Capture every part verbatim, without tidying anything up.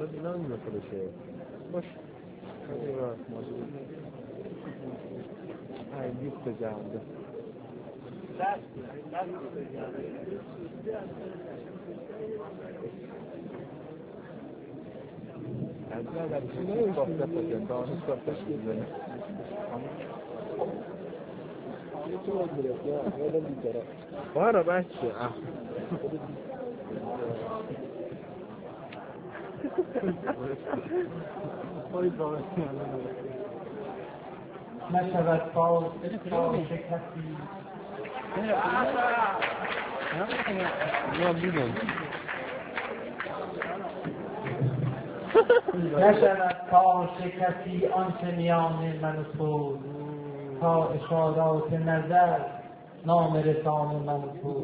اینا این خودشه باش ای بیست جنده از نه در چی نمی‌بافته خود دانش بافتش بزنه تو باید برسه یادم بیتره بارا بچه نشود فاز فاز کسی نشود فاز کسی آنچه میان من و تو تا اشارات نظر نام رسان من و تو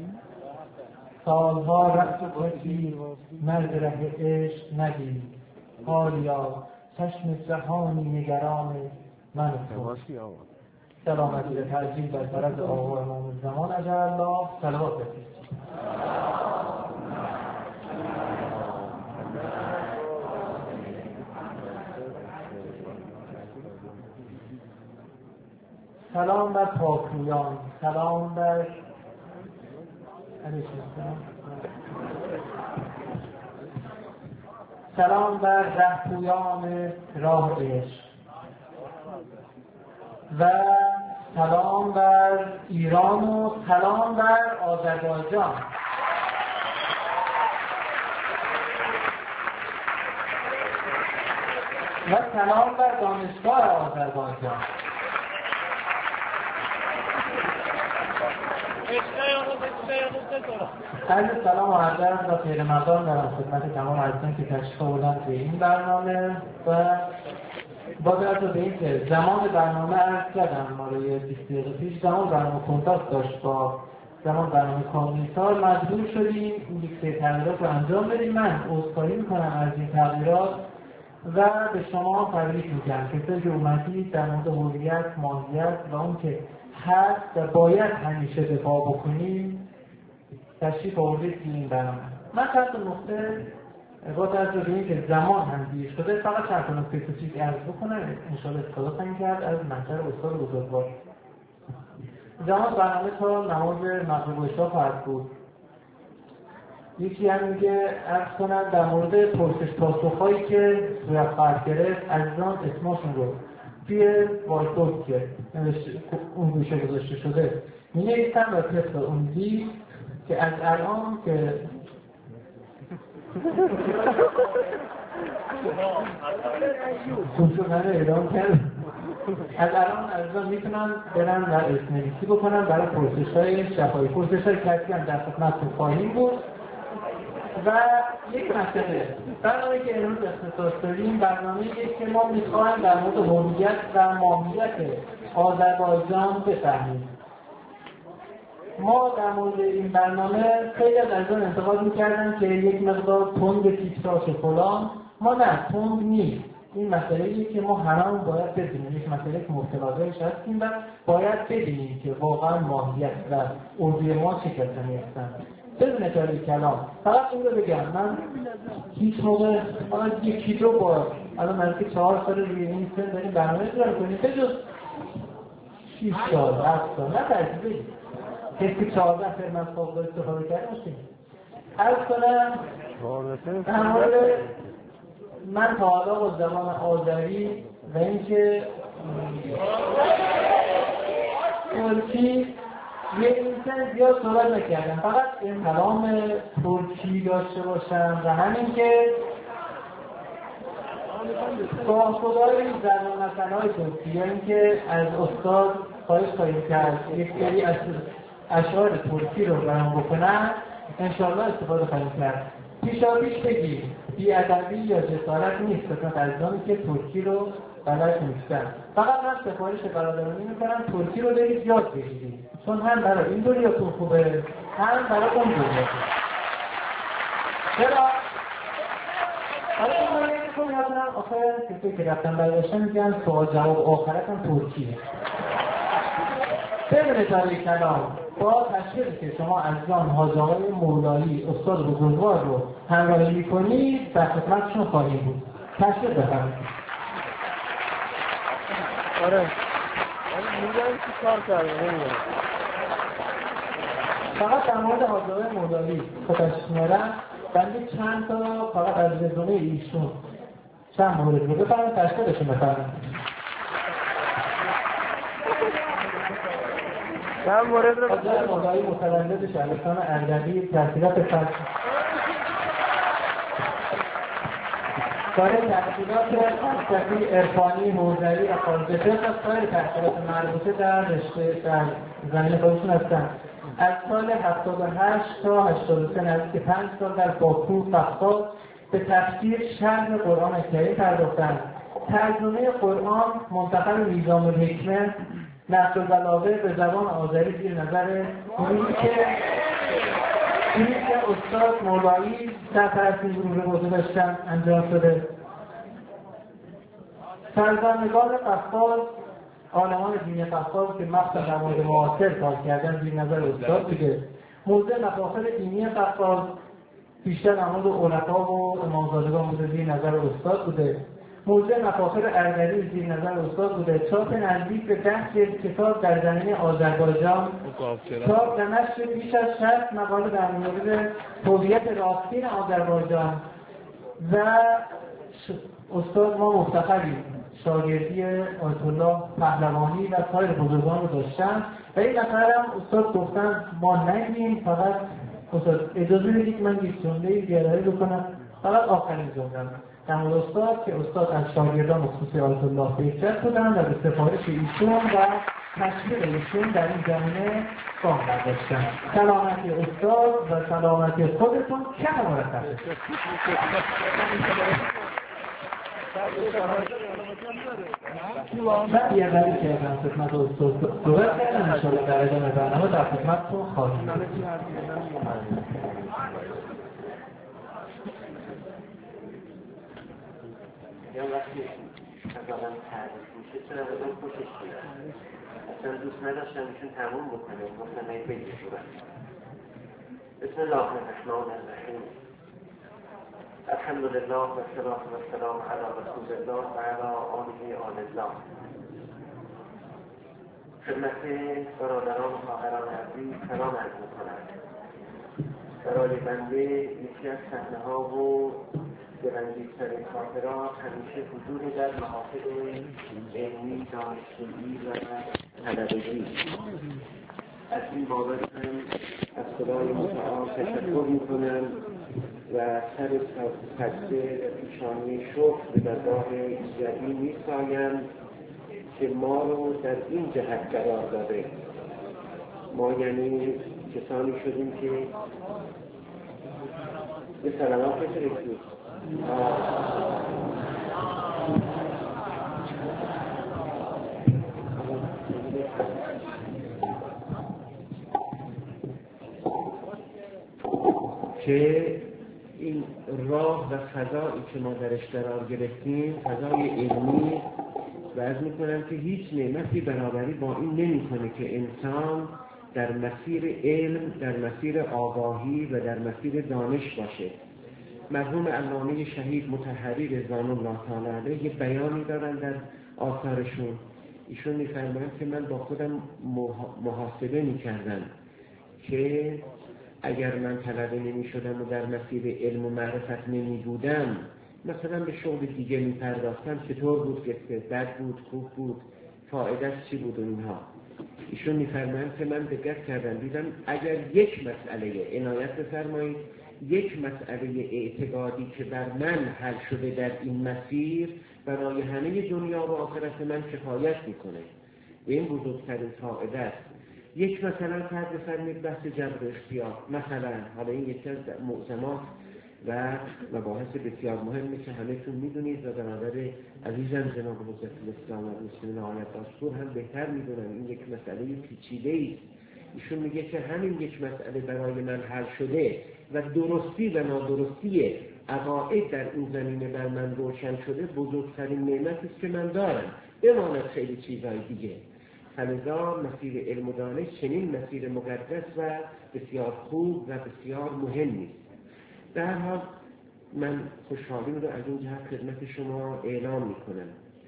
سالها رفت و کسی مرد ره عشق ندید حالیا چشم جهانی نگران من و تو سلامتی به ترجیح بر فرد آقا امام زمان اجل الله صلوات بفرستید. سلام بر پاکویان، سلام بر سلام بر رهپویان راه عشق و سلام بر ایران و سلام بر آذربایجان. و سلام بر دانشگاه آذربایجان. عرض سلام و عرض و خیر مقدار دارم خدمت تمام عزیزان که تشریف آوردن به این برنامه و با توجه به این که زمان برنامه عرض کردم ما رو یه بیست دقیقه پیش زمان برنامه کنتاکت داشت با زمان برنامه کاملیسار مجبور شدیم این یک تغییرات رو انجام بدیم. من عذرخواهی میکنم از این تغییرات و به شما تبریک میگم کسایی که اومدید در مورد هویت، ماهیت و اون که هست و باید همیشه دفاع بکنیم تشریف آوردید که این برنامه. من چند تا نقطه با توجه به اینکه زمان هم دیر شده فقط چند تا نکته کوچیک عرض بکنم انشاءالله استفاده خواهیم کرد از منظر استاد بزرگوار. زمان برنامه تا نماز مغرب و عشا خواهد بود. یکی هم میگه عرض کنم در مورد پرسش پاسخ‌هایی که صورت خواهد گرفت عزیزان اسمشون رو توی وایس‌بوک که اون گوشه گذاشته شده می‌نویسن و طبق اون دید که از الان که کنترل اعلام کرد از الان عزیزان میتونن برن و اسمنویسی بکنن برای پرسش‌های شفاهی. پرسش‌های کسی هم در خدمتتون خواهیم بود. و یک مسئله برنامه که امروز اختصاص داریم برنامه‌ایه که ما میخوایم در مورد هویت و ماهیت آذربایجان بفهمیم. ما در مورد این برنامه خیلی از عزیزان انتقاد میکردن که یک مقدار تند تیتراژ فلان. ما نه تند نیست. این مسئله‌ایه که ما هممون باید بدونیم. یک مسئله که مبتلا بهش هستیم و باید بدونیم که واقعا ماهیت و الگوی ما چه کسانی هستند. بدون تاریخ کلام فقط این رو بگم من هیچ موقع حالا یکی دو بار الان نزدیک چهار سال روی این سن داریم برنامه اجرا کنیم بجز شیش سال هفت سال نه تجربه کسی چهارده فرمت خواب داشت استفاده کرده باشیم. عرض کنم من تا حالا با زبان آذری و اینکه ترکی یه اینسان زیاد صحبت نکردم فقط این کلام ترکی داشته باشم و همین که با خدای زبان مثلهای ترکی یا اینکه از استاد خواهش خواهیم کرد یک سری از اشعار ترکی رو برام بکنن انشاءالله استفاده خواهیم کرد. پیشا پیش بگیم بی‌ادبی یا جسارت نیست خدمت عزیزانی که ترکی رو بلد نیستن. فقط من سفارش برادرانی میکنم ترکی رو برید یاد بگیرید چون هم برای این دنیاتون خوبه هم برای اون دنیاتون. چرا؟ برای این دنیاتون یادونم آخه کسی که رفتن برداشتن میگن سوال جواب آخرت هم ترکیه. بدون تاریخ کلام با تشویقی که شما عزیزان حاج آقای مولایی استاد بزرگوار رو همراهی می‌کنید در خدمتشون خواهیم بود. تشویق بفرمایید. آره آره میگن چی کار کرده نمیدونم. فقط در مورد حاج آقای مولایی خودش میارم بنده چند تا فقط از رزومه ایشون چند مورد رو بفرمایید تشویقشون بفرمایید. چند مورد رو حاج آقای مولایی متولد شهرستان اردبیل تحصیلات فلسفه سایر تحصیلات فلسفی، عرفانی، حوزوی و خارج فقه و سایر تحصیلات مربوطه در رشته در زمینه خودشون هستند. از سال هفتاد و هشت تا هشتاد و سه نزدیک پنج سال در باکو بغداد به تفسیر شرح قرآن کریم پرداختند. ترجمه قرآن منتخب نظام الحکمه نصر البلاغه به زبان آذری زیر نظر گروهی که گروهی که استاد مولایی سرپرست این گروه رو بوده داشتن انجام شده. سرزنگان قفقاز عالمان دینی قفقاز که مخصوصا در مورد معاصر کار کردن زیر نظر استاد بوده. موضوع مفاخر دینی قفقاز بیشتر در مورد علما و امامزادگان بوده زیر نظر استاد بوده. موضوع مفاخر اردبیل زیر نظر استاد بوده. چاپ نزدیک به ده جلد کتاب در زمینه آذربایجان، چاپ و نشر بیش از شصت مقاله در مورد هویت راستین آذربایجان و استاد ما مفتخری شاگردی آیت الله پهلوانی و سایر بزرگان رو داشتن و این نفر هم استاد گفتن ما نگیم فقط استاد اجازه بدید من یک جمله بیارایی بکنم فقط آخرین جمله در مورد استاد که استاد از شاگردان خصوصی آیت الله بهجت بودن و به سفارش ایشون و تشویق ایشون در این زمینه گام برداشتن. سلامتی استاد و سلامتی خودتون کم مرتب من یه ولی که از خدمت استاد صحبت کردم انشاءالله در ادامه برنامه در خدمتتون خواهیم بود. یا وقتی از آدم تعریف میشه چرا آدم خوشش میاد اصلا دوست نداشتم ایشون تموم بکنه گفتم ای بگی صورت. بسم الله الرحمن الرحیم الحمدلله و الصلاة و السلام علی رسول الله و علی آله آل الله. خدمت برادران و خواهران عزیز سلام عرض می‌کنم. برای بنده یکی از صحنه‌ها و دلانگیزترین خاطرات همیشه حضور در محافل علمی، دانشجویی و طلبگی. از این بابت هم از خدای متعال تشکر میکنم و سر سجده و پیشانی شکر به درگاه ایزدی میسایم که ما رو در این جهت قرار داده. ما یعنی کسانی شدیم که به سلامات بسرید که این راه و فضایی که ما درش قرار گرفتیم فضای علمی و عرض میکنم که هیچ نعمتی برابری با این نمیکنه که انسان در مسیر علم، در مسیر آگاهی و در مسیر دانش باشه. مرحوم علامه شهید مطهری رضوان الله تعالی علیه یه بیانی دارن در آثارشون. ایشون می‌فرمایند که من با خودم محاسبه می‌کردم که اگر من طلبه نمی‌شدم و در مسیر علم و معرفت نمی‌بودم مثلا به شغل دیگه می‌پرداختم چطور بود که بد بود، خوب بود، فایدهش چی بود و اینها. ایشون می‌فرمایند که من دقت کردم دیدم اگر یک مسئله عنایت بفرمایید یک مسئله اعتقادی که بر من حل شده در این مسیر برای همه دنیا و آخرت من کفایت میکنه و این بزرگترین فایده است. یک مثلا فرض بفرمایید بحث جبر اختیار مثلا، حالا این یکی از معظمات و مباحث بسیار مهمی که همه‌تون میدونید و برادر عزیزم جناب حضرت الاسلام و مسلمین آیت دستور هم بهتر میدونن این یک مسئله پیچیده است. ایشون میگه که همین یک مسئله برای من حل شده و درستی و نادرستی عقاید در این زمینه بر من روشن شده بزرگترین نعمتی است که من دارم. بماند خیلی چیزهای دیگه. فلذا مسیر علم و دانش چنین مسیر مقدس و بسیار خوب و بسیار مهمی است. در هر حال من خوشحالی رو از این جهت خدمت شما اعلام میکنم.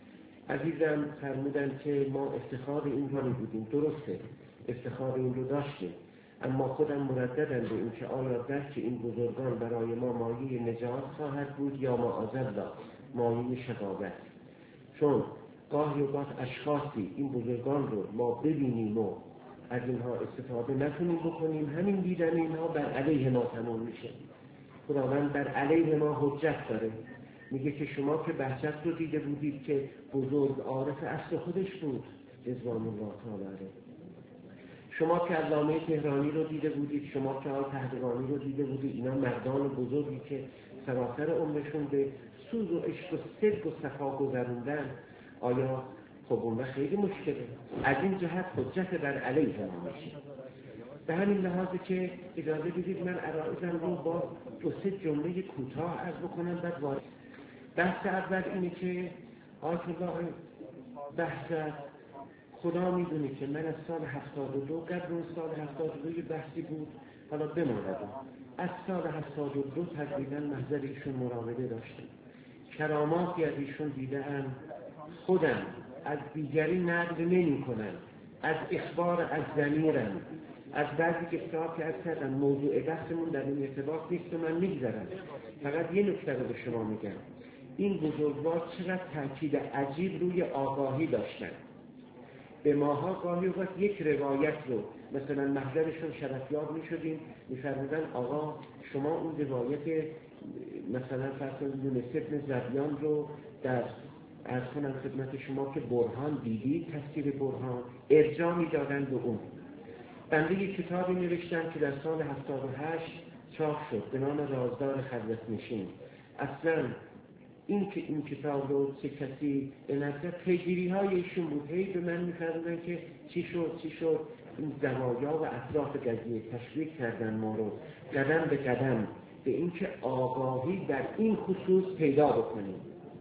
عزیزم فرمودن که ما افتخار این رو بودیم، درسته افتخار این رو داشتیم، اما خودم مرددم به این که آیا درک این بزرگان برای ما مایه نجات خواهد بود یا معاذالله مایه شقاوت. چون گاهی اوقات اشخاصی این بزرگان رو ما ببینیم و از اینها استفاده نکنیم بکنیم، همین دیدن اینها بر علیه ما تمام میشه. خداوند بر علیه ما حجت داره، میگه که شما که بهجت رو دیده بودید که بزرگ عارف اصل خودش بود رضوان الله تعالی علیه، شما که علامه تهرانی رو دیده بودید، شما که آقای پهلوانی رو دیده بودید، اینا مردان بزرگی که سراسر عمرشون به سوز و عشق و صدق و صفا گذروندن، آیا خب اون خیلی مشکله. از این جهت حجت بر علیه ما میشه. به همین لحاظه که اجازه بدید من عرائضم رو با دو سه جمله کوتاه عرض بکنم بعد وارد. بحث اول اینه که آیت الله بحث خدا میدونه که من از سال هفتاد و دو قبل اون سال هفتاد و دو یه بحثی بود، حالا بماندم از سال هفتاد و دو تقریبا محضر ایشون مراقبه داشتم، کراماتی از ایشون دیدم، خودم از دیگری نقل نمی کنم، از اخبار از ضمیرم، از بعضی کتاب که از کردن موضوع بحثمون در این ارتباط نیست و من میگذارم، فقط یه نکته رو به شما میگم. این بزرگوار چقدر تاکید عجیب روی آگاهی داشتن. به ماها گاهی اوقات یک روایت رو مثلا محضرشون شرفیاب میشدیم، میفرمودن آقا شما اون روایت مثلا فرض یونس ابن زبیان رو در از کنم خدمت شما که برهان دیدید، تفسیر برهان ارجاع میدادن به اون. بنده یک کتابی نوشتم که در سال هفتاد و هشت چاپ شد به نام رازدار خلوت نشین. اصلا این که این کتاب رو چه کسی به نظر پیگیری های ایشون بود، هی به من می‌فرمودن که چی شد چی شد، این زوایا و اطراف قضیه تشویق کردن ما رو قدم به قدم به اینکه آگاهی در این خصوص پیدا بکنیم.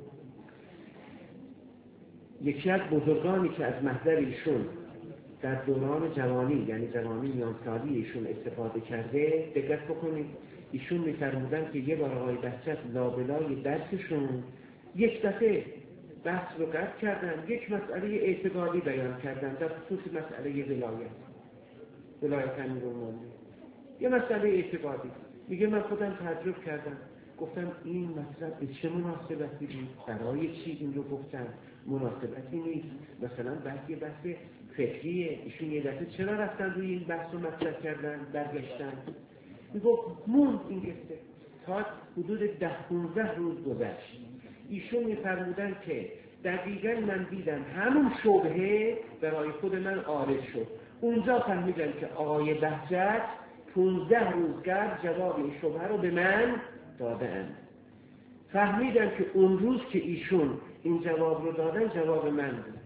یکی از بزرگانی که از محضر ایشون در دوران جوانی یعنی جوانی میانسالی ایشون استفاده کرده، دقت بکنید، ایشون می‌فرمودن که یه بار آقای بهجت لابلای درسشون یک دفعه بحث رو قطع کردن، یک مسئله اعتقادی بیان کردن در خصوص مسئله ولایت ولایت امیرالمومنین، یه مسئله اعتقادی. میگه من خودم تعجب کردم، گفتم این مسئله به چه مناسبتی بود، برای چی این رو گفتن، مناسبتی نیست، مثلا بحث یه بحث فکریه، ایشون یه دفعه چرا رفتن روی این بحث رو مطرح کردن برگشتن. میگفت موند این قصه تا حدود ده پونزده روز گذشت. ایشون میفرمودن که دقیقاً من دیدم همون شبهه برای خود من عارض شد. اونجا فهمیدم که آقای بهجت پونزده روز قبل جواب این شبهه رو به من دادند. فهمیدم که اون روز که ایشون این جواب رو دادن جواب من بود.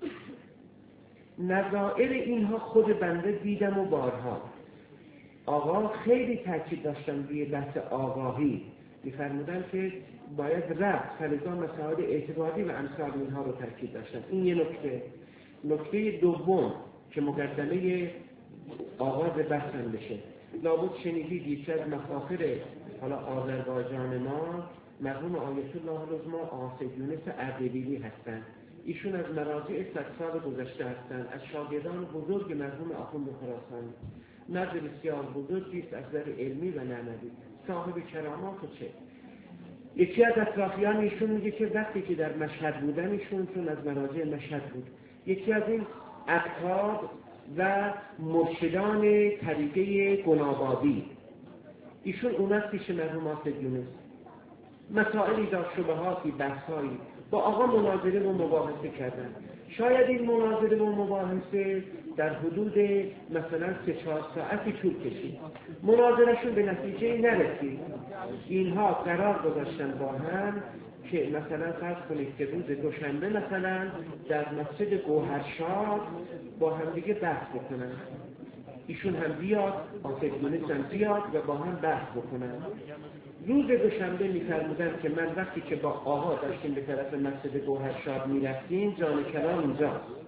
نظائر اینها خود بنده دیدم و بارها. آقا خیلی تاکید داشتن روی بحث آگاهی، می‌فرمودن که باید رفت فلزا مسائل اعتقادی و امثال اینها رو تاکید داشتن. این یه نکته. نکته دوم که مقدمه آغاز بحثم بشه، لابد شنیدید یکی از مفاخر حالا آذربایجان ما مرحوم آیت الله العظمی آقا سید یونس اردبیلی هستند. ایشون از مراجع صد سال گذشته هستند، از شاگردان بزرگ مرحوم آخوند خراسانی، مرد بسیار بزرگی است از نظر علمی و معنوی، صاحب کرامات و چه. یکی از اطرافیان ایشون میگه که وقتی که در مشهد بودن، ایشون چون از مراجع مشهد بود، یکی از این اقطاب و مرشدان طریقه گنابادی، ایشون اون از پیش مرحوم آسد یونس مسائلی داشت، شبهاتی، بحثایی با آقا مناظره و مباحثه کردن. شاید این مناظره و مباحثه در حدود مثلا سه چهار ساعتی طول کشید. مناظرهشون به نتیجه نرسید. اینها قرار گذاشتن با هم که مثلا فرض کنید که روز دوشنبه مثلا در مسجد گوهرشاد با هم دیگه بحث بکنن. ایشون هم بیاد، آسد یونس هم بیاد و با هم بحث بکنن. روز دوشنبه می‌فرمودن که من وقتی که با آقا داشتیم به طرف مسجد گوهرشاد می‌رفتیم، جان کلام اونجاست.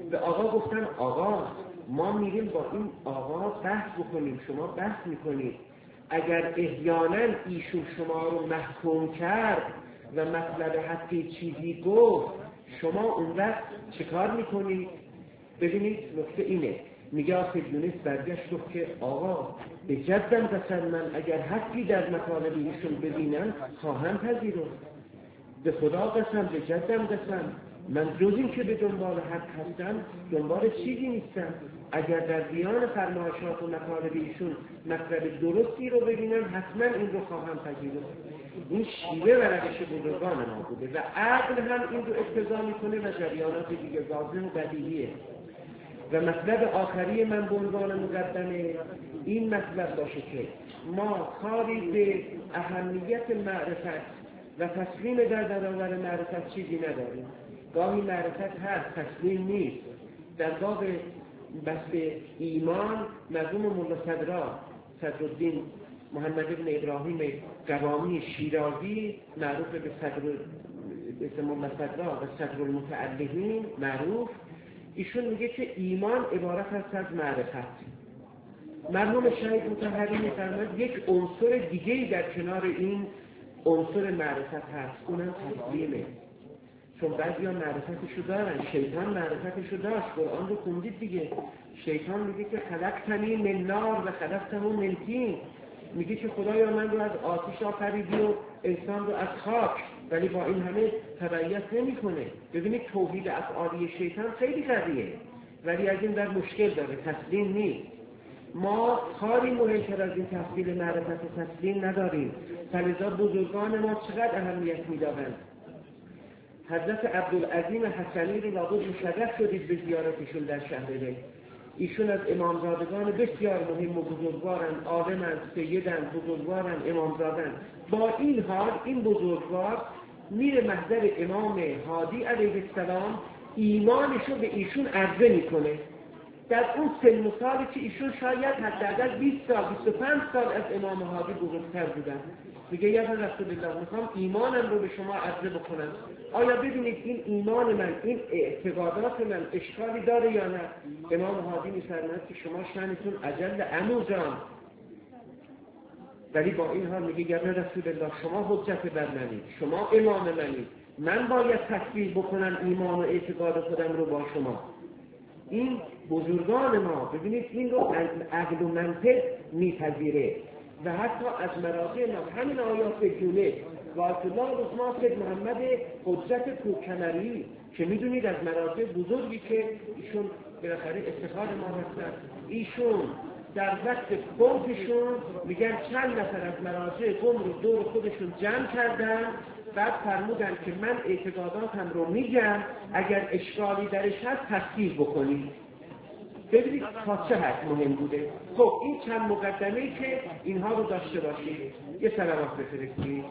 به آقا گفتن آقا ما میریم با این آقا بحث بکنیم، شما بحث میکنید، اگر احیانا ایشون شما رو محکوم کرد و مطلب حقی چیزی گفت، شما اون وقت چه کار میکنید؟ ببینید نکته اینه، میگه آخه یونس برگشت گفت که آقا به جدم قسم من اگر حقی در مطالب ایشون ببینم خواهم پذیرفت، به خدا قسم به جدم قسم من جز این که به دنبال حق هستم دنبال چیزی نیستم، اگر در بیان فرمایشات و مطالب ایشون مطلب درستی رو ببینم حتما این رو خواهم پذیرفت. این شیوه و روش بزرگان ما بوده و عقل هم این رو اقتضا میکنه و جریانات دیگه واضح و بدیهیه. و مطلب آخری من به عنوان مقدمه این مطلب باشه که ما کاری به اهمیت معرفت و تسلیم در برابر معرفت چیزی نداریم. گاهی معرفت هست تسلیم نیست. در باب بحث ایمان مرحوم مولا صدرا صدرالدین محمد بن ابراهیم قوامی شیرازی معروف به صدر اسم مولا صدرا و صدرالمتعلقین معروف، ایشون میگه که ایمان عبارت است از معرفت. مرحوم شهید مطهری میفرماید یک عنصر دیگه‌ای در کنار این عنصر معرفت هست، اونم تسلیمه. چون بعضیا معرفتشو دارن، شیطان معرفتشو داشت، قرآن رو خوندید دیگه، شیطان میگه که خلقتنی من نار و خلقته من طین، میگه که خدایا من رو از آتش آفریدی و انسان رو از خاک، ولی با این همه تبعیت نمیکنه. ببینید توحید افعالی شیطان خیلی قویه ولی از این در مشکل داره، تسلیم نیست. ما کاری مهمتر از این تحصیل معرفت و تسلیم نداریم. فلذا بزرگان ما چقدر اهمیت میدادند. حضرت عبدالعظیم حسنی رو لابد مشرف شدید به زیارتشون در شهر ری. ایشون از امامزادگان بسیار مهم و بزرگوارند، عالمند، سیدند، بزرگوارند، امامزادند. با این حال این بزرگوار میره محضر امام هادی علیه السلام، ایمانشو به ایشون عرضه میکنه. در اون سن و سالی که ایشون شاید حداقل بیست سال بیست و پنج سال از امام هادی بزرگتر بودن، میگه یا رسول الله میخوام ایمانم رو به شما عرضه بکنم، آیا ببینید این ایمان من، این اعتقادات من اشکالی داره یا نه؟ امام هادی میفرماید که شما شأنتون اجل عمو جان، ولی با این حال میگه یا رسول الله شما حجت بر منید، شما امام منید، من باید تکفیر بکنم ایمان و اعتقاد خودم رو با شما. این بزرگان ما ببینید این رو عقل و منطق میپذیره و حتی از مراجع ما همین آیات جونه و الله رحمه سید محمد حجت کوکمری که میدونید از مراجع بزرگی که ایشون بالاخره افتخار ما هستن، ایشون در وقت فوتشون میگن چند نفر از مراجع قوم رو دور خودشون جمع کردن، بعد فرمودن که من اعتقاداتم رو میگم، اگر اشکالی درش هست تصحیح بکنید. ببینید تا چه حد مهم بوده. خب این چند مقدمه‌ای که اینها رو داشته باشید. یه سلامات بفرستید.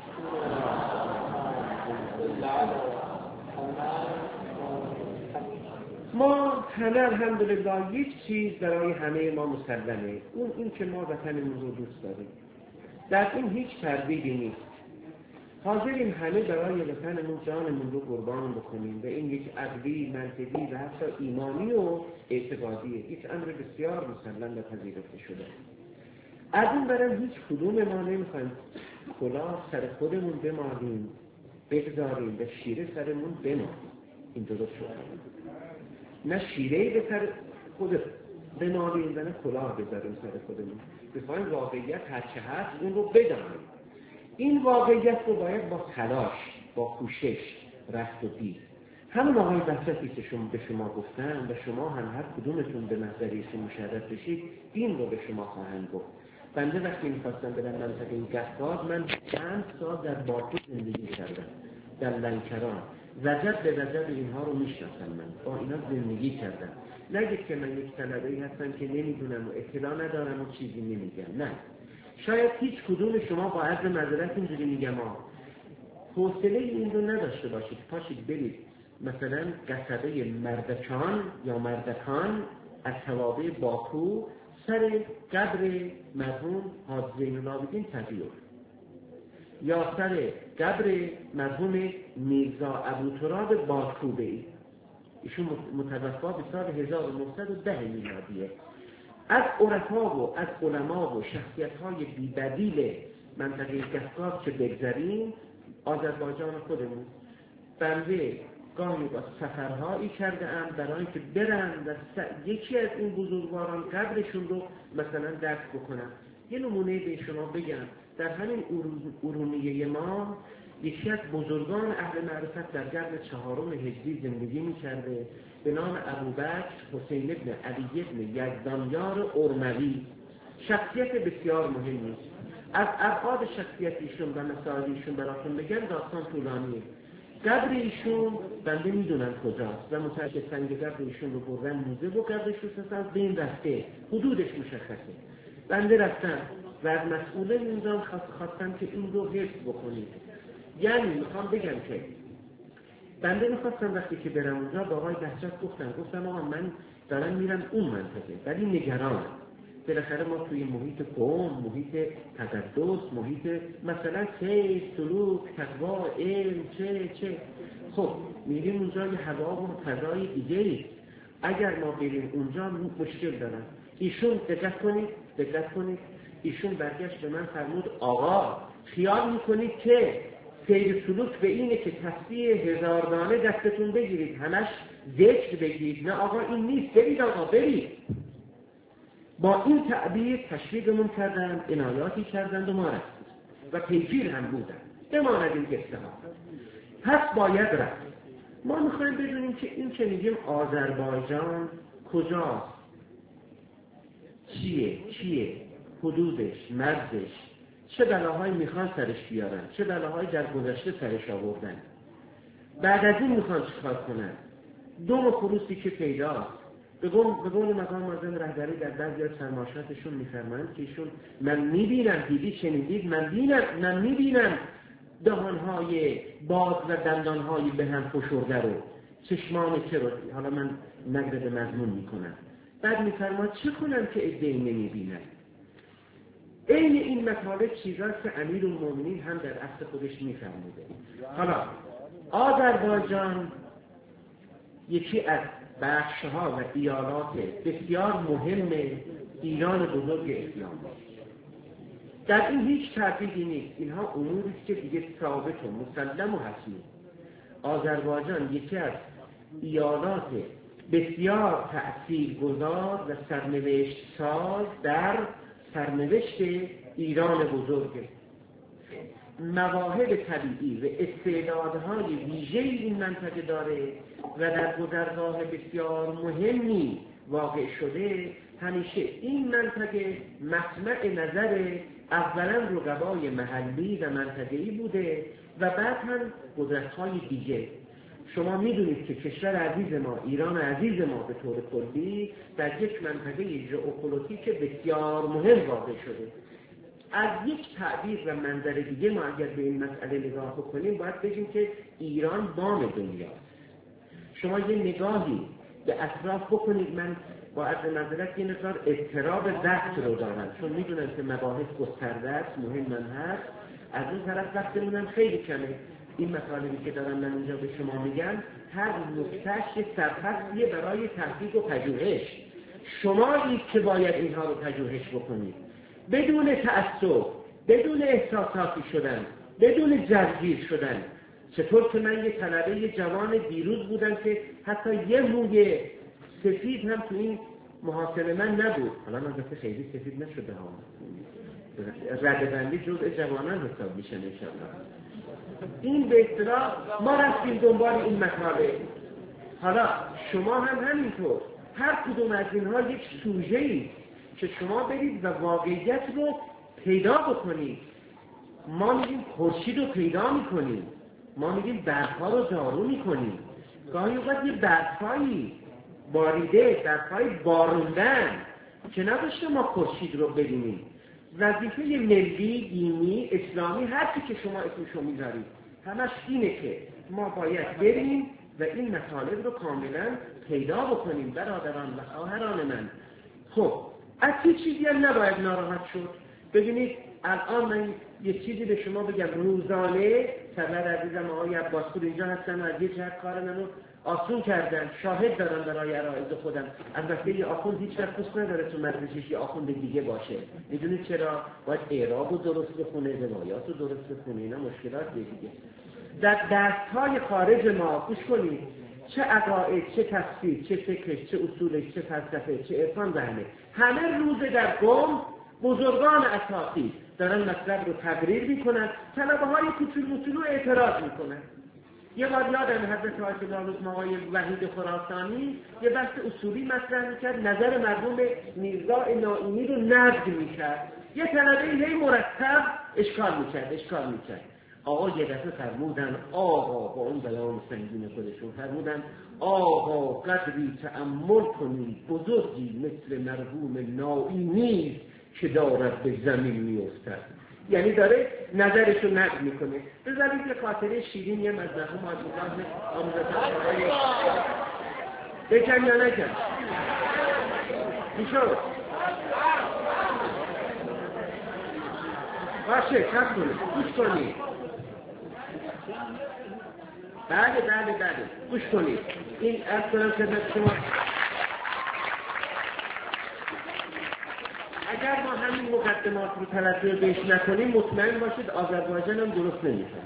ما همه الحمدلله یک چیز برای همه ما مسلمه، اون این که ما وطنمون رو دوست داریم. در این هیچ تردیدی نیست. حاضریم همه برای وطنمون جانمون رو قربان بکنیم و این یک عقلی، منطقی و حتی ایمانی و اعتقادیه، یک امر بسیار مسلم و پذیرفته شده. از این برم هیچ کدوم ما نمیخوایم کلاه سر خودمون بمالیم، بگذاریم و شیره سرمون بمالیم. این درست شده نه شیره به سر خود بمالیم و نه کلاه بذاریم سر خودمون. بخوایم واقعیت هرچه هست اون رو بدانیم. این واقعیت رو باید با تلاش، با کوشش رفت و دید. همون آقای بسطی که شما به شما گفتن و شما هم هر کدومتون به نظریشون مشرف بشید این رو به شما خواهند گفت. بنده وقتی میخواستم برم منطقه این گهگاد، من چند سال در باکو زندگی کردم، در لنکران، وجب به وجب اینها رو میشناسم، من با اینا زندگی کردم. نگید که من یک طلبه‌ای هستم که نمیدونم و اطلاع ندارم و چیزی نمیگم، نه. شاید هیچ کدوم شما با عرض معذرت اینجوری میگم ها، حوصله این رو نداشته باشید پاشید برید مثلا قصبه مردکان یا مردکان از توابع باکو سر قبر مرحوم حاج زین العابدین تغییر، یا سر قبر مرحوم میرزا ابوتراب باکو برید. ایشون متوفا به سال هزار و نهصد و ده میلادیه. از عرفا و از علما و شخصیت‌های بی‌بدیل منطقه کفکاف که بگذریم، آذربایجان خودمون بنده گاهی با سفرهایی کرده ام برای اینکه برن و یکی از این بزرگواران قبرشون رو مثلا درک بکنن. یه نمونه به شما بگم، در همین ارومیه ما یکی از بزرگان اهل معرفت در قرن چهارم هجری زندگی می‌کرده به نام ابوبکر حسین ابن علی ابن یزدانیار ارموی. شخصیت بسیار مهمی. از ابعاد شخصیت ایشون و مسائل ایشون براتون بگم، داستان طولانیه. قبر ایشون بنده میدونم کجاست و متأکد سنگ قبر ایشون رو بردن موزه و قبرش رو سستن بین رفته، حدودش مشخصه. بنده رفتم و از مسئولین اونجا خواستم که این رو حفظ بکنید. یعنی میخوام بگم که بنده میخواستم وقتی که برم اونجا با آقای بهجت گفتم گفتم آقا من دارم میرم اون منطقه ولی نگرانم. بالاخره ما توی محیط قوم، محیط تقدس، محیط مثلا خیر، سلوک، تقوا، علم، چه چه خب میریم اونجا یه هوا و فضای دیگه‌ای. اگر ما بریم اونجا مشکل دارن. ایشون دقت کنید، دقت کنید ایشون برگشت به من فرمود آقا خیال میکنید که سیر سلوک به اینه که تسبیح هزار دانه دستتون بگیرید همش ذکر بگیرید؟ نه آقا این نیست، برید آقا برید. با این تعبیر تشویقمون کردن، عنایاتی کردند و ما رفتیم و پیگیر هم بودن. بماند این قصه ها. پس باید رفت. ما میخوایم بدونیم که این که میگیم آذربایجان کجاست، چیه چیه حدودش، مرزش، چه بلاهایی میخوان سرش بیارن، چه بلاهایی در گذشته سرش آوردن، بعد از این میخوان چیکار کنن. دوم و خروسی که پیداست. به قول مقام معظم رهبری در بعضی از فرمایشاتشون میفرمایند که ایشون من میبینم، دیدی شنیدید، من بینم من میبینم دهانهای باز و دندانهای به هم فشرده رو، چشمان که رو حالا من نقد مضمون میکنم. بعد میفرماید چه کنم که عده‌ای نمیبینن. این این مطالب چیزاست که امیرالمومنین هم در اصل خودش میفرموده. حالا آذربایجان یکی از بخش‌ها و ایالات بسیار مهم ایران بزرگ اسلام است. در این هیچ تردیدی نیست. اینها اموری که دیگه ثابت و مسلم و حتمی. آذربایجان یکی از ایالات بسیار تأثیرگذار و سرنوشت ساز در سرنوشت ایران بزرگه. مواهب طبیعی و استعدادهای ویژه این منطقه داره و در گذرگاه بسیار مهمی واقع شده. همیشه این منطقه مطمع نظر اولا رقبای محلی و منطقه‌ای بوده و بعد هم قدرت‌های دیگه. شما میدونید که کشور عزیز ما، ایران عزیز ما به طور کلی در یک منطقه ژئوپلیتیک بسیار مهم واقع شده. از یک تعبیر و منظر دیگه ما اگر به این مسئله نگاه بکنیم باید بگیم که ایران بام دنیاست. شما یه نگاهی به اطراف بکنید. من با عرض معذرت یه مقدار اضطراب وقت رو دارم چون میدونم که مباحث گسترده است، مهم من هست. از اون طرف وقتمونم خیلی کمه. این مطالبی که دارم من اینجا به شما میگم هر نکتهش یه سرپرستیه برای تحقیق و پژوهش. شمایید که باید اینها رو پژوهش بکنید بدون تعصب، بدون احساساتی شدن، بدون جرگیر شدن. چطور که من یه طلبه جوان دیروز بودم که حتی یه موی سفید هم تو این محاصره من نبود. حالا من دفعه خیلی سفید نشده ها، ردبندی جزء جوانان حساب میشن انشاءالله. این به اصطلاح ما رفتیم دنبال این مطالب. حالا شما هم همینطور هر کدوم از اینها یک سوژه‌ای که شما برید و واقعیت رو پیدا بکنید. ما میگیم خورشید رو پیدا میکنیم، ما میگیم برفا رو جارو میکنیم. گاهی اوقات یه برفایی باریده، برفایی باروندن که نداشته ما خورشید رو ببینیم. وظیفه ملی، دینی، اسلامی هرچی که شما اسمشو میذارید همش اینه که ما باید بریم و این مطالب رو کاملا پیدا بکنیم. برادران و خواهران من، خب از هیچ چیزی هم نباید ناراحت شد. ببینید الان من یه چیزی به شما بگم روزانه سرور عزیزم آقای عباسپور اینجا هستن و از یه جهت کار منو آسون کردن، شاهد دارم برای عرایض خودم. البته یه آخوند هیچ وقت دوست نداره تو مدرسش یه آخوند دیگه باشه. میدونید چرا؟ باید اعراب رو درست بخونه، روایات رو درست بخونه، اینا مشکلات دیگه. در درس‌های خارج ما گوش کنید، چه عقاید، چه تفسیر، چه فکرش، چه اصولش، چه فلسفه، چه عرفان بهنه، همه روزه در قم بزرگان اساسی دارن مطلب رو تقریر میکنن، طلبه های کوچول موچولو اعتراض میکنن. یه بار یادم حضرت آیت الله آقای وحید خراسانی یه بحث اصولی مطرح میکرد، نظر مرحوم میرزا نائینی رو نقد میکرد. یه طلبه هی مرتب اشکال میکرد اشکال میکرد آقا یه دفعه فرمودن آقا با اون بیان سنگین خودشون فرمودن آقا قدری تأمل کنید، بزرگی مثل مرحوم نائینی که دارد به زمین میافتد. یعنی داره نظرشو نقد میکنه. بذارید یه خاطره شیرین یه مزدقه مادران آموزتان بکن یا نکن میشود باشه کس کنید گوش کنید بله بله بله گوش کنید. این از کنم خدمت شما اگر ما همین مقدمات رو توجه بهش نکنیم مطمئن باشید آذربایجان هم درست نمی‌کنه.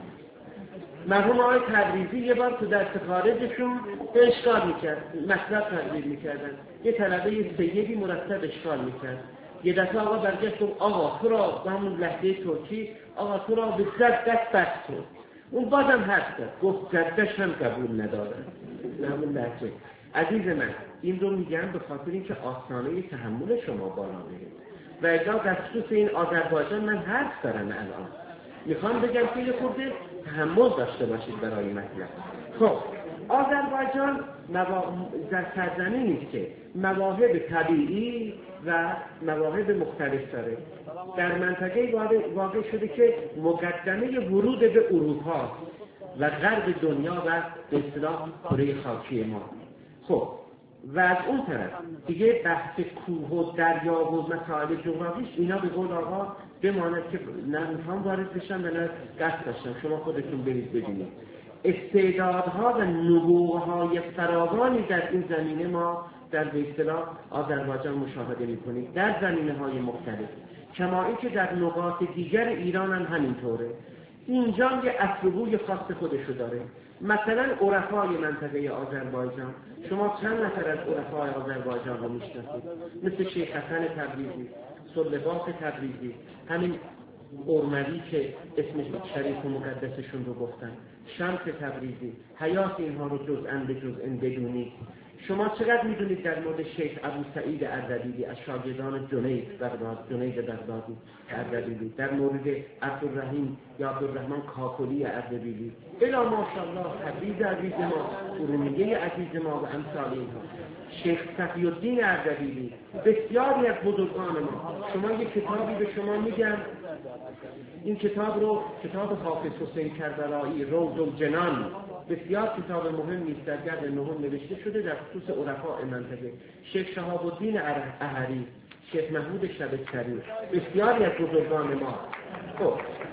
مرحوم آقای تبریزی یه بار تو درس خارجشون به اشکال میکرد، مطلب تقریر میکردن، یه طلبه سیدی مرتب اشکال میکرد. یه دفعه آقا برگشت گفت آقا تو را با همون لهجه ترکی آقا تو را به زد دست بست کن. اون بازم حرف کرد، گفت زدش هم قبول نداره به همون لهجه. عزیز من این رو میگم به خاطر اینکه آستانه تحمل شما بالا میره و اجا در خصوص این آذربایجان من حرف دارم الان میخوام بگم که یه خورده تحمل داشته باشید برای مطلب. خب آذربایجان در سرزمینی نیست که مواهب طبیعی و مواهب مختلف داره. در منطقه واقع شده که مقدمه ورود به اروپا و غرب دنیا و به اصطلاح کره خاکی ما. خب و از اون طرف دیگه بحث کوه و دریا و مسائل جغرافیش اینا به قول آقا بماند که نه میخوام وارد بشم و نه دست داشتم، شما خودتون برید ببینید. استعدادها و نبوغهای فراوانی در این زمینه ما در به اصطلاح آذربایجان مشاهده میکنید در زمینه‌های مختلف، کما اینکه در نقاط دیگر ایران هم همینطوره. اینجا یه اصل‌وبوی خاص خودشو داره. مثلا عرفای منطقه آذربایجان، شما چند نفر از عرفای آذربایجان رو میشناسید؟ مثل شیخ حسن تبریزی، سلباس تبریزی، همین ارموی که اسمش شریف و مقدسشون رو گفتن، شمس تبریزی. حیات اینها رو جزءاً به جزء بدونید. شما چقدر میدونید در مورد شیخ ابو سعید اردبیلی از شاگردان جنید بغداد جنید بغدادی اردبیلی، در مورد عبدالرحیم یا عبدالرحمن کاکلی اردبیلی، الا ماشاءالله تبریز عزیز ما، ارومیه عزیز ما و امثال اینها، شیخ صفی الدین اردبیلی، بسیاری از بزرگان ما. شما یک کتابی به شما میگم، این کتاب رو کتاب حافظ حسین کربلایی روض الجنان، بسیار کتاب مهمی است، در گرد نهم نوشته شده در خصوص عرفاء منطقه. شیخ شهاب الدین احری، شیخ محمود شبستری، بسیاری از بزرگان ما. خب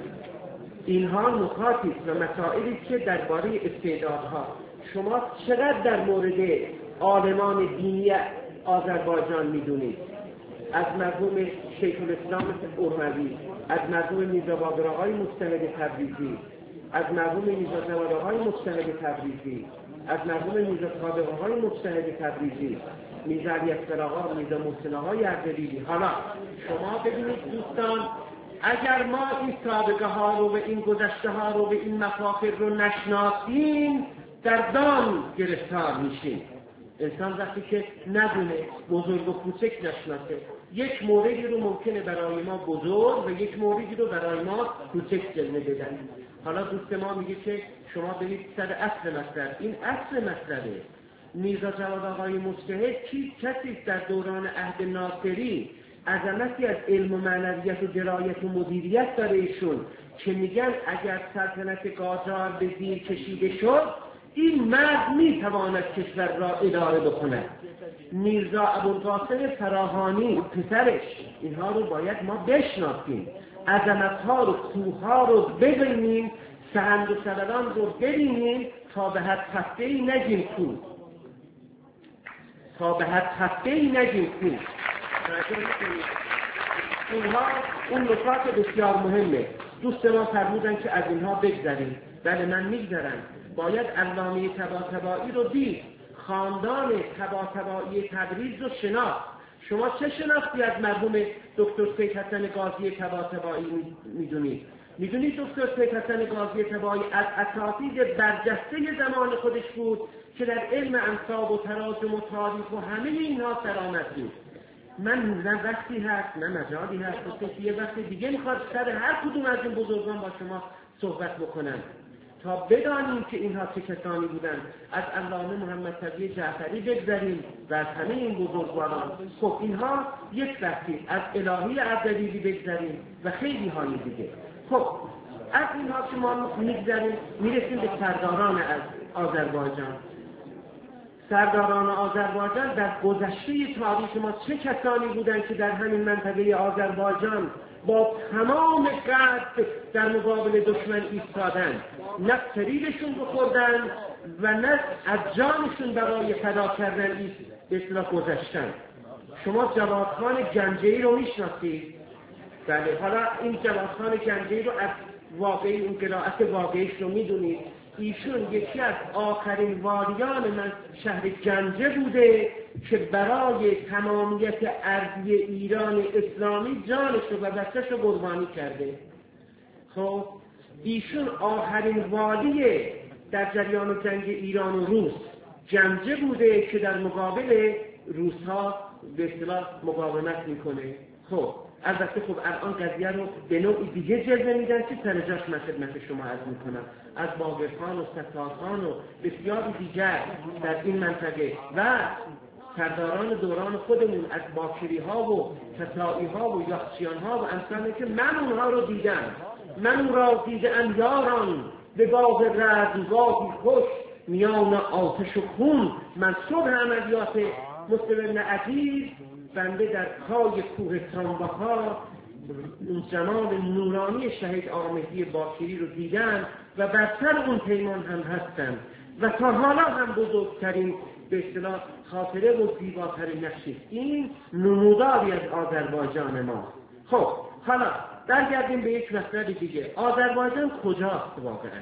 اینها نکاتی است و مسائلی که درباره استعدادها. شما چقدر در مورد عالمان دینی آذربایجان میدونید؟ از مرحوم شیخ الاسلام ارومیه، از مرحوم میرزا باقر آقای مجتهد تبریزی، از مرحوم میرزا جواد آقای مجتهد تبریزی، از مرحوم میرزا صادق آقای مجتهد تبریزی، میرزا علی اکبر آقا، میرزا محسن آقای اردبیلی. حالا شما ببینید دوستان، اگر ما این سابقه ها رو و این گذشته ها رو و این مفاخر رو نشناسیم در دام گرفتار میشیم. انسان وقتی که ندونه، بزرگ و کوچک نشناسه، یک موردی رو ممکنه برای ما بزرگ و یک موردی رو برای ما کوچک جلوه بدن. حالا دوست ما میگه که شما برید سر اصل مطلب. این اصل مطلبه. میرزا جواد آقای مجتهد کی کسی در دوران عهد ناصری عظمتی از علم و معنویت و درایت و مدیریت داره ایشون که میگن اگر سلطنت قاجار به زیر کشیده شد این مرد میتواند کشور را اداره بکند. میرزا ابوالقاسم فراهانی پسرش، اینها رو باید ما بشناسیم. عظمت‌ها رو، کوه‌ها رو ببینیم، سهند و سبلان رو ببینیم تا به حد هفته‌ای نگیم کوه، تا به حد هفته‌ای نگیم کوه. اینها اون نکات بسیار مهمه. دوست ما فرمودن که از اینها بگذریم. بله من میگذرم. باید علامه طباطبایی رو دید، خاندان طباطبایی تبریز رو شناخت. شما چه شناختی از مرحوم دکتر سید حسن قاضی طباطبایی میدونید؟ میدونید دکتر سید حسن قاضی طباطبایی از اساتید برجسته زمان خودش بود که در علم انساب و تراجم و تاریخ و همه اینها سرآمد بود. من نه وقتی هست نه مجالی هست که یه وقت دیگه میخواد سر هر کدوم از این بزرگان با شما صحبت بکنم تا بدانیم که اینها چه کسانی بودن. از علامه محمد تقی جعفری بگذاریم و از همه این بزرگواران. خب اینها یک وقتی از الهی اردبیلی بگذاریم و خیلی های دیگه. خب از اینها که ما میگذاریم میرسیم به سرداران از آذربایجان. سرداران آذربایجان در گذشته تاریخ ما چه کسانی بودند که در همین منطقه آذربایجان با تمام قدر در مقابل دشمن ایستادند، نه فریبشون بخوردن و نه از جانشون برای فدا کردن به اصطلاح گذشتن. شما جواد خان گنجه‌ای رو میشناسید؟ بله، حالا این جواد خان گنجه‌ای رو از واقعی اون قرائت واقعیش رو میدونید. ایشون یکی از آخرین والیان من شهر گنجه بوده که برای تمامیت ارضی ایران اسلامی جانش رو و دستش رو قربانی کرده. خب ایشون آخرین والی در جریان جنگ ایران و روس گنجه بوده که در مقابل روس‌ها به اصطلاح مقاومت میکنه. خب البته خب الان قضیه رو به نوعی دیگه جلوه میدن که سر جاش من خدمت شما عرض میکنم. از باقرخان و ستارخان و بسیاری دیگر در این منطقه و سرداران دوران خودمون از باکری ها و ستائی ها و یاخچیان ها و امثالی که من اونها رو دیدم. من اون را دیدم یاران به باغ رزمگاهی خوش میان آتش و خون. من صبح عملیات مسلم بن عزیز بنده در پای کوه ترامباها اون جمال نورانی شهید آقا مهدی باکری رو دیدم و بر سر اون پیمان هم هستم و تا حالا هم بزرگترین به اصطلاح خاطره و زیباترین نقشی. این نموداری از آذربایجان ما. خب حالا برگردیم به یک مسئله دیگه. آذربایجان کجاست واقعا؟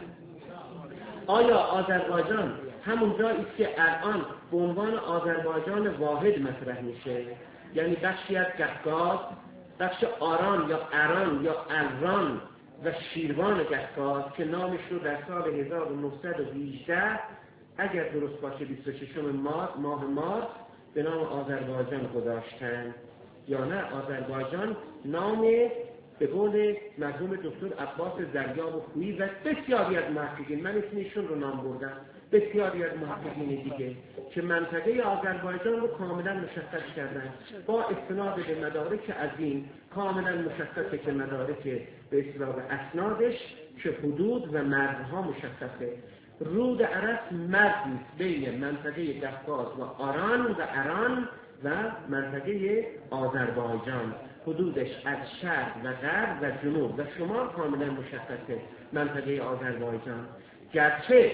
آیا آذربایجان همون جایی است که الان به عنوان آذربایجان واحد مطرح میشه؟ یعنی بخشی از گهگاز، بخش آران یا اران یا اران و شیروان گهگاز که نامش رو در سال هزار و نهصد و هجده اگر درست باشه بیست و ششم مارس ماه مارس به نام آذربایجان گذاشتن، یا نه آذربایجان نام به قول مرحوم دکتر عباس دریاب و خویی و بسیاری از محققین، من اسمشون رو نام بردم، بسیاری از محققین دیگه که منطقه آذربایجان رو کاملا مشخص کردن با استناد به مدارک عظیم. کاملا مشخصه که مدارک به اصطلاح اسنادش که حدود و مرزها مشخصه. رود عرس مرزی بین منطقه گهگاز و آران و اران و منطقه آذربایجان. حدودش از شرق و غرب و جنوب و شمال کاملا مشخصه منطقه آذربایجان. گرچه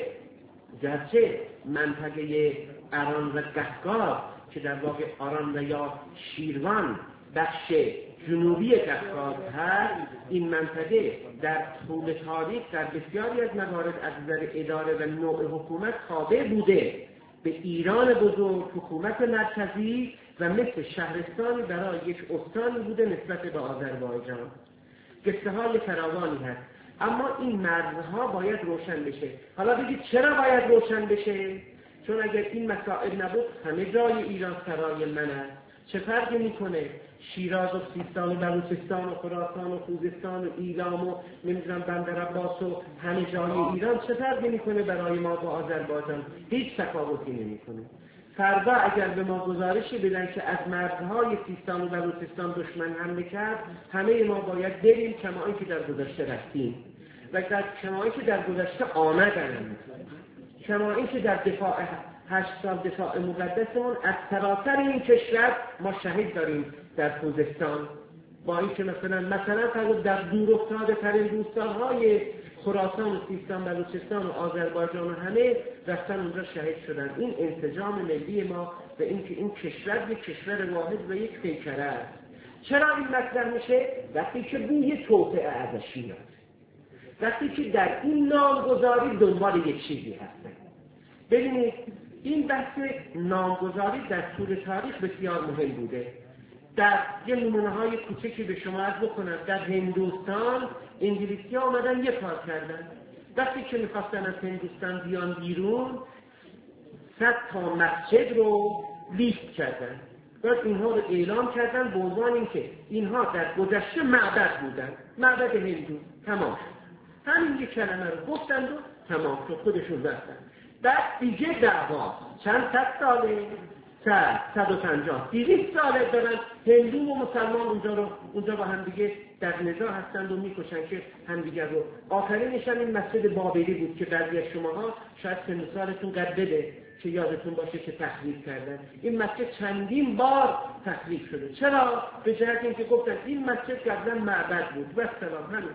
گرچه منطقه اران و گهگاز که در واقع آران و یا شیروان بخش جنوبی گهگاز هست، این منطقه در طول تاریخ در بسیاری از موارد از نظر اداره و نوع حکومت تابع بوده به ایران بزرگ، حکومت مرکزی و مثل شهرستانی برای یک استانی بوده نسبت به آذربایجان. قصه های فراوانی هست، اما این مرزها باید روشن بشه. حالا بگید چرا باید روشن بشه؟ چون اگر این مسائل نبود همه جای ایران سرای من است. چه فرقی میکنه شیراز و سیستان و بلوچستان و خراسان و خوزستان و ایلام و نمیدونم بندر عباس و همه جای ایران چه فرقی میکنه برای ما با آذربایجان؟ هیچ تفاوتی نمیکنه. فردا اگر به ما گزارشی بدن که از مرزهای سیستان و بلوچستان دشمن حمله کرد، همه ما باید بریم کما اینکه در گذشته رفتیم و در کما اینکه در گذشته آمدن، کما اینکه در دفاع هشت سال دفاع مقدسمون از سراسر این کشور ما شهید داریم در خوزستان با اینکه مثلا مثلا فرض در دور افتاده ترین روستاهای خراسان و سیستان و بلوچستان و آذربایجان و همه رفتن اونجا شهید شدن. این انسجام ملی ما و اینکه این کشور یک کشور واحد و یک پیکره است. چرا این مطرح میشه؟ وقتی که بوی توطئه ازش میاد، وقتی که در این نامگذاری دنبال یک چیزی هستن. ببینید این بحث نامگذاری در طول تاریخ بسیار مهم بوده. در یه نمونه های کوچکی به شما عرض بکنم، در هندوستان انگلیسی ها آمدن یه کار کردن. وقتی که میخواستن از هندوستان بیان بیرون، صد تا مسجد رو لیست کردن. بعد اینها رو اعلام کردن به عنوان اینکه اینها در گذشته معبد بودن، معبد هندو. تمام شد. همین یک کلمه رو گفتن و تمام شد، خودشون رفتن. بعد دیگه دعوا چند صد ساله، صد، صد و پنجاه، دیویست ساله دارن هندو و مسلمان اونجا رو اونجا با هم دیگه در نزاع هستند و میکشن که همدیگر رو. آخرینش هم این مسجد بابلی بود که بعضی از شماها شاید سن سالتون قد بده که یادتون باشه که تخریب کردن. این مسجد چندین بار تخریب شده. چرا؟ به جهت اینکه گفتن این مسجد قبلا معبد بود و سلام. همین.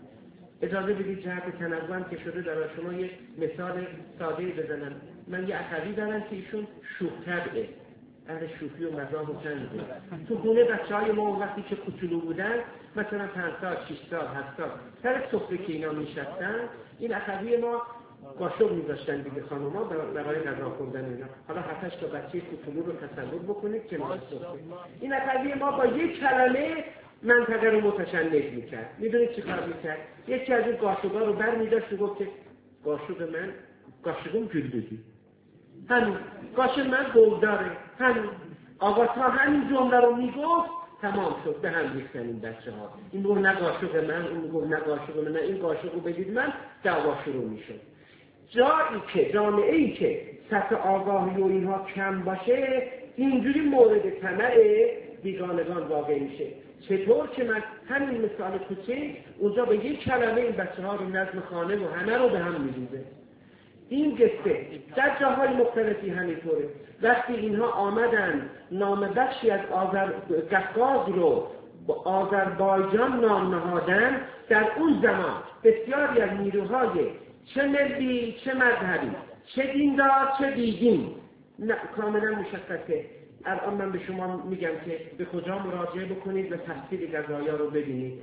اجازه بدید جهت تنوع که شده در شما یک مثال ساده بزنم. من یه اخوی دارم که ایشون شوخ طبعه، اهل شوخی و مزاح و چند بود. تو خونه بچه‌های ما وقتی که کوچولو بودن، مثلا پنج سال، شش سال، هفت سال، سر سفره که اینا میشستن، این اخوی ما قاشق می‌ذاشتن دیگه خانوما برای غذا خوردن اینا. حالا هفت هشت تا بچه کوچولو رو تصور بکنید که ما سفره. این اخوی ما با یک کلمه منطقه رو متشنج میکرد. میدونید چی کار میکرد؟ یکی از این قاشقا رو بر میداشت و گفت که قاشق من، قاشقم گلدوزی. همین. قاشق من گل داره. همین. آقا تا همین جمله رو میگفت تمام شد. به هم ریختن این بچه ها. این گفت نه قاشق من، اون گفت نه قاشق من، نه این قاشق رو بدید من، دعوا شروع میشد. جایی که جامعه‌ای که سطح آگاهی و اینها کم باشه، اینجوری مورد طمع بیگانگان واقع میشه. چطور که من همین مثال کوچه اونجا به یک کلمه این بچه ها رو نظم خانه و همه رو به هم می‌ریزه. این قصه در جاهای مختلفی همینطوره. وقتی اینها آمدن نام بخشی از آذر قفقاز رو با آذربایجان نام نهادن، در اون زمان بسیاری از نیروهای چه ملی چه مذهبی، چه دیندار چه بیدین، کاملا مشخصه. الان من به شما میگم که به کجا مراجعه بکنید و تفصیل قضایا رو ببینید.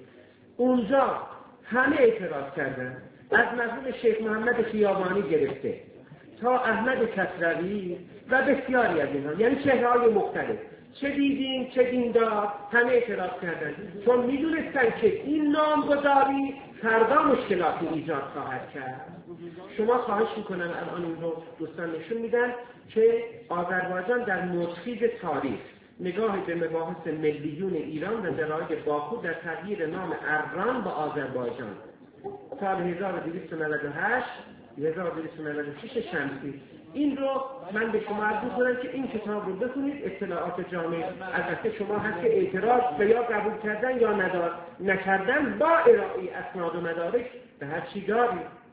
اونجا همه اعتراض کردن، از مرحوم شیخ محمد خیابانی گرفته تا احمد کسروی و بسیاری از اینها، یعنی چهره‌های مختلف، چه دیدین چه دیندار، همه اعتراض کردن، چون میدونستن که این نامگذاری فردا مشکلاتی ایجاد خواهد کرد. شما خواهش میکنم الان این رو دوستان نشون میدن که آذربایجان در نسخیج تاریخ نگاه به مباحث ملیون ایران و درای باکو در تغییر نام اران با آذربایجان سال هزار و دویست و نود و هشت هزار و دویست و نود و شش شمسی. این رو من به شما عرض می‌کنم که این کتاب رو بخونید. اطلاعات جامع البته شما حق اعتراض به یا قبول کردن یا ندار نکردن با ارائه اسناد و مدارک به هر چی دارید.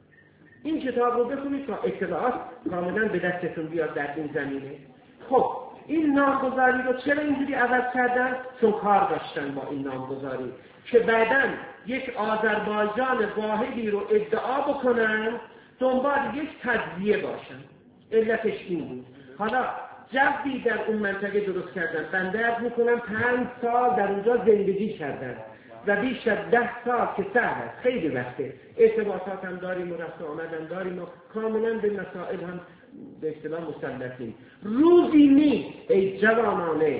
این کتاب رو بخونید تا اطلاعات کاملا به دستتون بیاد در این زمینه. خب این نامگذاری رو چرا اینجوری عوض کردن؟ چون کار داشتن با این نامگذاری که بعداً یک آذربایجان واحدی رو ادعا بکنن، دنبال یک تجزیه باشن. علتش این بود. حالا جوی در اون منطقه درست کردن. بنده عرض میکنم پنج سال در اونجا زندگی کردن و بیش از ده سال که سر هست، خیلی وقته. ارتباطات هم داریم و رفت آمدن داریم و کاملا به مسائل هم به اصطلاح مسلطیم. روزی نیست ای جوانانه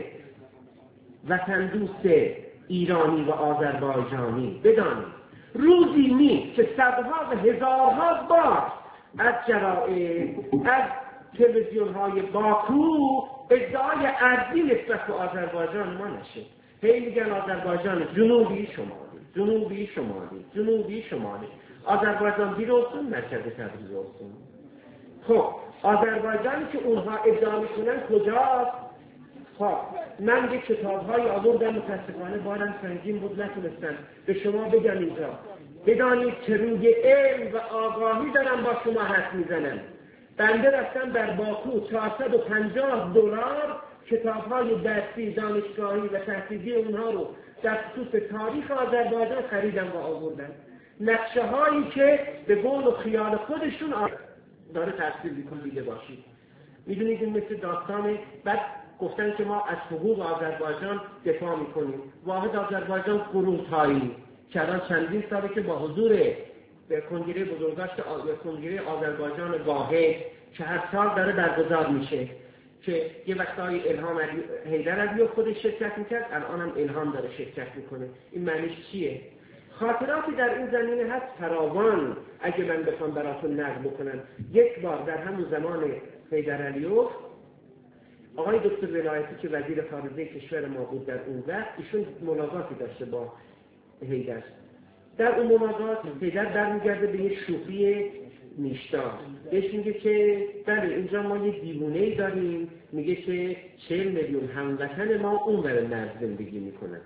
وطن دوست ایرانی و آذربایجانی بدانید، روزی نیست که صدها و هزارها بار از جرائد از تلویزیون های باکو ادعای ارضی نسبت به آذربایجان ما نشه. هی میگن آذربایجان جنوبی شمالی، جنوبی شمالی، جنوبی شمالی. آذربایجان بیرون مرکز تبریز استون. خب آذربایجانی که اونها ادعا میکنن کجاست؟ خب من یک کتاب‌های آوردم، متاسفانه بارم سنگین بود نتونستم به شما بگم اینجا. بدانید که روی علم و آگاهی دارم با شما حرف میزنم. بنده رفتم در باکو چهارصد و پنجاه دلار کتاب‌های درسی دانشگاهی و تحصیلی اونها رو در خصوص تاریخ آذربایجان خریدن و آوردن، نقشه هایی که به قول و خیال خودشون داره تفسیر میکنه دیده باشید. میدونید این مثل داستانه. بعد گفتن که ما از حقوق آذربایجان دفاع میکنیم. واحد آذربایجان قروتایی که الان چندین ساله که با حضور به کنگره بزرگداشت کنگره آذربایجان واحد که هر سال داره برگزار میشه، که یه وقتایی الهام حیدر علیوف خودش شرکت میکرد، الان هم الهام داره شرکت میکنه. این معنیش چیه؟ خاطراتی در این زمینه هست فراوان. اگه من بخوام براتون نقل بکنم، یک بار در همون زمان حیدر علیوف آقای دکتر ولایتی که وزیر خارجه کشور ما بود در اون وقت، ایشون ملاقاتی داشته با حیدر. در اون ملاقات حیدر برمیگرده به یه شوخی نیشدار، بهش میگه که بله اینجا ما یه دیوونه‌ای داریم، میگه که چهل میلیون هموطن ما اون برای مرز زندگی میکنن.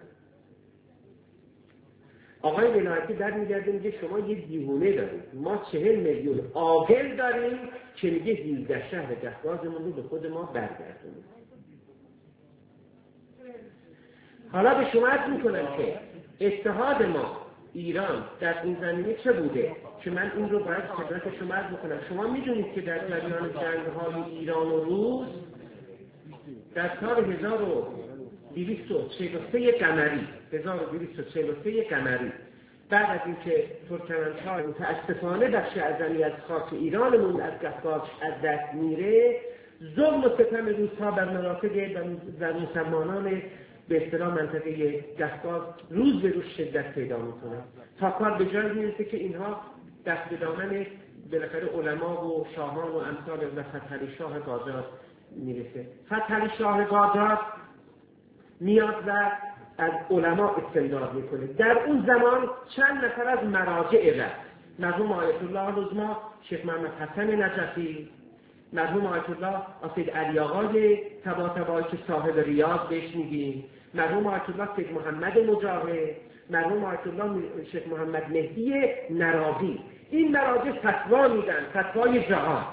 آقای ولایتی در میگرده میگه شما یه دیوونه دارید، ما چهل میلیون عاقل داریم که میگه هجده شهر گهگازمون رو به خود ما برگردونیم. حالا به شما عرض میکنم که اتحاد ما ایران در این زمینه چه بوده که من این رو باید خدمت شما عرض میکنم. شما میدونید که در جریان جنگ‌های ایران و روس در سال هزار و دویست و چهل و سه قمری هزار و دویست و چهل و سه قمری بعد از اینکه ترکمنچای متاسفانه بخش اعظمی از خاک ایرانمون از قفقاز از دست میره، ظلم و ستم روس‌ها بر مناطق و مسلمانان به اصطلاح منطقه قفقاز روز به روز شدت پیدا میکنه، تا کار به جای میرسه که اینها دست به دامن بالاخره علما و شاهان و امثال و فتحعلی شاه قاجار میرسه. فتحعلی شاه قاجار میاد و از علما استمداد میکنه. در اون زمان چند نفر از مراجع رفت، مرحوم آیت الله العظما شیخ محمد حسن نجفی، مرحوم آیت الله آسید علی آقای طباطبایی که صاحب ریاض بهش میگیم، مرحوم آیت الله شیخ محمد مجاهد، مرحوم آیت الله شیخ محمد مهدی نراقی. این مراجع فتوا میدن، فتوای جهاد،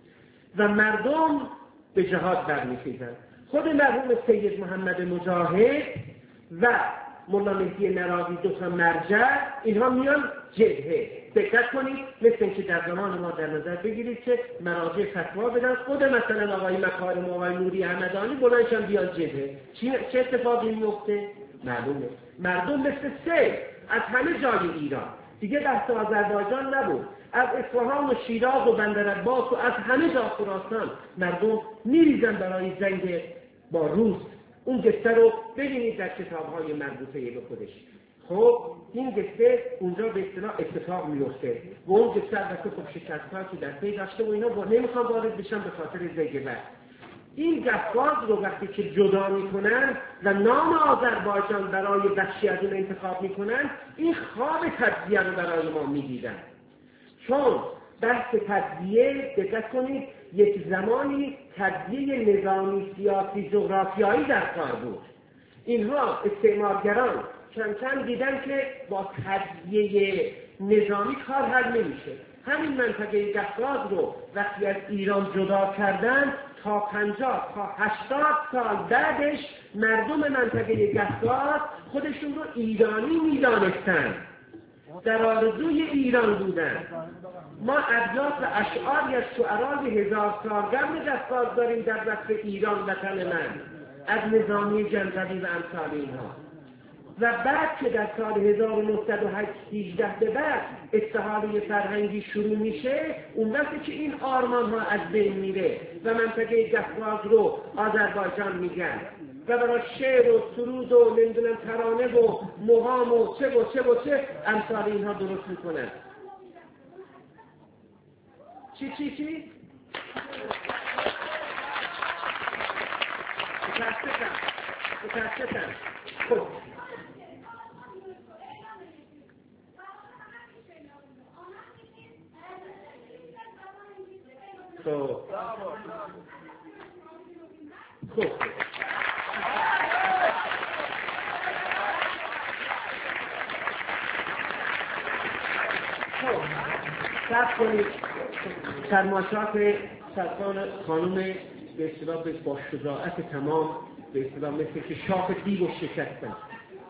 و مردم به جهاد برمیخیزن. خود مرحوم سید محمد مجاهد و مولا مهدی نراقی دو تا مرجع اینها میان جبهه. دقت کنید مثل اینکه در زمان ما در نظر بگیرید که مراجع فتوا بدن، خود مثلا آقای مکارم و آقای نوری احمدانی بلندشان بیان جبهه. چه اتفاقی میفته؟ معلومه مردم مثل سیل از همه جای ایران، دیگه دست آذربایجان نبود، از اصفهان و شیراز و بندرعباس و از همه جا خراسان مردم میریزن برای جنگ با روس. اون قصه رو ببینید در کتاب‌های مربوطه به خودش. خب این قصه اونجا به اصطلاح اتفاق میفته و اون قصه البته خب شکست‌هایی که در پی داشته و اینا با نمیخوام وارد بشم به خاطر زیگ وقت. این قفقاز رو وقتی که جدا میکنن و نام آذربایجان برای بخشی از اون انتخاب میکنن، این خواب تجزیه رو برای ما میدیدن. چون بحث تجزیه دقت کنید یک زمانی تجزیه نظامی سیاسی جغرافیایی در کار بود. اینها استعمارگران چند چند دیدن که با تجزیه نظامی کار حل نمیشه. همین منطقه قفقاز رو وقتی از ایران جدا کردن تا پنجاه تا هشتاد سال بعدش مردم منطقه قفقاز خودشون رو ایرانی میدانستن، در آرزوی ایران بودن. ما ابیات و اشعاری از شعرای هزار سال قبل قفقاز داریم در وصف ایران وطن من از نظامی جنگلی و امثال اینها. و بعد که در سال هزار و نهصد و هجده به بعد استحاله فرهنگی شروع میشه، اون وقتی که این آرمان ها از بین میره و منطقه قفقاز رو آذربایجان میگن و برای شعر و سرود و نمیدونم ترانه و مقام و چه و چه و چه امثال اینها درست میکنن. چی چی چی؟ متاسفم متاسفم خب خب خب صرف کنید سرماشات سلطان خانوم به اصطلاح با شجاعت تمام به اصطلاح مثل که شاخ دیو رو شکستن.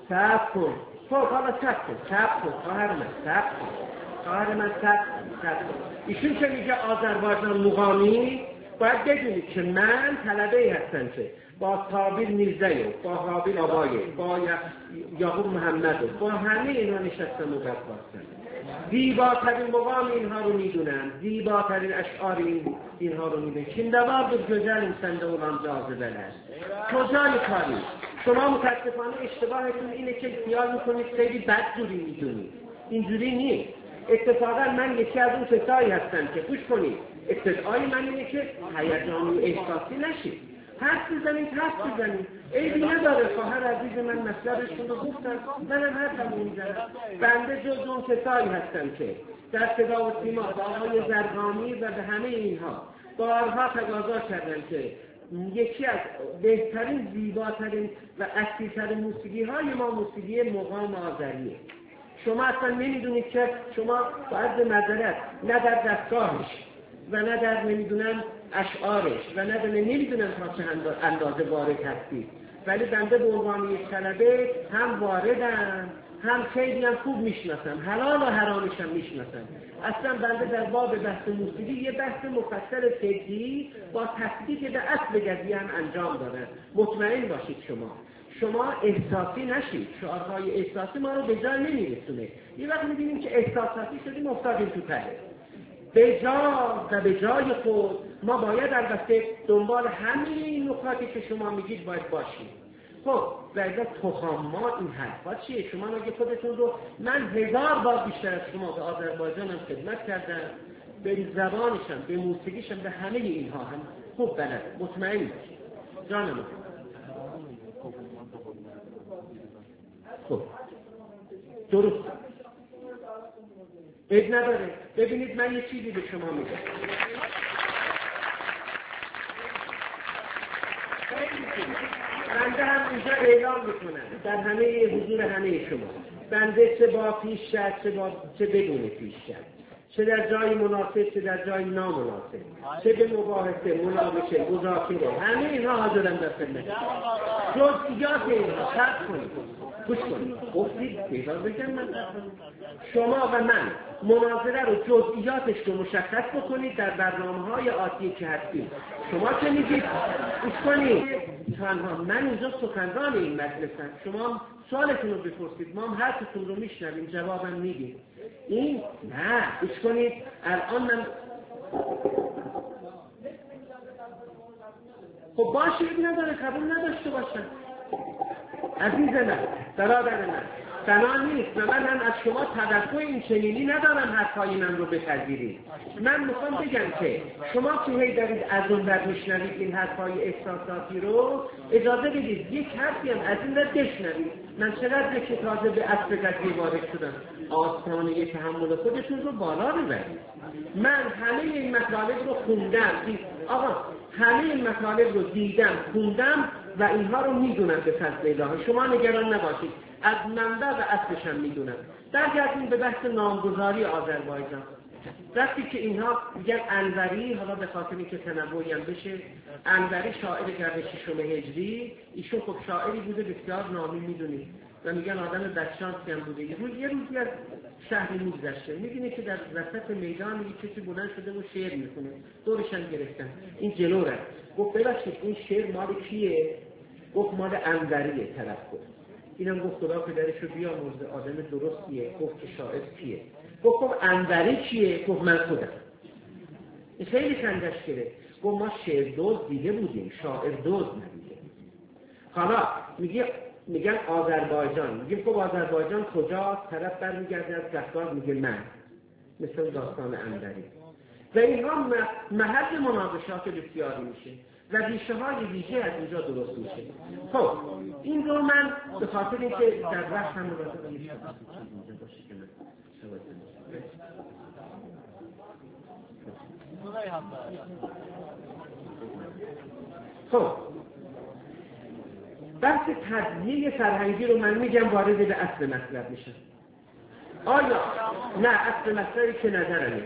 صبر کن. خب حالا صبر کن، صبر کن خواهر من، صبر کن خواهر من، صبر صبر کن. ایشون که میگه آذربایجان مقامی، باید بدونید که من طلبه‌ای هستم که با تابیر میرزایی، با حابیل آبایی، با یعقوب محمد، با همه اینا نشستم و بحث بستم. زیباترین مقام اینها رو میدونم، زیباترین اشعار این اینها رو میدونم. کندوار در گذر سنده اولان جازه بلد. کجای کاری؟ شما متاسفانه اشتباهتون اینه که خیال میکنید خیلی بد جوری میدونید. اینجوری نیست. اتفاقا من یکی از اون کسایی هستم که گوش کنید. ابتدای من اینه که هیجانی و احساسی نشید. حرف بزنید، حرف بزنید. عیبی نداره. خواهر عزیز من مطلبشون رو گفتن، منم حرفم میزنم. بنده جز اون کسایی هستم که در صدا و سیما با آقای زرقامی و به همه اینها بارها تقاضا کردن که یکی از بهترین، زیباترین و اصیلترین موسیقی های ما موسیقی مقام آذریه. شما اصلا نمیدونید که شما باید به معذرت نه در دستگاهش و نه در نمیدونم اشعارش و نه در نمیدونم تا چه اندازه وارد هستید، ولی بنده به عنوان یک طلبه هم واردم، هم خیلی هم خوب میشناسم، حلال و حرامش هم میشناسم. اصلا بنده در باب بحث موسیقی یه بحث مفصل فقهی با تطبیق به اصل گزی هم انجام داره. مطمئن باشید شما شما احساسی نشید. شعارهای احساسی ما رو به جای نمیرسونه. یه وقت میبینیم که احساساتی شدیم افتادیم تو پله. به جا و به جای خود ما باید البته دنبال همین نکاتی که شما میگید باید باشیم. خب و اگر تخام ما این حرفا چیه؟ شما اگه خودتون رو، من هزار بار بیشتر از شما به آذربایجان هم خدمت کردم، به زبانشم، به موسیقیشم، به همه اینها هم خوب بلد. مطمئن باشید جانم. خب درست عیب نداره. ببینید من یه چیزی به شما میگم. بنده هم اینجا اعلام میکنم در همه حضور همه شما، بنده چه با پیش شد چه, با... چه بدون پیش شد، چه در جای مناسب چه در جای نامناسب، چه به مباحثه، مناقشه، مذاکره، همه اینها حاضرم در خدمت. جزئیات اینها شرط کنید، گوش کنید. گفتید بذار بگم من شما و من مناظره رو جزئیاتش رو مشخص بکنید در برنامه‌های آتی که هستید. شما چه میگید؟ گوش کنید. تنها من اینجا سخنران این مجلسم. شما سوالتون رو بپرسید، ما هم حرفتون رو میشنویم، جوابم میدیم. این نه، گوش کنید. الان من خب باشه، نداره قبول نداشته باشم. عزیز من، برادر من، بنا نیست و من هم از شما توقع این چنینی ندارم حرفای من رو بپذیرید. من میخوام بگم که شما که هی دارید از اون بر میشنوید این حرفای احساساتی رو، اجازه بدید یک حرفی هم از این بر بشنوید. من چقدر که تازه به اصل قضیه وارد شدم، آستانه تحمل خودتون رو بالا ببرید. من همه این مطالب رو خوندم. آقا همه این مطالب رو دیدم، خوندم و اینها رو میدونم به فضل الله. شما نگران نباشید، از منبع و اصلش هم میدونم. برگردیم به بحث نامگذاری آذربایجان. وقتی که اینها میگن انوری، حالا به خاطر اینکه تنوعی هم بشه، انوری شاعر قرن ششم هجری، ایشون خب شاعری بوده بسیار نامی میدونید و میگن آدم بدشانسی هم بوده. یه روز یه روزی از شهری میگذشته، میبینه که در وسط میدان یه کسی بلند شده و شعر میخونه، دورش هم گرفتن. این جلو رفت، گفت ببخشید این شعر مال کیه؟ گفت مال انوریه. طرف گفت اینم گفت خدا پدرشو بیامرزه، آدم درستیه. گفت که شاعر کیه؟ گفت خب انوری کیه؟ گفت من خودم. این خیلی خندش گرفت. گفت ما شعر دوز دیده بودیم، شاعر دوز ندیده. حالا میگه میگن آذربایجان، میگیم خب آذربایجان کجا؟ طرف برمیگرده از دستگاه میگه من، مثل داستان انوری. و اینها محل مناقشات بسیاری میشه و ریشه های ویژه از اینجا درست میشه. خب این رو من به خاطر اینکه در وقت هم مراجعه میشه باشه که من خب بحث تجزیه فرهنگی رو من میگم وارد به اصل مطلب میشه. آیا نه اصل مطلبی که نظرمه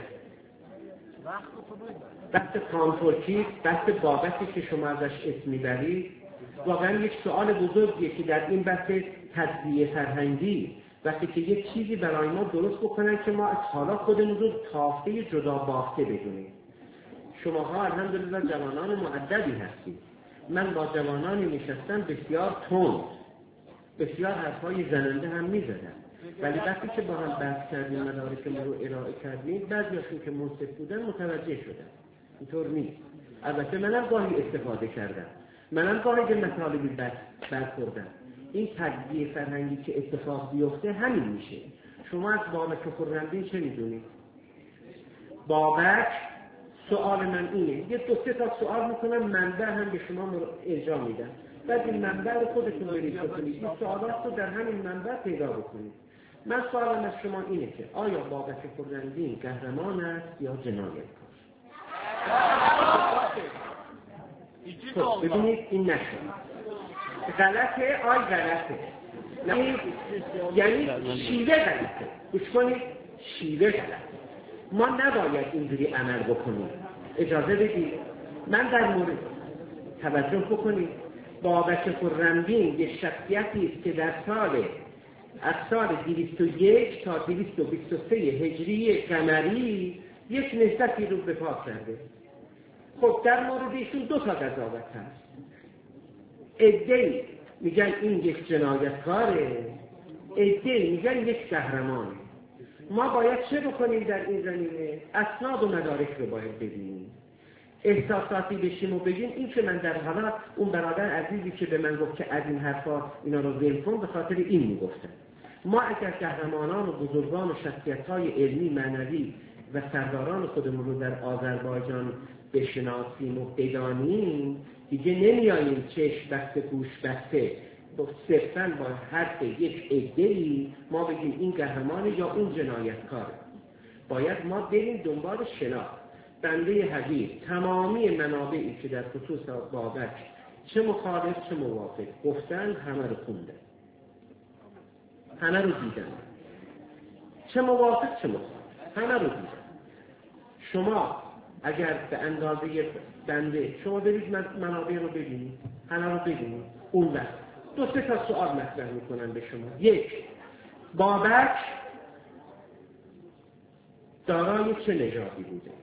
بحث کانتورکی، بحث بابتی که شما ازش اسم میبرید، واقعا یک سوال بزرگیه که در این بحث تجزیه فرهنگی وقتی که یک چیزی برای ما درست بکنن که ما از حالا خودمون رو تافته جدا بافته بدونیم. شماها الحمدلله جوانان مؤدبی هستید. من با جوانانی نشستم بسیار تند، بسیار حرفای زننده هم میزدن، ولی وقتی که با هم بحث کردیم مدارک ما رو ارائه کردیم بعضیاشون که منصف بودن متوجه شدن اینطور نیست. البته منم گاهی استفاده کردم، منم گاهی به مطالبی برخوردم. این تجزیه فرهنگی که اتفاق بیفته همین میشه. شما از بابک خرمدین چه میدونید؟ بابک سوال من اینه، یه دو سه تا سوال میکنم، منبع هم به شما ارجاع میدم، بعد این منبع رو خودتون بریز بکنید، این سوالات رو در همین منبع پیدا بکنید. من سوالم از شما اینه که آیا بابک خرمدین قهرمان است یا جنایتکار؟ خب ببینید این نشد. غلطه، آی غلطه. نه یعنی شیوه غلطه. گوش کنید، شیوه غلطه. ما نباید اینجوری عمل بکنیم. اجازه بدید من در مورد توجه بکنید. بابک خرمدین یک شخصیتی است که در سال از سال دویست و یک تا دویست و بیست و سه هجری قمری یک نهضتی رو به پا کرده. خب در مورد ایشون دو تا قضاوت هست. عده‌ای میگن این یک جنایتکاره، عده‌ای میگن یک قهرمانه. ما باید چه بکنیم در این زمینه؟ اسناد و مدارک رو باید ببینیم. احساساتی بشیم و بگیم. این که من در حالا اون برادر عزیزی که به من گفت که از این حرفا اینا رو ول کن، به خاطر این میگفتن. ما اگر قهرمانان و بزرگان و شخصیت‌های علمی معنوی و سرداران خودمون رو در آذربایجان بشناسیم و بدانیم، دیگه نمیاییم چشم بسته گوش بسته صرفاً با حرف یک عده‌ای ما بگیم این قهرمانه یا اون جنایتکاره. باید ما بریم دنبال شناخت. بنده حقیر تمامی منابعی که در خصوص بابک چه مخالف چه موافق گفتن همه رو خوندن، همه رو دیدن، چه موافق چه مخالف همه رو دیدن. شما اگر به اندازه بنده شما برید منابع رو ببینید، همه رو ببینید، اون وقت دو سه تا سوال مطرح میکنن به شما. یک، بابک دارای چه نژادی بوده؟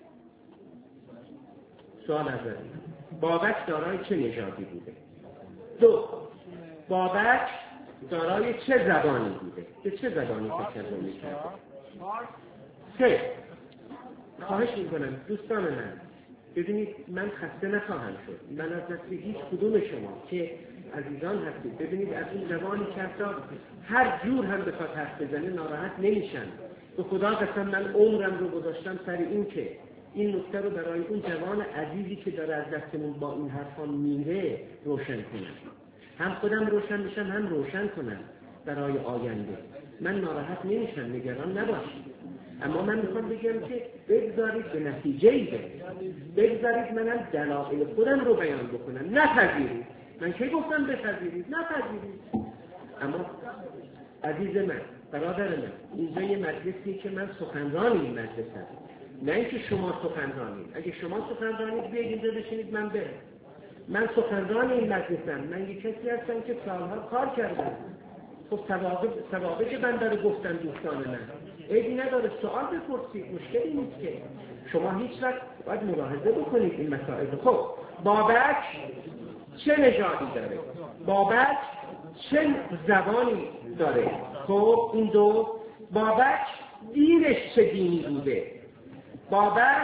سوال اولی، بابک دارای چه نژادی بوده؟ دو، بابک دارای چه زبانی بوده؟ به چه زبانی تکلم می‌کرده؟ سه، خواهش میکنم دوستان من ببینید، من خسته نخواهم شد، من از نسل هیچ کدوم شما که عزیزان هستید، ببینید از این زبانی که هر جور هم بخواد حرف بزنه ناراحت نمیشن. به خدا قسم من عمرم رو گذاشتم سر این که این نکته رو برای اون جوان عزیزی که داره از دستمون با این حرفان میره روشن کنم. هم خودم روشن بشم هم روشن کنم برای آینده. من ناراحت نمیشم، نگران نباشید. اما من میخوام بگم که بگذارید به نتیجه‌ای برید، بگذارید منم دلایل خودم رو بیان بکنم، نپذیرید. من کی گفتم بپذیرید؟ نپذیرید. اما عزیز من، برادر من، اینجا یه مجلسی که من سخنران این مجلسم، نه اینکه شما سخنرانید. اگه شما سخنرانید بیاید اینجا بشینید من برم. من سخنران این مجلسم، من یک کسی هستم که سالها کار کردم. خب سوابق من داره گفتن دوستان من، عیبی نداره سوال بپرسید، مشکلی نیست که. شما هیچ وقت باید ملاحظه بکنید این مسائل. خب بابک چه نژادی داره؟ بابک چه زبانی داره؟ خب این دو. بابک دینش چه دینی بوده؟ بابک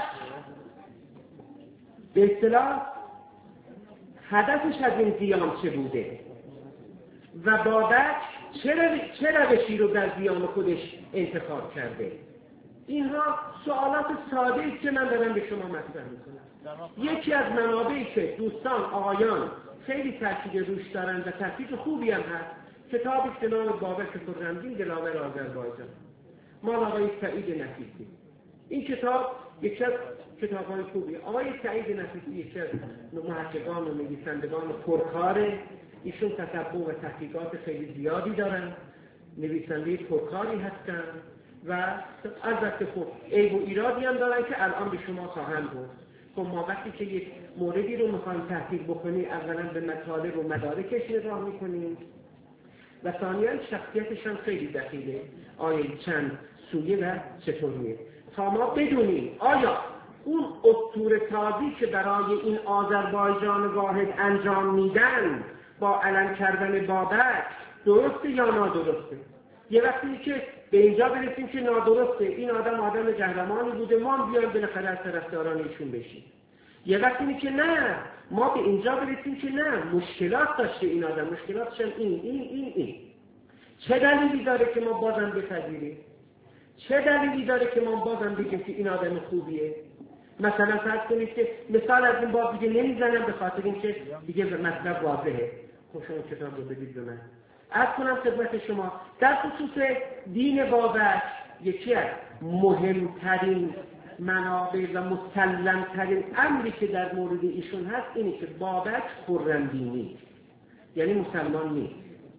به اصطلاح هدفش از این قیام چه بوده؟ و بابک چه روشی رو در قیام خودش انتخاب کرده؟ اینها سوالات ساده است که من دارم به شما مطرح میکنم. یکی از منابعی که دوستان آقایان خیلی تاکید روش دارن و تاکید خوبی هم هست، کتابی به نام بابک خرمدین دلاور آذربایجان مال آقای سعید نفیسی. این کتاب یکی از کتاب‌های خوبیه. آقای سعید نفیسی یکی از محققان و نویسندگان پرکاره. ایشون تتبع و تحقیقات خیلی زیادی دارن، نویسنده پرکاری هستن و البته خب عیب و ایرادی هم دارن که الان به شما خواهم گفت. خب ما وقتی که یک موردی رو میخوایم تحقیق بکنیم اولا به مطالب و مدارکش نگاه میکنیم و ثانیاً شخصیتشان خیلی دقیقه، آیا چند سویه و چطوریه، تا ما بدونیم آیا اون اسطوره‌سازی که برای این آذربایجان واحد انجام میدن با علم کردن بابک درسته یا نادرسته. یه وقتی که به اینجا برسیم که نادرسته، این آدم آدم قهرمانی بوده، ما هم بیایم بالاخره از طرفداران ایشون بشیم. یه وقتی که نه، ما به اینجا برسیم که نه، مشکلات داشته این آدم، مشکلاتش این این این این چه دلیلی داره که ما بازم بپذیریم؟ چه دلیلی داره که ما بازم بگیم که این آدم خوبیه؟ مثلا فرض کنید که مثال از این باب دیگه نمیزنم به خاطر اینکه دیگه مطلب واضحه. خب شما کتاب رو بدید به من. عرض کنم خدمت شما در خصوص دین بابک یکی از مهمترین منابع و مسلمترین امری که در مورد ایشون هست اینه که بابک خرمدینی، یعنی مسلمان نیست.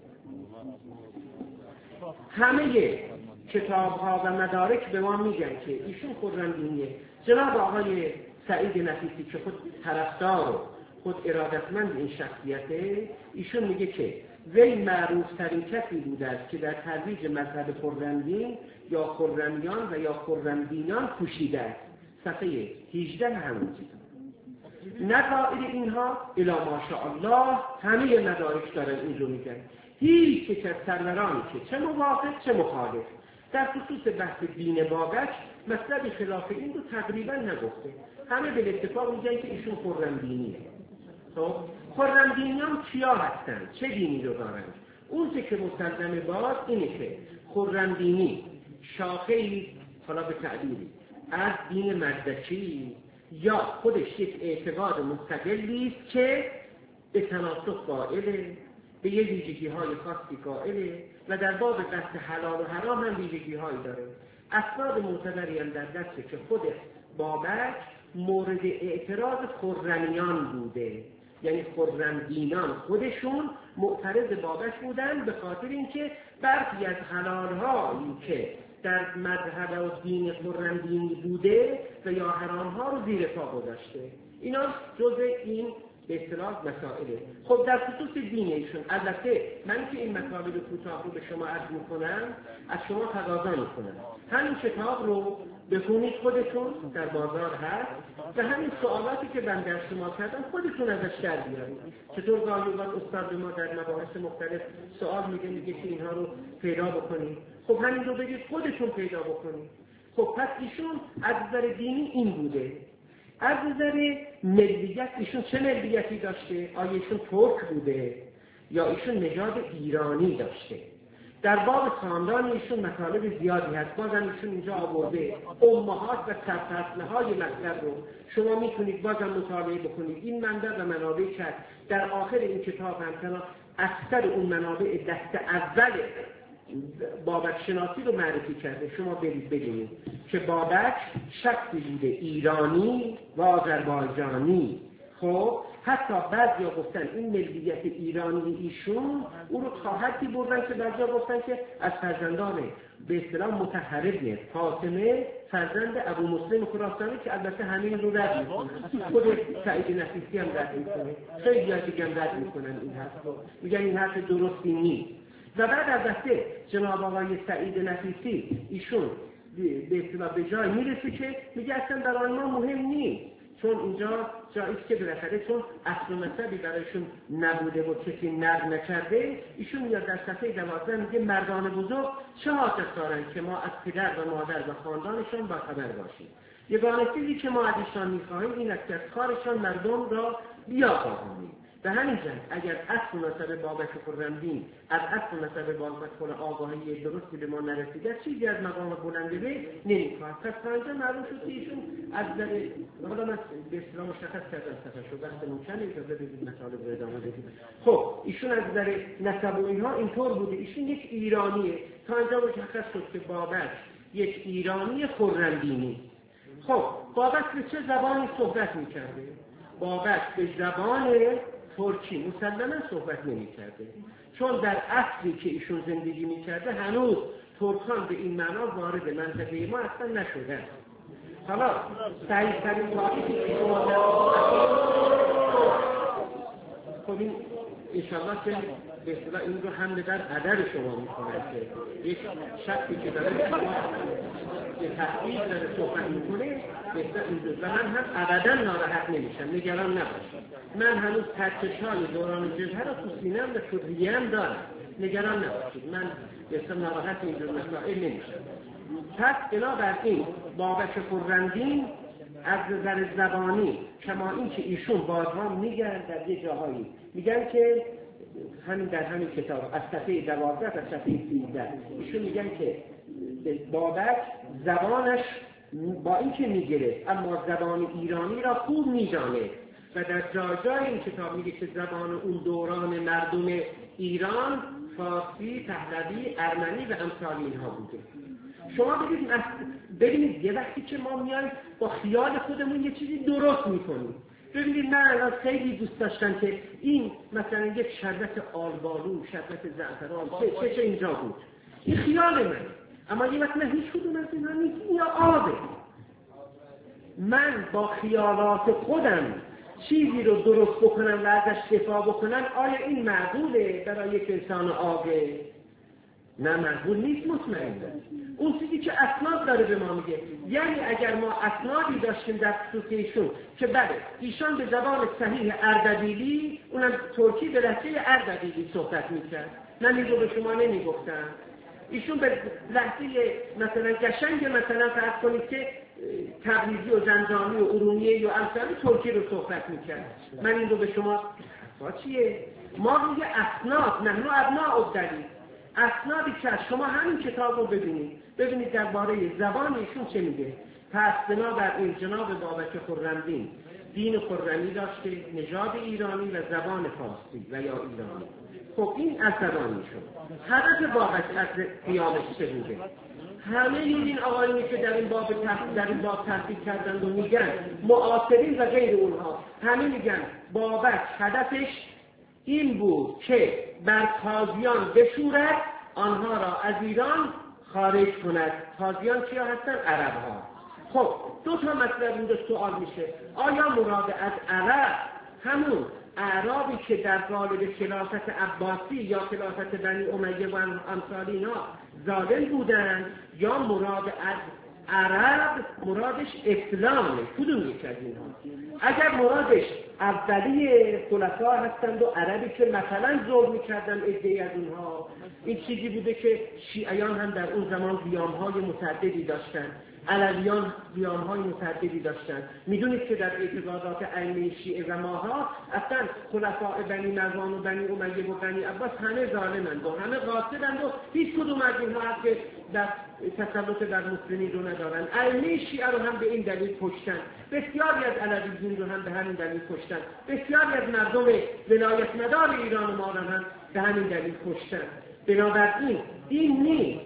همه کتاب ها و مدارک به ما میگن که ایشون خرمدینیه. جناب آقای سعید نفیسی که خود طرفدار و خود ارادتمند این شخصیته، ایشون میگه که وی معروف ترین کسی بوده است که در ترویج مذهب خرمدین یا خرمیان و یا خرمدینان کوشیده است. صفحه هجده همون چیز. نظائر اینها الی ماشاءالله همه مدارک دارن این رو میگن. هیچ یک از سرورانی که چه موافق چه مخالف در خصوص بحث دین بابک مطلبی خلاف این رو تقریبا نگفته. همه به اتفاق میگن که ایشون خرمدینیه. خب خرمدینیان کیا هستن؟ چه دینی رو دارن؟ اون که مسلم باز اینه که خرمدینی شاخه‌ای، حالا به تعبیری، از دین مزدکی یا خودش یک اعتقاد مستقلی است که به تناسخ قائله، به یه ویژگی های خاصی قائله و در باب بحث حلال و حرام هم ویژگی هایی داره. اسناد معتبری هم در دسته که خود بابک مورد اعتراض خرمیان بوده، یعنی خرمدینان خودشون معترض بابک بودن به خاطر اینکه برخی از حلالهایی که در مذهب و دین خرمدینی بوده و یا حرامها رو زیر پا گذاشته. اینا جزء این به اصطلاح مسائله. خب در خصوص دین ایشون البته من که این مطالب کوتاه رو به شما عرض میکنم از شما تقاضا میکنم همین کتاب رو بخونید، خودتون در بازار هست و همین سوالاتی که من در شما کردم خودتون ازش در بیارید. چطور گاهی اوقات استاد به ما در مباحث مختلف سوال میگه میگه که اینها رو پیدا بکنید، خب همین رو بگید خودتون پیدا بکنید. خب پس ایشون از نظر دینی این بوده. از نظر ملیت ایشون چه ملیتی داشته؟ آیا ایشون ترک بوده یا ایشون نژاد ایرانی داشته؟ در باب خاندان ایشون مطالب زیادی هست، بازم ایشون اینجا آورده امهات و سرفصلهای مطلب رو شما میتونید بازم مطالعه بکنید. این منبع و منابع که در آخر این کتاب هم اکثر اون منابع دست اول بابک شناسی رو معرفی کرده. شما برید ببینید که بابک شخصی بوده ایرانی و آذربایجانی. خب حتی بعضیا گفتن این ملیت ایرانی ایشون او رو تا حدی بردن که بعضیا گفتن که از فرزندان به اصطلاح مطهر ابن فاطمه فرزند ابو مسلم خراسانی، که البته همین رو رد میکنن. خود سعید نفیسی هم رد میکنه، خیلی ها دیگه هم رد میکنن این حرف رو، میگن این حرف درستی نیست. و بعد البته جناب آقای سعید نفیسی ایشون به اصطلاح به جای میرسه که میگه اصلا برای ما مهم نیست، چون اینجا جایی که بالاخره چون اصل و مطلبی برایشون نبوده و کسی نقل نکرده، ایشون میاد در صفحه دوازده میگه مردان بزرگ چه حاجت دارن که ما از پدر و مادر و خاندانشون با خبر باشیم. یگانه چیزی که ما از ایشان میخواهیم این است که از کارشان مردم را بیاقاهانیم. به همین جهت اگر اصل نسب بابک خرمدین از اصل نسب بابک خود آگاهی درستی به ما نرسیده، چیزی از مقام بلنده به نمیخواهد. پس پنجا معلوم شد که ایشون از در حالا من به اصطلاح مشخص کردم صفحه شد وقت ممکنه اجازه بدید مطالب رو ادامه بدید. خب ایشون از در نسب و اینها اینطور بوده، ایشون یک ایرانیه. تا اینجا مشخص شد که بابک یک ایرانی خرمدینی. خب بابک به چه زبانی صحبت میکرده؟ بابک به زبان ترکی مسلماً صحبت نمی کرده، چون در عصری که ایشون زندگی می کرده هنوز ترکان به این معنا وارد منطقه ما اصلا نشدن. حالا صحیح ترین تعریفی که شما در خب این انشاءالله که به اصطلاح این رو حمله در عدد شما میکنه که یک شخصی که داره یه تحقیق داره صحبت میکنه بهتر اینجور و من هم ابدا ناراحت نمیشم، نگران نباشم. من هنوز ترکش‌های دوران جبهه را تو سینه‌ام و شدریم دارم، نگران نباشید. من بهتر ناراحت اینجور مسائل نمیشم. پس بنابراین بابک خرمدین از نظر زبانی کما این که ایشون بارها میگن در یه جاهایی میگن که همین در همین کتاب از صفحه دوازده تا صفحه سیزده ایشون میگن که بابک زبانش با این که میگرفت اما زبان ایرانی را خوب میدانه و در جای جای این کتاب میگه که زبان اون دوران مردم ایران فارسی، پهلوی، ارمنی و امثال اینها بوده. شما ببینید ببینید یه وقتی که ما میایم با خیال خودمون یه چیزی درست میکنیم. ببینید من الان خیلی دوست داشتم که این مثلا یک شربت آلبالو، شربت زعفران چه چه اینجا بود. این خیال من. اما یه وقت من هیچ کدوم از اینها نیست، یا آبه. من با خیالات خودم چیزی رو درست بکنم و ازش دفاع بکنم، آیا این معقوله برای یک انسان آبه؟ نه معقول نیست مطمئنه. اون چیزی که اسناد داره به ما میگه، یعنی اگر ما اسنادی داشتیم در خصوص ایشون که بله ایشان به زبان صحیح اردبیلی، اونم ترکی به لهجه اردبیلی صحبت میکرد، من این رو به شما نمیگفتم. ایشون به لهجه مثلا قشنگ مثلا فرض کنید که تبریزی و زنجانی و ارومیه و امثال ترکی رو صحبت میکرد، من این رو به شما با چیه؟ ما روی اسناد نحن ابناء الدلیل، اسنادی که شما همین کتاب رو ببینید ببینید درباره زبان ایشون چه میگه. پس بنابراین جناب بابک خرمدین دین خرمی داشته، نژاد ایرانی و زبان فارسی و یا ایرانی. خب این از زبان ایشون. هدف بابک از قیامش چه بوده؟ همه این آقایونی که در این باب تحقیق در این باب تحقیق کردند و میگن معاصرین و غیر اونها همه میگن بابک هدفش این بود که بر تازیان بشورد، آنها را از ایران خارج کند. تازیان کیا هستن؟ عرب ها. خب دو تا مطلب اینجا سوال میشه، آیا مراد از عرب همون اعرابی که در قالب خلافت عباسی یا خلافت بنی امیه و امثال اینا ظالم بودن، یا مراد از عرب مرادش اسلامه؟ کدوم یک از اینها؟ اگر مرادش اولی خلفا هستند و عربی که مثلا ظلم میکردن عده‌ای از اونها، این چیزی بوده که شیعیان هم در اون زمان قیام‌های متعددی داشتن، علویان قیام‌های متعددی داشتن. میدونید که در اعتقادات ائمه شیعه و ماها اصلا خلفاء بنی مروان و بنی امیه و بنی عباس همه ظالمند و همه قاصدند و هیچ کدوم از اینها که در تسلط بر مسلمین رو ندارن. ائمه شیعه رو هم به این دلیل کشتن، بسیاری از علویین رو هم به همین دلیل کشتن، بسیاری از مردم ولایت مدار ایران ما رو هم به همین دلیل کشتن. بنابراین این نیست.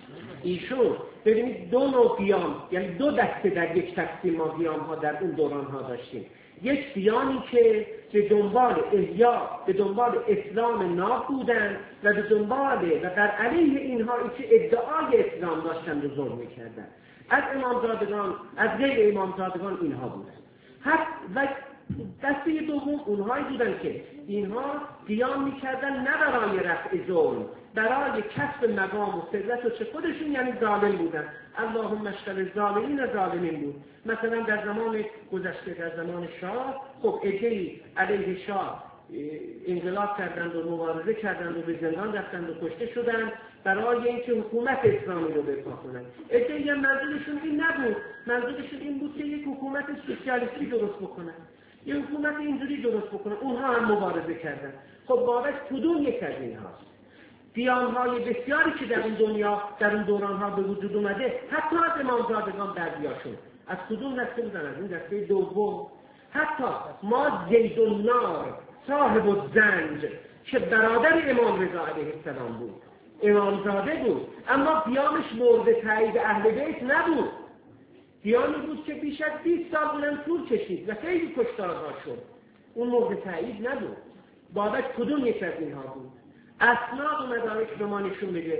ایشون ببینید دو نوع قیام، یعنی دو دسته در یک تقسیم ما قیام ها در اون دوران ها داشتیم. یک قیامی که به دنبال احیا، به دنبال اسلام ناب بودن و به دنبال و در علیه اینها که ادعای اسلام داشتن و ظلم میکردن. از امامزادگان، از غیر امامزادگان اینها بودن. حتی و دسته دوم اونهایی بودن که اینها قیام میکردن نه برای رفع ظلم، برای کسب مقام و ثروت و چه خودشون یعنی ظالم بودن. اللهم اشغل ظالمین ظالمین بود. مثلا در زمان گذشته در زمان شاه خب عده‌ای علیه شاه انقلاب کردند و مبارزه کردند و به زندان رفتند و کشته شدند برای اینکه حکومت اسلامی رو برپا کنند. عده‌ای هم منظورشون این نبود، منظورشون این بود که یک حکومت سوسیالیستی درست بکنن، یک حکومت اینجوری درست بکنن. اونها هم مبارزه کردند. خب بابک کدوم یک از اینهاست؟ قیام‌های بسیاری که در این دنیا در این دوران‌ها به وجود اومده، حتی از امامزادگان بعضیاشون از کدوم دسته بودن؟ از این دسته دوم. حتی ما زید النار صاحب الزنج که برادر امام رضا علیه السلام بود، امامزاده بود، اما قیامش مورد تایید اهل بیت نبود. قیامی بود که بیش از بیست سال اونم طول کشید و خیلی کشتارها شد، اون مورد تایید نبود. بابک کدوم یک از اینها بود؟ اسناد و مدارک به ما نشون میده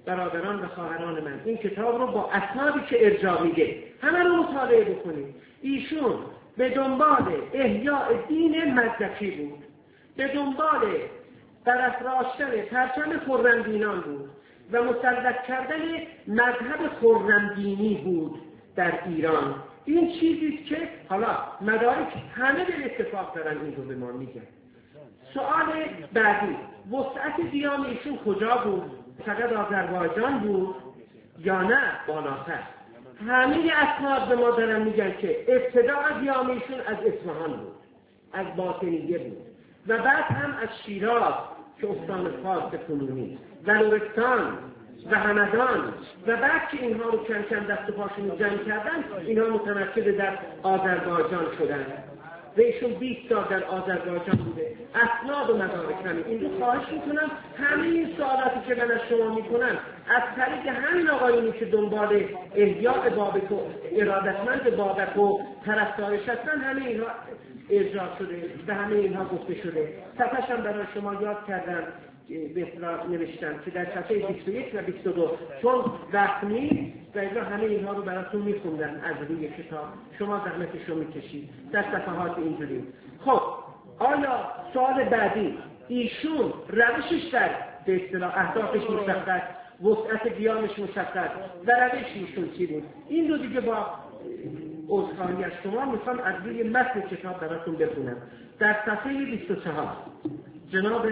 برادران و خواهران من، این کتاب رو با اسنادی که ارجاع میده همه رو مطالعه بکنید. ایشون به دنبال احیاء دین مزدکی بود، به دنبال برافراشتن پرچم خرمدینان بود و مسلط کردن مذهب خرمدینی بود در ایران. این چیزی که حالا مدارک همه به اتفاق دارن این رو به ما میگن. سوال بعدی، وسعت دیام ایشون کجا بود؟ فقط آذربایجان بود یا نه بالاتر؟ همه اسناد به ما دارن میگن که ابتداء دیام ایشون از اصفهان بود، از باطنیه بود و بعد هم از شیراز که استان فارس کنونی و لرستان و همدان و بعد که اینها رو کم کم دست و پاشون جمع کردن اینها متمرکز در آذربایجان شدن و ایشون بیست سال در آذربایجان بوده. اسناد و مدارک همین. این رو خواهش میکنم همه این سوالاتی که من از شما میکنم از طریق همین آقایونی که دنبال احیاء بابک و ارادتمند بابک و طرفدارش هستن همه اینها ارجاع شده و همه اینها گفته شده. صفحش هم برای شما یاد کردم به اصطلاح نوشتم که در صفحه بیست و یک و بیست و دو چون وقت نیست و اینا همه اینها رو براتون میخوندن از روی کتاب، شما زحمتش رو میکشید در صفحات اینجوری. خب آیا سوال بعدی، ایشون روشش در به اصطلاح اهدافش مشخص، وسعت دیامش مشخص و روش ایشون چی بود؟ این رو دیگه با عذرخواهی از شما میخوام از روی متن کتاب براتون بخونم. در صفحه بیست و چهار جناب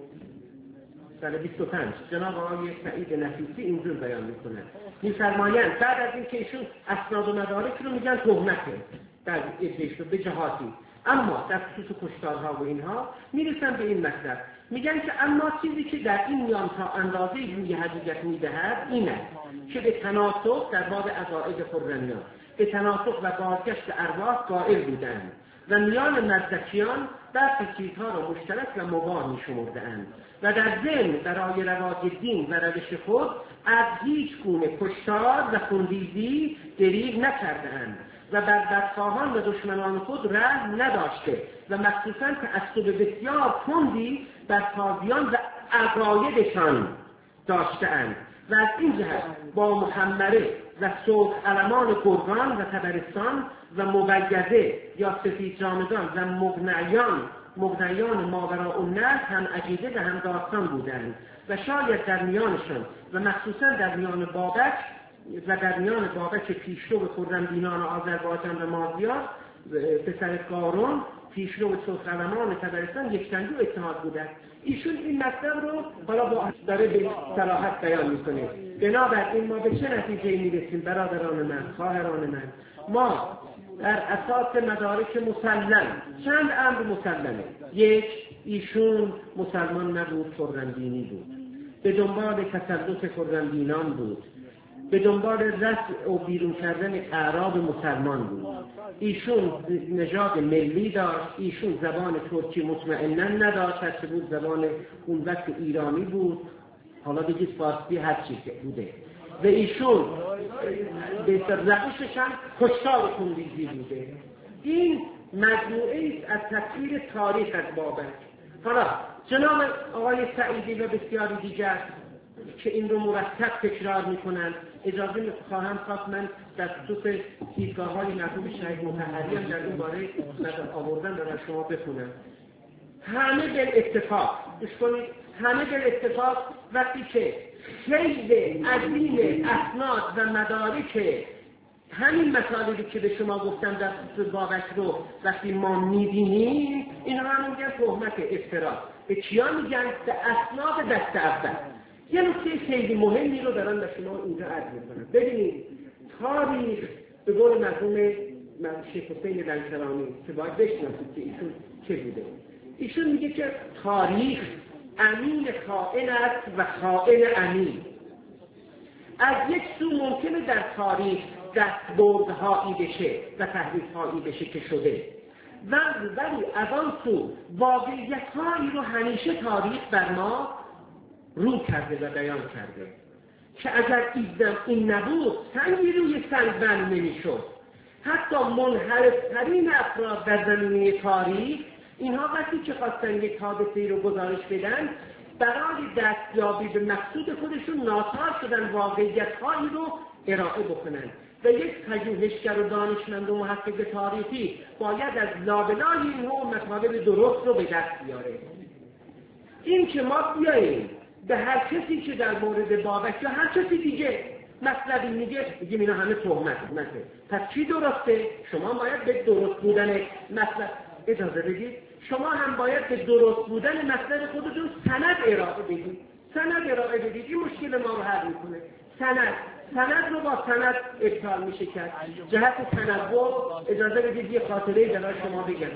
سال بیست و پنج جناب آقای سعید نفیسی اینجور بیان میکنه، میفرمایند بعد از اینکه ایشون اسناد و مدارک رو میگن تهمته در ادعاش به جهاتی، اما در خصوص کشتارها و اینها میرسن به این مطلب، میگن که اما چیزی که در این میان تا اندازه روی حقیقت میدهد این است که به تناسق در باب عقاید خرمیان به تناسق و بازگشت ارواح قائل بودند و میان مزدکیان برخی چیزها را مشترک و مباه می‌شمردند و در ذهن برای رواج دین و روش خود از هیچ گونه کشتار و خونریزی دریغ نکرده‌اند و بر بدخواهان و دشمنان خود رحم نداشته و مخصوصاً تعصب بسیار تندی بر تازیان و عقایدشان داشته‌اند و از این جهت با محمره و صوت علمان گرگان و تبرستان و مبیزه یا سفید جامدان و مغنیان مغنیان ماوراءالنهر هم عقیده و هم داستان بودند و شاید در میانشان و مخصوصا در میان بابک و در میان بابک پیشرو خرمدینان آذربایجان و مازیار پسر قارون پیشرو سلطنمان تبرستان یکتندو اتحاد بودند. ایشون این مطلب رو حالا با داره به صراحت بیان میکنه. بنابراین ما به چه نتیجه میرسیم برادران من، خواهران من؟ ما در اساس مدارک مسلم چند امر مسلمه. یک، ایشون مسلمان نبود، خرمدینی بود، به دنبال تسلط خرمدینان بود، به دنبال رفع و بیرون کردن اعراب مسلمان بود، ایشون نژاد ملی داشت، ایشون زبان ترکی مطمئنا نداشت، هرچه بود زبان اون وقت ایرانی بود، حالا بگید فارسی هر چی که بوده، و ایشون به روشش هم کشتار خونریزی بوده. این مجموعه است از تصویر تاریخ از بابک. حالا جناب آقای سعیدی و بسیاری دیگر که این رو مرتب تکرار میکنن، اجازه خواهم خواست من در خصوص دیدگاه های مرحوم شهید مطهری هم در این باره نظر آوردن برای شما بخونم. همه به اتفاق گوش کنید، همه به اتفاق وقتی که خیلی عظیم اسناد و مدارک همین مطالبی که به شما گفتم در خصوص بابک رو وقتی ما میبینیم، اینها هم میگن تهمت افترا. به کیا میگن؟ به اسناد دست اول. یه نکته خیلی مهمی رو دارن به شما اینجا عرض میکنم. ببینید تاریخ به قول مرحوم شیخ حسین لنکرانی که باید بشناسید که ایشون چه بوده، ایشون میگه که تاریخ امین خائن است و خائن امین. از یک سو ممکنه در تاریخ دستبردهایی بشه و تحریف‌هایی بشه که شده، ولی از آن سو واقعیت‌هایی رو همیشه تاریخ بر ما رو کرده و بیان کرده که اگر این نبود سنگی روی سنگ بند نمی‌شد. حتی منحرف‌ترین افراد در زمینه تاریخ، اینها وقتی که خواستن یک حادثه‌ای رو گزارش بدن، برای دستیابی به مقصود خودشون ناچار شدن واقعیت‌هایی رو ارائه بکنن و یک پژوهشگر و دانشمند و محقق تاریخی باید از لابلای این نوع مطالب درست رو به دست بیاره. این که ما بیاییم به هر کسی که در مورد بابک یا هر کسی دیگه مطلبی میگه بگیم اینا همه تهمت مته، پس چی درسته؟ شما باید به درست بودن مطلب اجازه بدید، شما هم باید به درست بودن مطلب خودتون سند ارائه بدید. سند ارائه بدید این مشکل ما رو حل میکنه. سند سند رو با سند ابطال میشه کرد. جهت تنوع اجازه بدید یه خاطره برای شما بگم.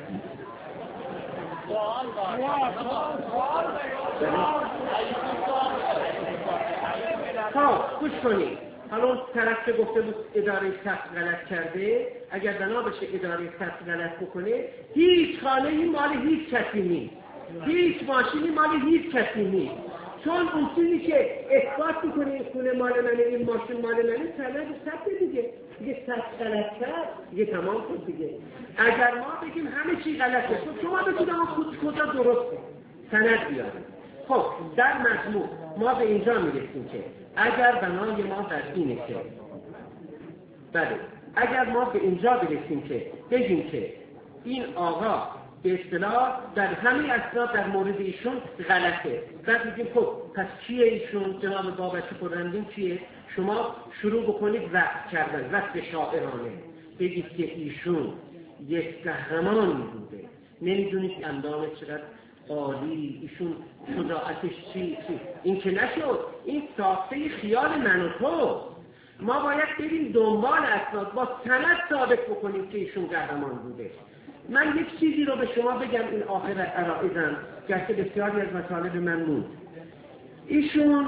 ها گوش کنید. حالا اون طرف که گفته بود اداره ثبت غلط کرده، اگر بنا بشه اداره ثبت غلط بکنه، هیچ خانه‌ای مال هیچ کسی نیست، هیچ ماشینی مال هیچ کسی نیست، چون اون چیزی که اثبات میکنه این خونه مال منه، این ماشین مال منه، سند ثبت دیگه دیگه ثبت غلط کرد دیگه تمام شد دیگه. اگر ما بگیم همه چی غلطه، شما بگید اما کجا درسته، سند بیارید. خب در مجموع ما به اینجا میرسیم که اگر بنای ما در اینه که بله اگر ما به اینجا برسیم که بگیم که این آقا به اصطلاح در همه اسناد در مورد ایشون غلطه، بعد میگیم خب پس کیه ایشون؟ جناب بابک خرمدین کیه؟ شما شروع بکنید وصف کردن، وصف شاعرانه، بگید که ایشون یک قهرمانی بوده، نمیدونید اندامه چقدر عالی، ایشون شجاعتش چی چی. این که نشد، این ساخته خیال من و تو. ما باید بریم دنبال اسناد، با سند ثابت بکنیم که ایشون قهرمان بوده. من یک چیزی رو به شما بگم این آخر عرائزم، گرچه بسیاری از مطالب من بود. ایشون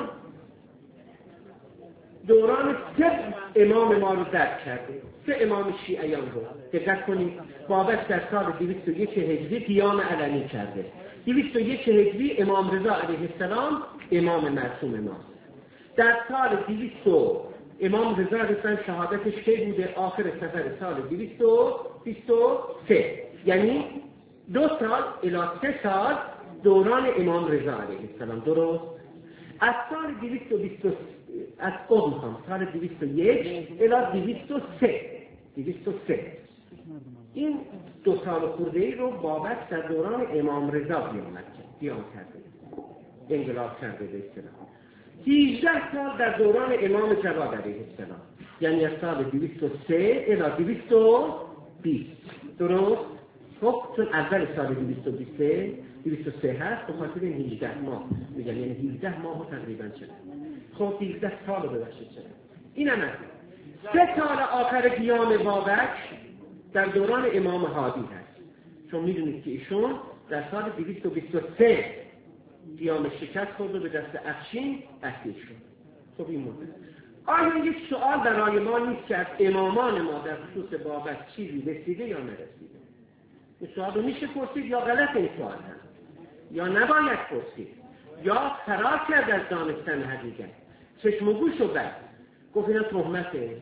دوران سه امام ما رو درک کرده، سه امام شیعیان رو. دقت کنید، بابک در سال دویست و یک هجری قیام علنی کرده، دویست و یک هجری امام رضا علیه السلام امام معصوم ماست. در سال دویست امام رضا علیه السلام شهادتش کی بوده؟ آخر سفر سال دویست و بیست و سه، یعنی دو سال الی سه سال دوران امام رضا علیه السلام. درست؟ از سال دویست و بیست از قبل هم سال دویست و یک الی دویست و سه دویست و سه این دو سال خورده ای رو بابک در دوران امام رضا قیام کرده، انقلاب کرده به اصطلاح. هجده سال در دوران امام جواد علیه السلام، یعنی از سال دویست و سه الی دویست و بیست. درست؟ خب چون اول سال دویست و بیست دویست و سه هست، به خاطر این هجده ماه میگن، یعنی هجده ماه تقریبا شده. خب هجده سال رو ببخشید شده. این هم هست. سه سال آخر قیام بابک در دوران امام هادی هست، چون میدونید که ایشون در سال دویست و بیست و سه قیام شکست خورد و به دست افشین اسیر شد. خب این مورد آیا یک سوال برای ما نیست که از امامان ما در خصوص بابک چیزی رسیده یا نرسیده؟ این سوال رو میشه پرسید یا غلط این سوال هست یا نباید پرسید یا فرار کرد از دانستن حقیقت، چشم و گوش و بد گفت اینا تهمته.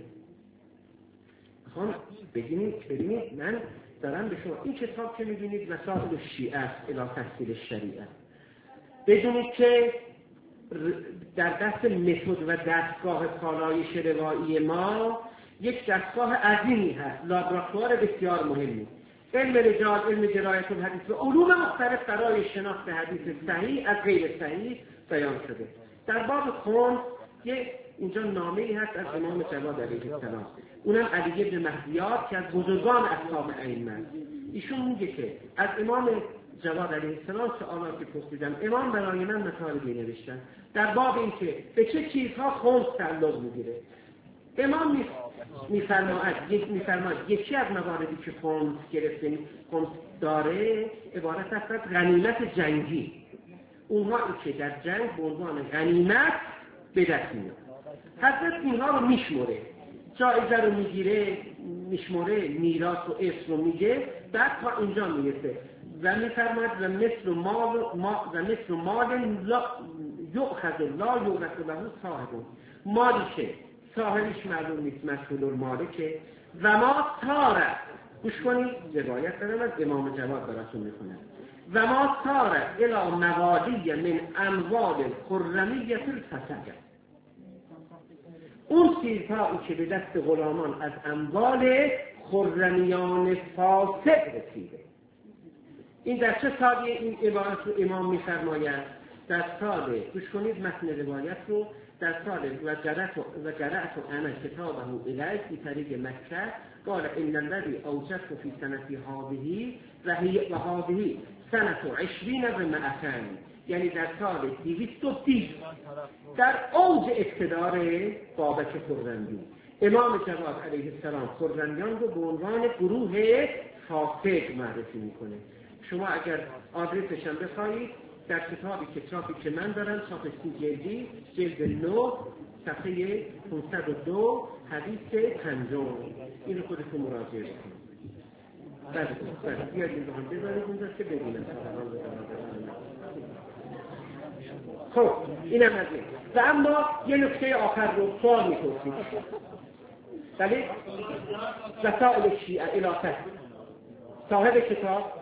خب ببینید ببینید من دارم به شما این کتاب که میدونید وسائل شیعه است الی تحصیل شریعه، بدونید که در دست متد و دستگاه پالایش روایی ما یک دستگاه عظیمی هست، لابراتوار بسیار مهمی، علم رجال، علم درایت الحدیث و علوم مختلف برای شناخت حدیث صحیح از غیر صحیح بیان شده. در باب خون یک اینجا نامه‌ای هست از امام جواد علیه السلام، اونم علی بن مهدیار که از بزرگان اصحاب ائمه است. ایشون میگه که از امام جواد علیه السلام سوالاتی پرسیدم، امام برای من مطالبی نوشتن در باب این که به چه چیزها خمس تعلق میگیره. امام میفرماید یک میفرماید یکی از مواردی که خمس گرفته خمس داره عبارت است از غنیمت جنگی، اونها که در جنگ به عنوان غنیمت به دست میاد. حضرت اینها رو میشموره، جایزه رو میگیره، میشموره، میراث و ارث رو میگه، بعد تا اینجا میرسه و میفرماید و مثل مال و مثل مال یؤخذ لا یورث له صاحب، مالی که صاحبش معلوم نیست، مسئول المالکه و ما تاره گوش کنید روایت دارم از امام جواد براتون میخونم. و ما سار الى موالی من اموال خرمیه الفسد، اون سیرهایی که به دست غلامان از اموال خرمیان فاسد رسیده. این در چه سالی این عبارت رو امام می‌فرماید؟ در سال، گوش کنید متن روایت رو، در سال و جرأت و جرأت انا کتابه الیک فی طریق مکه قال ان الذی اوجدت فی سنتی هذه و هی و هذه سنه عشرین و مئتین، یعنی در سال دویست و بیست در اوج اقتدار بابک خرمی، امام جواد علیه السلام خرمیان رو به عنوان گروه فاسق معرفی میکنه. شما اگر آدرسش هم بخواهید در کتابی که چاپی که من دارم، چاپ سی جلدی، جلد نو، صفحه پانصد و دو، حدیث پنجم، این رو خودتون مراجعه بکنید. بله بله بیاید این رو هم بذارید اونجا که ببینم. خب اینم از این. و اما یه نکته آخر رو سوال می‌پرسید. بله رسائل شیعه الاخر صاحب کتاب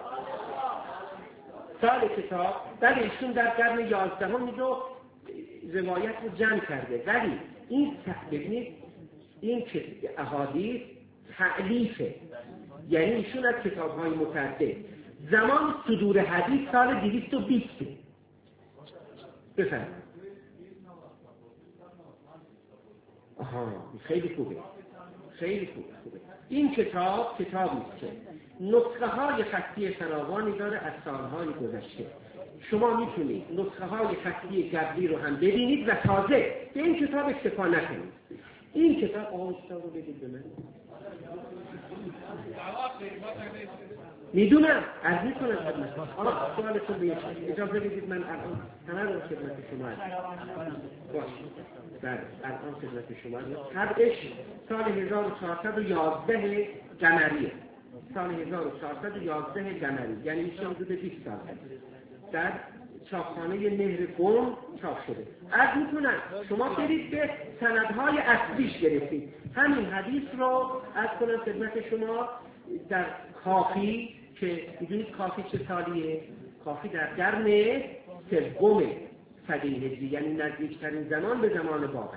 صاحب کتاب بله ایشون در قرن یازدهم رو روایت رو جمع کرده، ولی این ببینید این که احادیث تألیفه، یعنی ایشون از کتاب‌های متعدد زمان صدور حدیث سال دویست و بیست بفرمایید. آها خیلی خوبه خیلی خوبه خوبه این کتاب کتابی است که نسخه های خطی فراوانی داره از سالهای گذشته. شما میتونید نسخه های خطی قبلی رو هم ببینید و تازه به این کتاب اکتفا نکنید. این کتاب آقا کتاب رو بدید به من. میدونم از میکنم خدمت آقا سوالتون بیشتر اجازه بدید من الان همه رو خدمت شما باش. بله الان خدمت شما طبعش سال هزار و چهارصد و یازده قمریه، سال هزار و چهارصد و یازده قمری، یعنی میشه حدود بیست سال در چاپخانه مهر قم چاپ شده. عرض میکنم شما برید به سندهای اصلیش گرفتید. همین حدیث رو عرض کنم خدمت شما در کافی که میدونید کافی چه سالیه؟ کافی در قرن سوم صده هجری، یعنی نزدیکترین زمان به زمان بابک.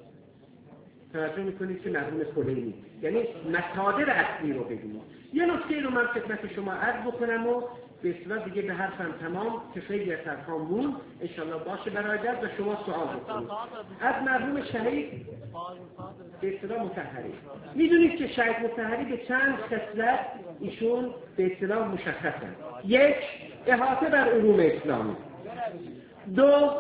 توجه میکنید که مرحوم کلینی، یعنی مصادر اصلی رو ببینید. یه نکته رو من خدمت شما عرض بکنم و به اصطلاح دیگه به حرفم تمام که خیلی از حرفام مون انشالله باشه برادر و شما سوال بکنید. از مرحوم شهید به اصطلاح مطهری میدونید که شهید مطهری به چند خصلت ایشون به اصطلاح مشخصن. یک، احاطه بر علوم اسلامی. دو،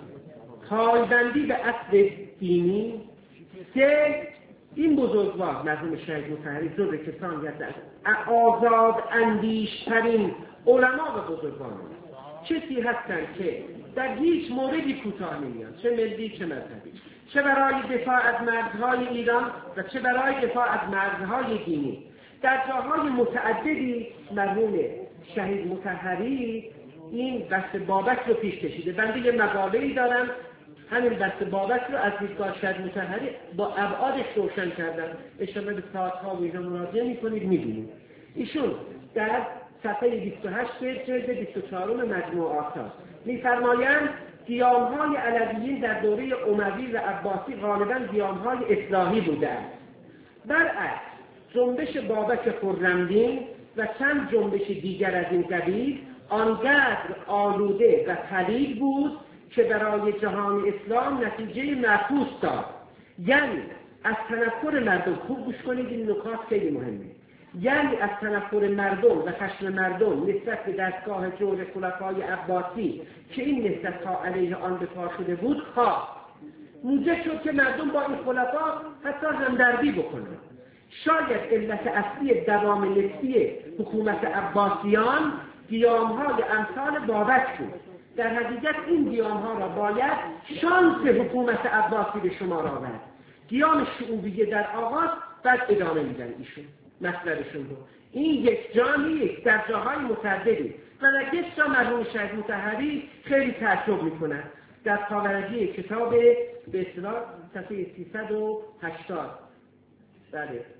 پایبندی به اصل دینی. سه، این بزرگوار مرحوم شهید مطهری جزو کسانی هستند آزاد اندیشترین علما و بزرگان کسی هستند که در هیچ موردی کوتاه نمیان، چه ملی چه مذهبی، چه برای دفاع از مرزهای ایران و چه برای دفاع از مرزهای دینی. در جاهای متعددی مرحوم شهید مطهری این بحث بابک رو پیش کشیده. بنده یه مقاله‌ای دارم همین بحث بابک رو از دیدگاه شهید مطهری با ابعادش روشن کردن. اشاره به ساعت‌ها و اینا مراجعه می‌کنید می‌بینید. ایشون در صفحه بیست و هشت جلد بیست و چهار مجموعات می‌فرمایند قیام‌های علویین در دوره اموی و عباسی غالباً قیام‌های اصلاحی بودند. برعکس جنبش بابک خرمدین و چند جنبش دیگر از این قبیل آنقدر آلوده و پلید بود که برای جهان اسلام نتیجه معکوس داد. یعنی از تنفر مردم، خوب گوش کنید این نکات خیلی مهمه، یعنی از تنفر مردم و خشم مردم نسبت به دستگاه جور خلفای عباسی که این نسبت ها علیه آن به پا شده بود خواه موجب شد که مردم با این خلفا حتی همدردی بکنند. شاید علت اصلی دوام نسبی حکومت عباسیان قیام‌های امثال بابک بود. در حقیقت این قیام‌ها را باید شانس حکومت عباسی به شمار آورد. قیام شعوبیه در آغاز بعد ادامه میدن ایشون مطلبشون رو. این یک جا نیست، در جاهای متعددی و در یک جا مرحوم شهید مطهری خیلی تعجب میکنن. در خاورجی کتاب به اصطلاح صفحه سیصد و هشتاد بله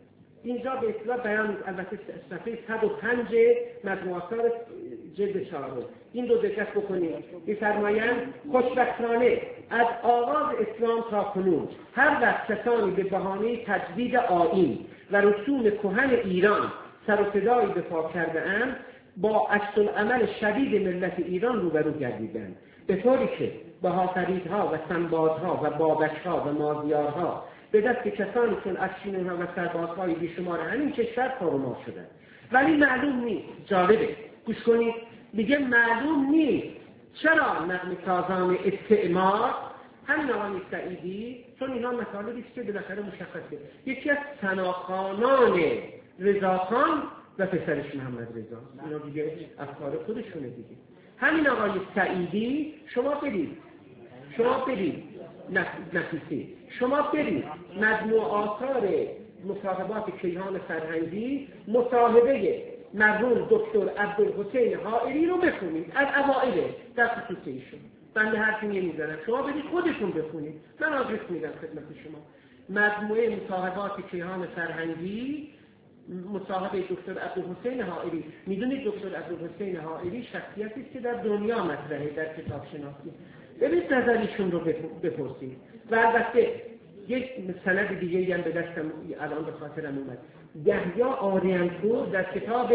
اینجا به اصطلاح بیان، البته صفحه صد و پنج مجموعه آثار جلد چهارم، این رو دقت بکنید. می‌فرمایند خوشبختانه از آغاز اسلام تا کنون هر وقت کسانی به بهانه تجدید آیین و رسوم کهن ایران سر و صدایی به پا کرده‌اند، با عکس العمل شدید ملت ایران روبرو گردیدند، به طوری که بهافریدها و سنبادها و بابکها و مازیارها به دست کسانی چون افشین‌ها و سربازهای بیشمار همین کشور فرومار شدند. ولی معلوم نیست، جالبه گوش کنید، میگه معلوم نیست چرا نغمه سازان استعمار، همین آقای سعیدی، چون اینا مطالبی است که بالاخره مشخصه، یکی از ثناخوانان رضاخان و پسرش محمد رضا، اینا دیگه افکار خودشونه دیگه. همین آقای سعیدی، شما برید شما برید نفیسی شما برید مجموع آثار مصاحبات کیهان فرهنگی، مصاحبه مرحوم دکتر عبدالحسین حائری رو بخونید از اوائل در خصوص ایشون. بنده حرفی نمیزنم، شما برید خودتون بخونید، من آدرس میدم خدمت شما. مجموعه مصاحبات کیهان فرهنگی، مصاحبه دکتر عبدالحسین حائری. میدونید دکتر عبدالحسین حائری شخصیتی است که در دنیا مطرحه در کتاب شناسی. ببینید نظریشون رو بپرسید. و البته یک سند دیگه هم به دستم الان به خاطرم اومد، یحیی آریانپور در کتاب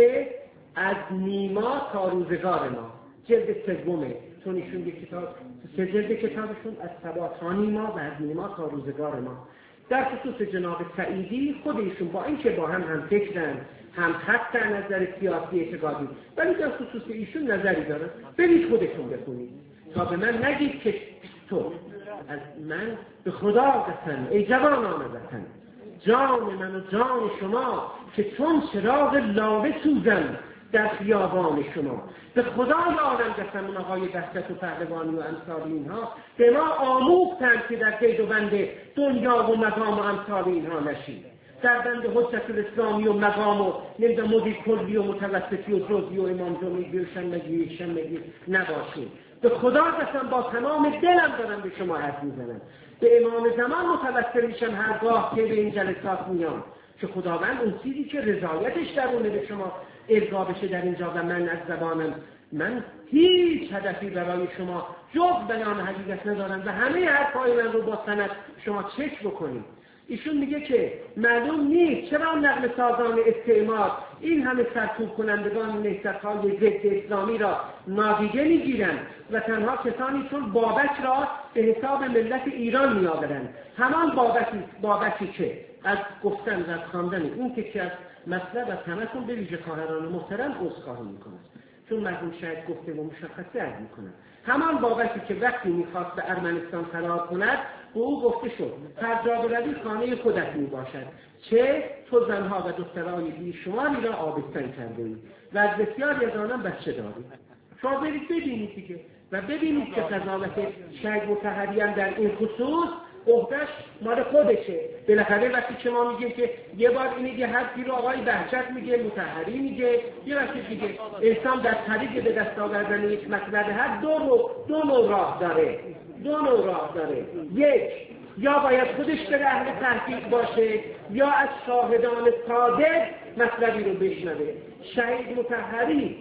از نیما تا روزگار ما، جلد سومه، چون ایشون یک کتاب، سه جلد کتابشون از سبا تا نیما و از نیما تا روزگار ما، در خصوص جناب سعیدی خود ایشون با اینکه با هم هم فکرن، هم خط در نظر سیاسی اعتقادی، ولی در خصوص ایشون نظری دارن. برید خودتون بخونید تا به من نگید که تو از من به خدا قسم ای جوانان وطن، جان من و جان شما که چون چراغ لاله سوزن در خیابان شما، به خدا یارم قسم اون آقای دستت و پهلوانی و امثال اینها به ما آموختند که در قید و بند دنیا و مقام و امثال اینها نشید، در بند حجت الاسلامی و مقام و نمیدونم مدیر کلی و متوسطی و جزئی و امام جمعی و شنبگی شنبگی نباشید. به خدا قسم با تمام دلم دارم به شما حرف میزنم، به امام زمان متوسل میشم هرگاه که به این جلسات میام که خداوند اون چیزی که رضایتش درونه به شما ارجاع بشه در اینجا و من از زبانم، من هیچ هدفی برای شما جز بیان حقیقت ندارم و همه حرفای من رو با سند شما چک بکنید. ایشون میگه که معلوم نیست چرا نغمه سازان استعمار این همه سرکوب کنندگان نهضت‌های ضد اسلامی را نادیده میگیرند و تنها کسانی چون بابک را به حساب ملت ایران میآورند، همان بابکی بابکی که از گفتن و از خواندن این که از مطلب از همه‌تون به ویژه خواهران محترم عذرخواهی میکنند، چون مرحوم شاید گفته و مشخصه عرض میکنند. همان بابکی که وقتی میخواست به ارمنستان فرار کند به او گفته شد هر جا بروی خانه خودت میباشد، چه تو زنها و دخترای بیشماری را آبستن کرده ای و از بسیاری از آنان بچه داری. شما برید ببینید دیگه و ببینید که قضاوت شاید مطهری هم در این خصوص عهده‌اش مال خودشه. بالاخره وقتی که ما میگیم که یه بار اینه یه حرفی رو آقای بهجت میگه، مطهری میگه، یه وقتی دیگه انسان در طریق به دست آوردن یک مطلب هر دو رو دو نوع راه داره دو نوع راه داره یک، یا باید خودش به اهل تحقیق باشه یا از شاهدان صادق مطلبی رو بشنوه. شهید مطهری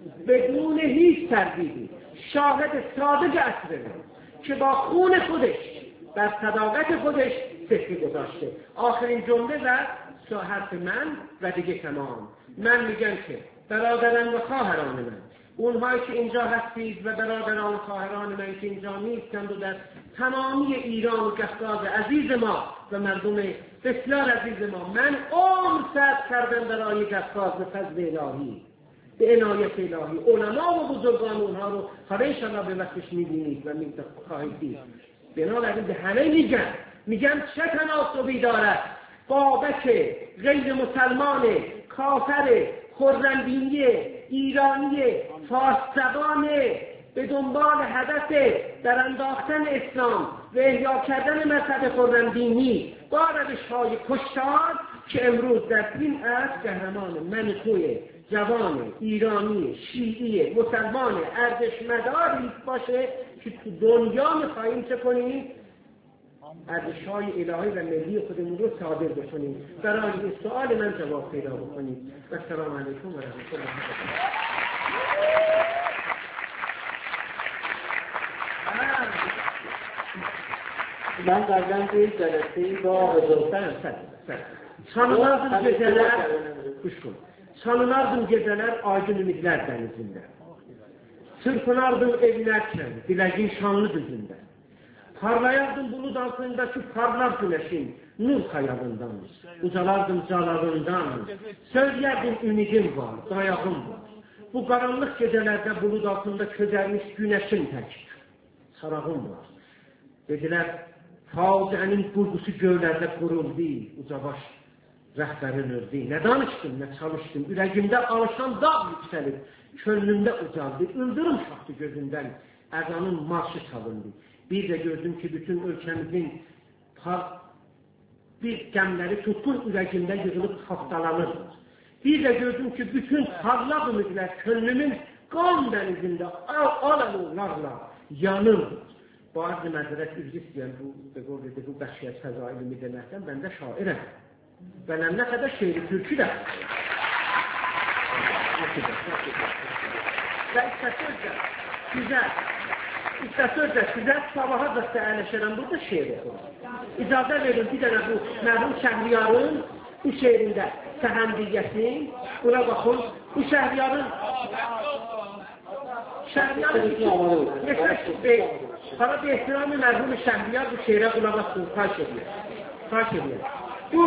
بدون هیچ تردیدی شاهد صادق عصره که با خون خودش بر صداقت خودش سکه گذاشته. آخرین جمله و حرف من و دیگه تمام. من میگم که برادران و خواهران من، اونهایی که اینجا هستید و برادران و خواهران من که اینجا نیستند و در تمامی ایران و کفکاز عزیز ما و مردم بسیار عزیز ما، من عمر صرف کردم برای کفکاز به فضل الهی، به عنایت الهی. علما و بزرگان اونها رو حالا انشاءالله به وقتش میبینید و میخواهید دید. بنابراین به همه میگم میگم چه تناسبی دارد بابک غیر مسلمان کافر خرمدینی ایرانی فارس‌زبان به دنبال هدف در انداختن اسلام و احیا کردن مذهب خرمدینی با روش‌های کشتار که امروز در این عصر قهرمان من توی جوان ایرانی شیعی مسلمان ارزشمداری باشه که تو دنیا میخواییم چه کنیم؟ ارزش‌های الهی و ملی خودمون رو صادر بکنیم. برای این سوال من جواب پیدا بکنیم. و السلام علیکم و رحمت الله. Ben قبلا توی جلسه‌ای با Sen, sen, sen. Sanılardım geceler, kuşkun. Sanılardım geceler aydın ümitler denizinde. Sırpınardım evlerken, dileğin şanlı düzünde. Parlayardım bulut altındaki parlar güneşin, nur kayalından. Uzalardım calarından. Söyleyerdim ümidim var, dayağım var. Bu karanlık gecelerde bulut altında közermiş güneşin tek. Sarağım var. Dediler, faciənin qurgusu göylərdə quruldu, ucabaş rəhbərin öldü. Nə danışdım, nə çalışdım, ürəgimdə alışan dağ yüksəlib, könlümdə ucaldı, ildırım şaxtı gözündən, əzanın marşı çalındı. Bir də gördüm ki, bütün ölkəmizin bir gəmləri tutqun ürəgimdə yığılıb xaftalanır. Bir də gördüm ki, bütün parlaq ümidlər könlümün qan dənizində al-allarla yanır. Bazı məzərət üzr istəyən bu, bu bəşiyyət fəzailimi deməkdən mən də şairəm. Bənəm nə qədər şeiri türkü də. Və istəsözdə, güzel, istəsözdə, güzel sabaha da əyləşərəm burada şeir oxurum. İcazə verin bir dənə bu mərhum Şəhriyarın bu şeirində səhəndiyyəsin, buna baxın, bu Şəhriyarın Şəhriyarın iki Para bir ehtiramı mərhum Şəhriyar bu şeirə qulaq asın, xahiş edir. Xahiş edir. Bu,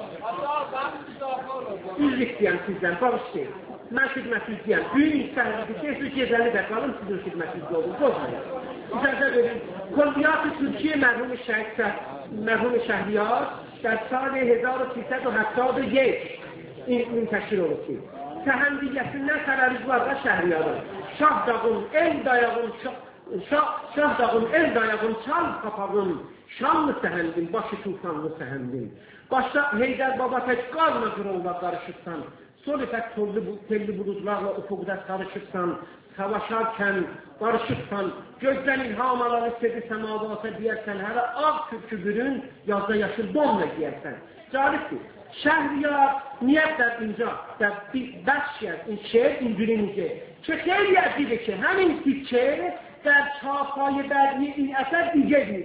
üzr istəyəm sizdən, bağış deyil. Mən xidməti istəyəm. Büyük istəyəm, siz gecəli də qalın, sizin xidmətinizdə olun, bozmayın. İcazə verin, Kulliyat-ı Türkiye mərhum mərhum Şəhriyar در سال هزار و سیصد و هفتاد و یک این منتشر olub ki, səhəndiyəsindən xəbəriz var da Şəhriyarın. Şah dağın, el dayağın, şah, şah dağın, el dayağın, çal papağın, şanlı səhəndin, başı tufanlı səhəndin. Başda Heydər Baba tək qarla qırılda qarışırsan, sol ifək telli buludlarla ufuqda sarışırsan, savaşarkən barışırsan, gözdən ilhamaları istedi səmavata deyərsən, hələ ağ kürkü bürün, yazda yaşıl donla giyərsən. Carifdir. Şəhriyar niyət der inca, der bəşşər, in şeir indirinci. Ki xeyli əzidir ki, həmin dikçe der çapayı bədni in əsər digədir.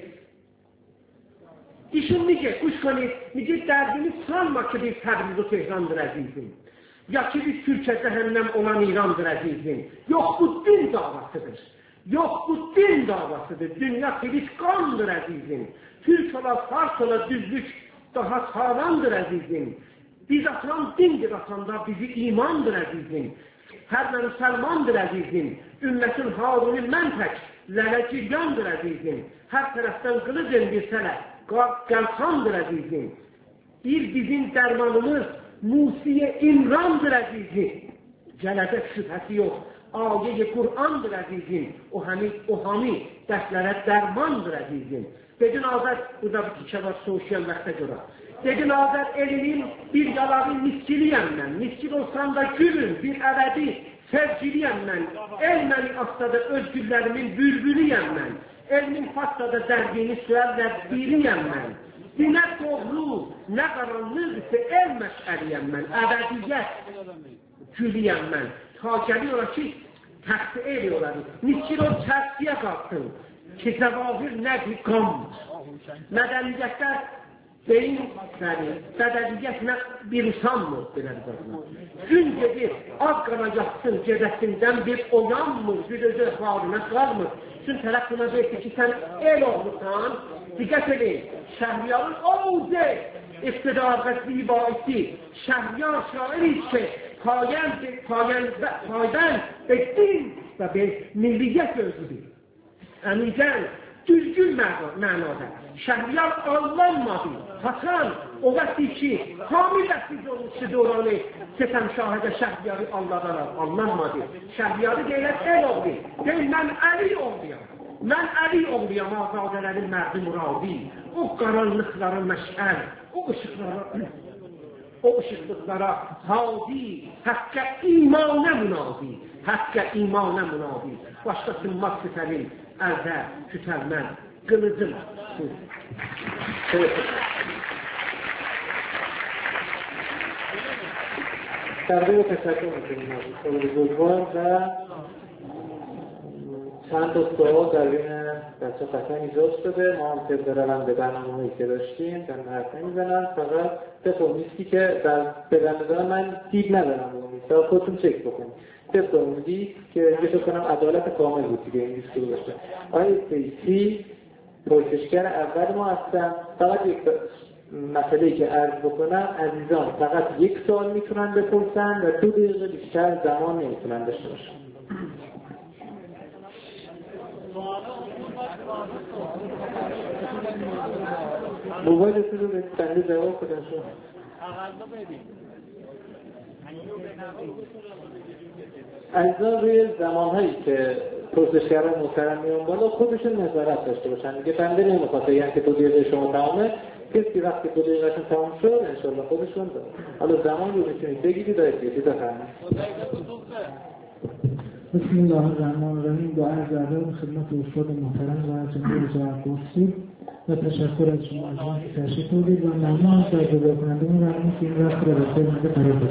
İşin necə, kuş konib, necə dərdini sanma ki bir təbriz o Tehrandır əzizim. Ya ki biz Türkiye cehennem olan İran'dır əzizim. Yox bu din davasıdır. Yox bu din davasıdır. Dünya Filiskandır əzizim. Türk ola, Fars ola düzlük daha sağlamdır əzizim. Biz atan dindir atanda bizi imandır əzizim. Hər nə Müslümandır əzizim. Ümmətin Haruni mən tək, lələciryandır əzizim. Hər tərəfdən qılıc endirsələ, qəlxandır əzizim. Bir bizim dərmanımız Musiye İmran'dır əzizim. Gələcək şübhəsi yox. Ayə-i Kur'an'dır əzizim. O hami, o hami dərslərə dərmandır əzizim. Dedin Azər, burada bir tikə var soğuşayan vaxta görə. Dedin Azər, elinin bir yalağı miskiliyəm mən. Miskil olsam da gülün, bir əbədi sevgiliyəm mən. Elməni astada özgürlərimin bülbülüyəm mən. Elmin fastada dərdini süərlə biriyəm mən. Dinə doğru, nə qaranlıqsa el məşəliyəm mən, əbədiyyət güliyəm mən. Ta gəliyor ki, təxti ediyorlar. Niçin o çərsiyə qalsın ki, zəvahir nədir qam? Mədəniyyətlər beyin səni, mədəniyyət nə bir usanmır, belədir qadına. Gün gedir, az qana yatsın, gecəsindən bir oyanmır, bir özü haline qalmır. Üçün tərəf buna deyir ki, sən el olmuşsan, diqqət edin, Şəhriyarın oğuzı, iqtidar və zibaisi, Şəhriyar şairi ki, paydən və din və bir milliyyət özüdür. Əmicən, düzgün mənada, Şəhriyar allanmadı, Hasan o vaxtı ki, hamil vəsiz olmuşdu döranı, Setem şahidə Şəhriyarı Allah'dan allanmadı. Şəhriyarı deyilən el oldu, deyil mən əli oluyam. Mən əli oluyam azadələrin mərdi muradi. O qaranlıqların məşəl, o ışıqlara, o ışıqlıqlara hadi, həqqə imanə münadi, həqqə imanə münadi. Başqa sınmaz kütəlim, əldə kütəlmən, qılıcım. تقریبا تشکر میکنیم از بزرگوار و چند تا سوال در بین بچه قطعا ایجاد شده. ما هم طبق روند برنامه‌هایی که داشتیم در حرف نمیزنم، فقط طبق لیستی که در بزنده من دید ندارم اون لیست، خودتون چک بکنید طبق اون لیست که فکر کنم عدالت کامل بود دیگه این لیست رو داشته. آقای سیسی پرسشگر اول ما هستن. فقط یک مسئله‌ای که عرض بکنم، عزیزان فقط یک سوال میتونن بپرسن و دو دقیقه بیشتر زمان نمیتونن داشته باشن. موبایلتون رو به بنده جواب بدن شما. عزیزان روی زمانهایی که پرسشگران محترم میان بالا خودشون نظارت داشته باشن. دیگه بنده نمیخواد بگم که دو دقیقه شما تمامه، کسی وقتی دو دقیقهشون تمام شد انشالله خودشون داره. حالا زمان رو میتونید بگیرید و احتیاطی بفرمایید. بسم الله الرحمن الرحیم. با عرض ادب خدمت استاد محترم و جناب وزارت گفتگو و تشکر از شما از اینکه تشریف آوردید و ممنون از جذب کنندگان و اینکه این وقت رو به خدمت قرار دادید.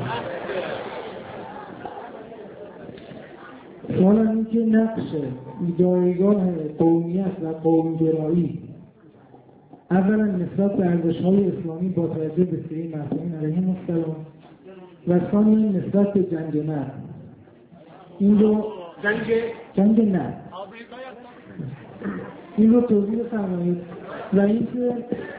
سوال این که نقش جایگاه قومیت و قوم‌گرایی اولا نسبت به ارزش‌های اسلامی با توجه به سری معصومین علیهم السلام و ثانیا نسبت به جنگ نفت. این رو جنگ جنگ نفت این رو توضیح بفرمایید. و اینکه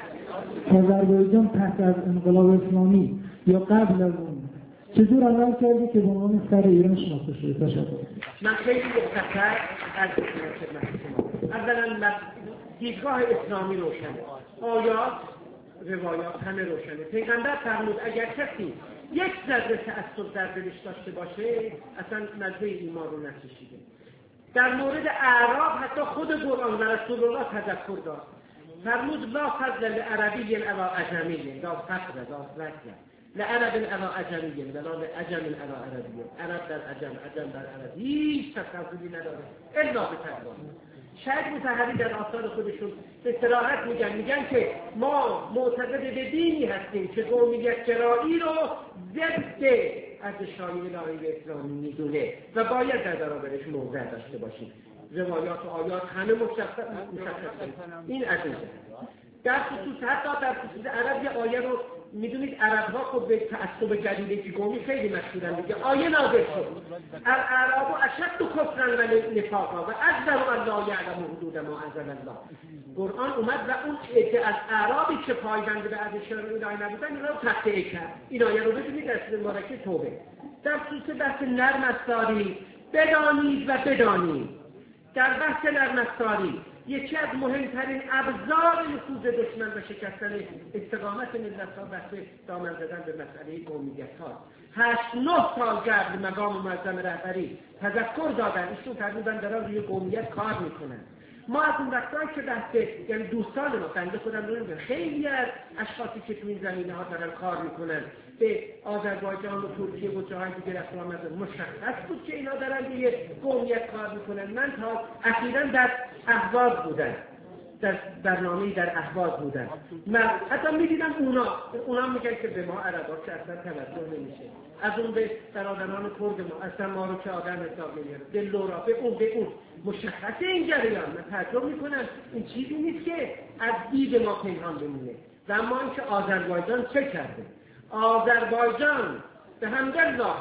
آذربایجان پس از انقلاب اسلامی یا قبل از اون چطور عمل کرده که به عنوان سر ایران شناخته شده؟ تشکر. من خیلی مختصر از خدمت شما. اولا دیدگاه اسلامی روشنه، آیات روایات همه روشنه. پیغمبر فرمود اگر کسی یک ذره تعصب در دلش داشته باشه اصلا مزه ایمان رو نچشیده. در مورد اعراب حتی خود قرآن و رسول الله تذکر داد، فرمود لا فضل لعربی علی عجمی، لا فضل لا فضل لعرب علی عجمی ولا لعجم علی عربی. عرب در عجم، عجم در عرب هیچ تفاوتی نداره الا به تقوا. شاید متحری در آثار خودشون به صراحت میگن میگن که ما معتقد به دینی هستیم که قومیت گرایی رو ضد ارزش‌های الهی اسلامی میدونه و باید در برابرش موضع داشته باشیم. روایات و آیات همه مشخص این از اینجا. در خصوص حتی در خصوص عرب یه آیه رو میدونید، عرب‌ها خب به تعصب جلیل قومی خیلی مشهورن دیگه. آیه نازل شد الاعراب اشد کفرا و نفاقا و اجدر ان لا یعلم حدود ما انزل الله. قرآن اومد و اون عده از اعرابی که پایبند به ارزش‌های الهی نبودن اینا رو تقطیع کرد. این آیه رو ببینید در سوره مبارکه توبه. در خصوص بحث نرم افزاری بدانید و بدانید، در بحث نرم افزاری یکی از مهمترین ابزار نفوذ دشمن و شکستن استقامت ملت‌ها بحث دامن زدن به مسئله قومیت‌ها. هشت نه سال قبل مقام معظم رهبری تذکر دادن، ایشون فرمودن دارن روی قومیت کار میکنن. ما از اون وقتایی که بحث یعنی دوستان ما بنده خودم رو میگم خیلی از اشخاصی که تو این زمینه‌ها دارن کار میکنن به آذربایجان و ترکیه و جاهای دیگه رسول آمدن، مشخص بود که اینا دارن روی قومیت کار میکنن. من تا اخیراً در اهواز بودم، در برنامه‌ای در اهواز بودن، من حتی می‌دیدم اونا اونا میگن که به ما عربا که اصلا توجه نمیشه، از اون به برادران کرد ما اصلا ما رو که آدم حساب نمیاره، به لورا به اون به اون. مشخص این جریان من تعجب میکنم این چیزی نیست که از دید ما پنهان بمونه. و اما اینکه آذربایجان چه کرده؟ آذربایجان به حمدالله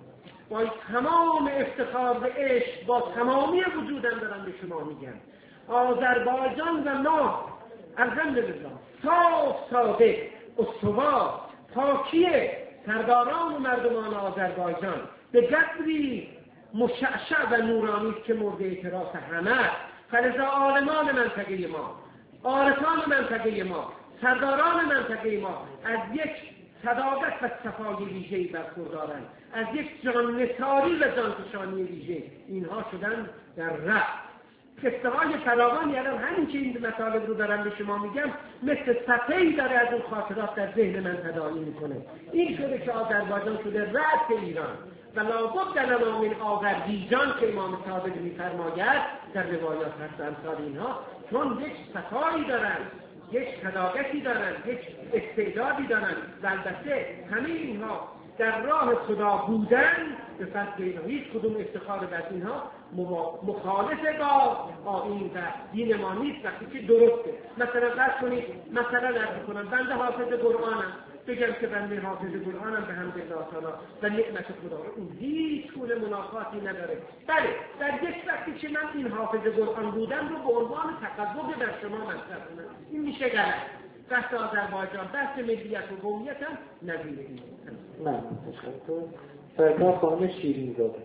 با تمام افتخار و عشق با تمامی وجودم دارم به شما میگم، آذربایجان و ما الحمدلله صاف صادق استوار پاکیه سرداران و مردمان آذربایجان به قدری مشعشع و نورانی که مورد اعتراف همه. فلذا عالمان منطقه ما، عارفان منطقه ما، سرداران منطقه ما از یک صداقت و صفای ویژه‌ای برخوردارند، از یک جان نثاری و جانفشانی ویژه. اینها شدن در رفت قصه های فراوانی. الان همین که این مطالب رو دارم به شما میگم مثل صفحه‌ای داره از اون خاطرات در ذهن من تداعی میکنه. این شده که آذربایجان شده رأس ایران و لابد لنا من آذربیجان که امام صادق میفرماید در روایات هست امثال اینها، چون یک صفایی دارن، یک صداقتی دارن، یک استعدادی دارن و البته همه اینها در راه خدا بودن به فضل اینها هیچ کدوم افتخار بر اینها مخالف با آیین و دین ما نیست وقتی که درسته. مثلا فرض کنید، مثلا عرض کنم بنده حافظ قرآنم، بگم که بنده حافظ قرآنم به حمد الله تعالی و نعمت خدا، اون هیچ گونه منافاتی نداره. بله در یک وقتی که من این حافظ قرآن بودم رو به عنوان تقوی بر شما مطرح کنم، این میشه غلط. بحث آذربایجان، بحث ملیت و قومیت هم نظیر این. نه تشکر. سرکار خانم شیرین زاده.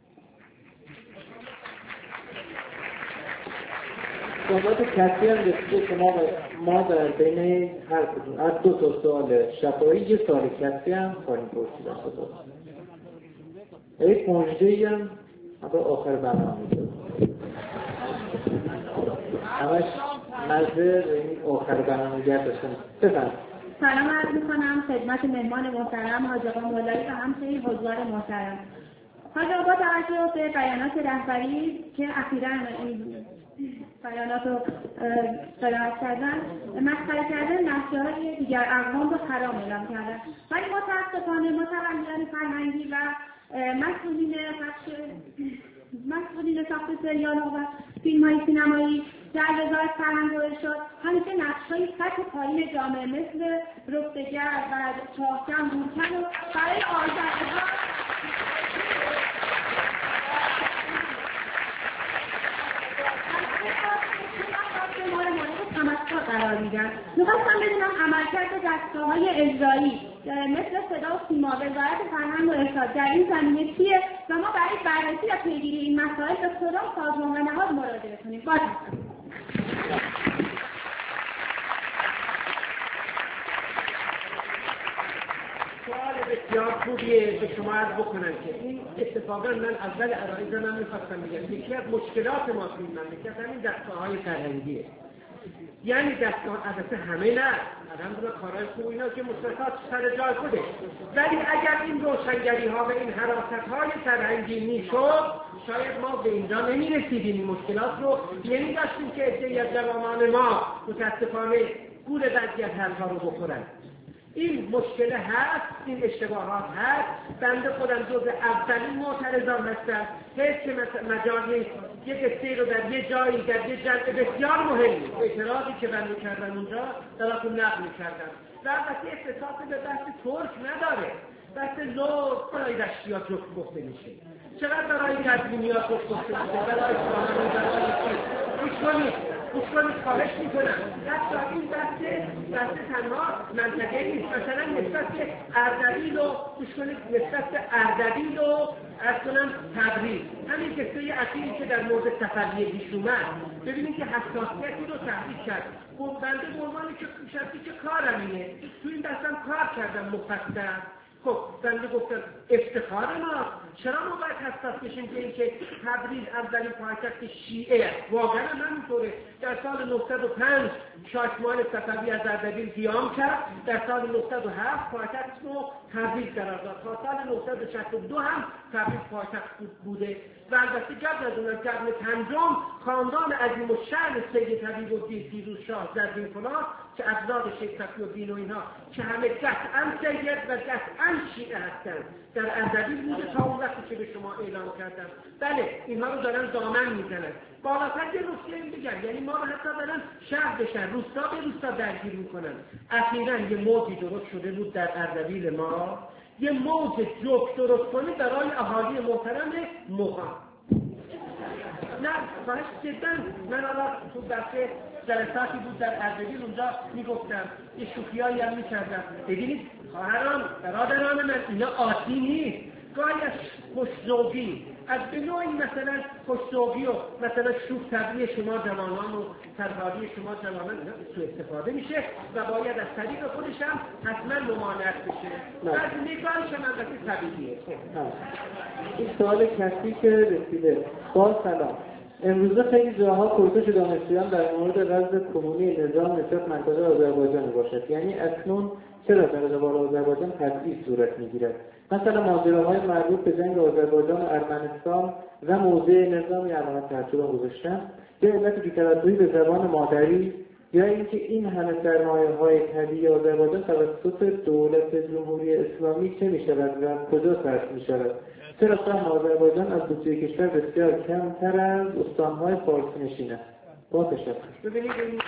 صحبت کسی هم رسیده که ما, ما در بین هر کدوم از دو تا سوال شفایی یه سال کسی هم خواهیم پرسیدن خدا. یک مجدهی هم حتی آخر برنامه شد. همش مزه آخر برنامه گرد داشتن. بفرد. سلام عرض می‌کنم خدمت مهمان محترم حاج آقا مولایی و همچنین حضار محترم. حاج آقا با توجه به بیانات رهبری که اخیراً این بیانات رو قرائت کردن، مسخره کردن نقشه‌های دیگر اقوام رو حرام اعلام کردن. ولی متأسفانه متولیان فرهنگی و مسئولین بخش مسئولین ساخت سریال‌ها و فیلم‌های سینمایی در وزارت فرهنگ و ارشاد همیشه نقش‌های سطح پایین جامعه مثل رفتگر و چاهکن، بورکن و برای آزادی‌ها تمسخر قرار میدن. می‌خواستم بدونم عملکرد دستگاه‌های اجرایی مثل صدا و سیما وزارت فرهنگ و ارشاد در این زمینه چیه و ما برای بررسی و پیگیری این مسائل به کدام سازمان و نهاد مراجعه کنیم؟ با سوال بسیار خوبیه به شما عرض بکنم که این اتفاقا من اول عرایض من می‌خواستم بگم یکی از مشکلات ما توی مملکت همین دستگاه‌های فرهنگیه. یعنی دستگاه البته همه نه، الحمدلله کارهای خوب اینا که مصرفات سر جای خوده، ولی اگر این روشنگری ها و این حراست های فرهنگی میشد شاید ما به اینجا نمی رسیدیم. این مشکلات رو نمی داشتیم که عده‌ای از جوانان ما متاسفانه گول بعضی از حرفا رو بخورن. این مشکل هست، این اشتباهات هست. بنده خودم جز اولین معترضان هستم. هیچ که مجال نیست یک قصه رو در یه جایی در یه جمع بسیار مهمی اعتراضی که بنده کردن اونجا دراتون نقل کردم و البته اختصاص به بحث ترک نداره. بحث لور برای دشتیات جفت گفته میشه، چقدر برای تدوینیات جفت گفته میشه، برای سامنی، برای چی گوش کنید گوش کنید خواهش میکنم. حتی این بحث بحث تنها منطقه نیست. مثلا نسبت به اردبیل و گوش کنید نسبت به اردبیل و از کنم تبریز، همین قصه اخیری که در مورد صفویه پیش اومد، ببینید که حساسیتی رو تحریک کرد. خب بنده به عنوانی که شخصی که کارم اینه تو این دستم کار کردم مفصل. خب بنده گفتم افتخار ما، چرا ما باید حساس بشیم که اینکه تبریز اولین پایتخت شیعه است؟ واقعا همینطوره. در سال نهصد و پنج شاه اسماعیل صفوی از اردبیل قیام کرد، در سال نهصد و هفت پایتخت رو تبریز قرار داد، تا سال نهصد و شصت و دو هم تبریز پایتخت بوده و البته قبل از اون از قرن پنجم خاندان عظیم الشأن سید طبیب‌الدین فیروز شاه زرین فلان که اولاد شیخ تقی‌الدین و اینها که همه قطعاً سید و قطعاً شیعه هستند در اردبیل بوده تا اون وقتی که به شما اعلام کردم. بله اینها رو دارن دامن میزنن. بالاتر یه روسیه این بگم، یعنی ما رو حتی دارن شهر به شهر، روستا به روستا درگیر میکنن. اخیراً یه موجی درست شده بود در اردبیل ما، یه موج جوک درست کنی برای اهالی محترم مقام. نه خواهش جدا من الان تو بحثه جلساتی بود در اردبیل اونجا میگفتم یه شوخیایی هم میکردم. ببینید خواهران برادران من اینا عادی نیست. گاهی از خوش‌ذوقی از به نوعی مثلا خوش‌ذوقی و مثلا شوخ طبعی شما جوانان و سرحالی شما جوانان سوء استفاده میشه و باید از طریق خودش هم حتما ممانعت بشه. بعضی نگاهش هم البته طبیعیه. این سوال کسی که رسیده. با سلام. امروزه خیلی جاها پرسش دانشجویان در مورد وضع کنونی نظام نسبت منطقه آذربایجان باشد، یعنی اکنون چرا در قبال آذربایجان تبعیض صورت میگیرد؟ مثلا ماجراهای مربوط به جنگ آذربایجان و ارمنستان و موضع نظامی علامت تعجب گذاشتن، یا علت بی‌توجهی به زبان مادری یا اینکه این همه سرمایه‌های طبیعی آذربایجان توسط دولت جمهوری اسلامی چه می‌شود و کجا صرف می‌شود؟ چرا سهم آذربایجان از بودجه کشور بسیار کمتر از استان‌های فارس‌نشین است؟ با تشکر. ببینید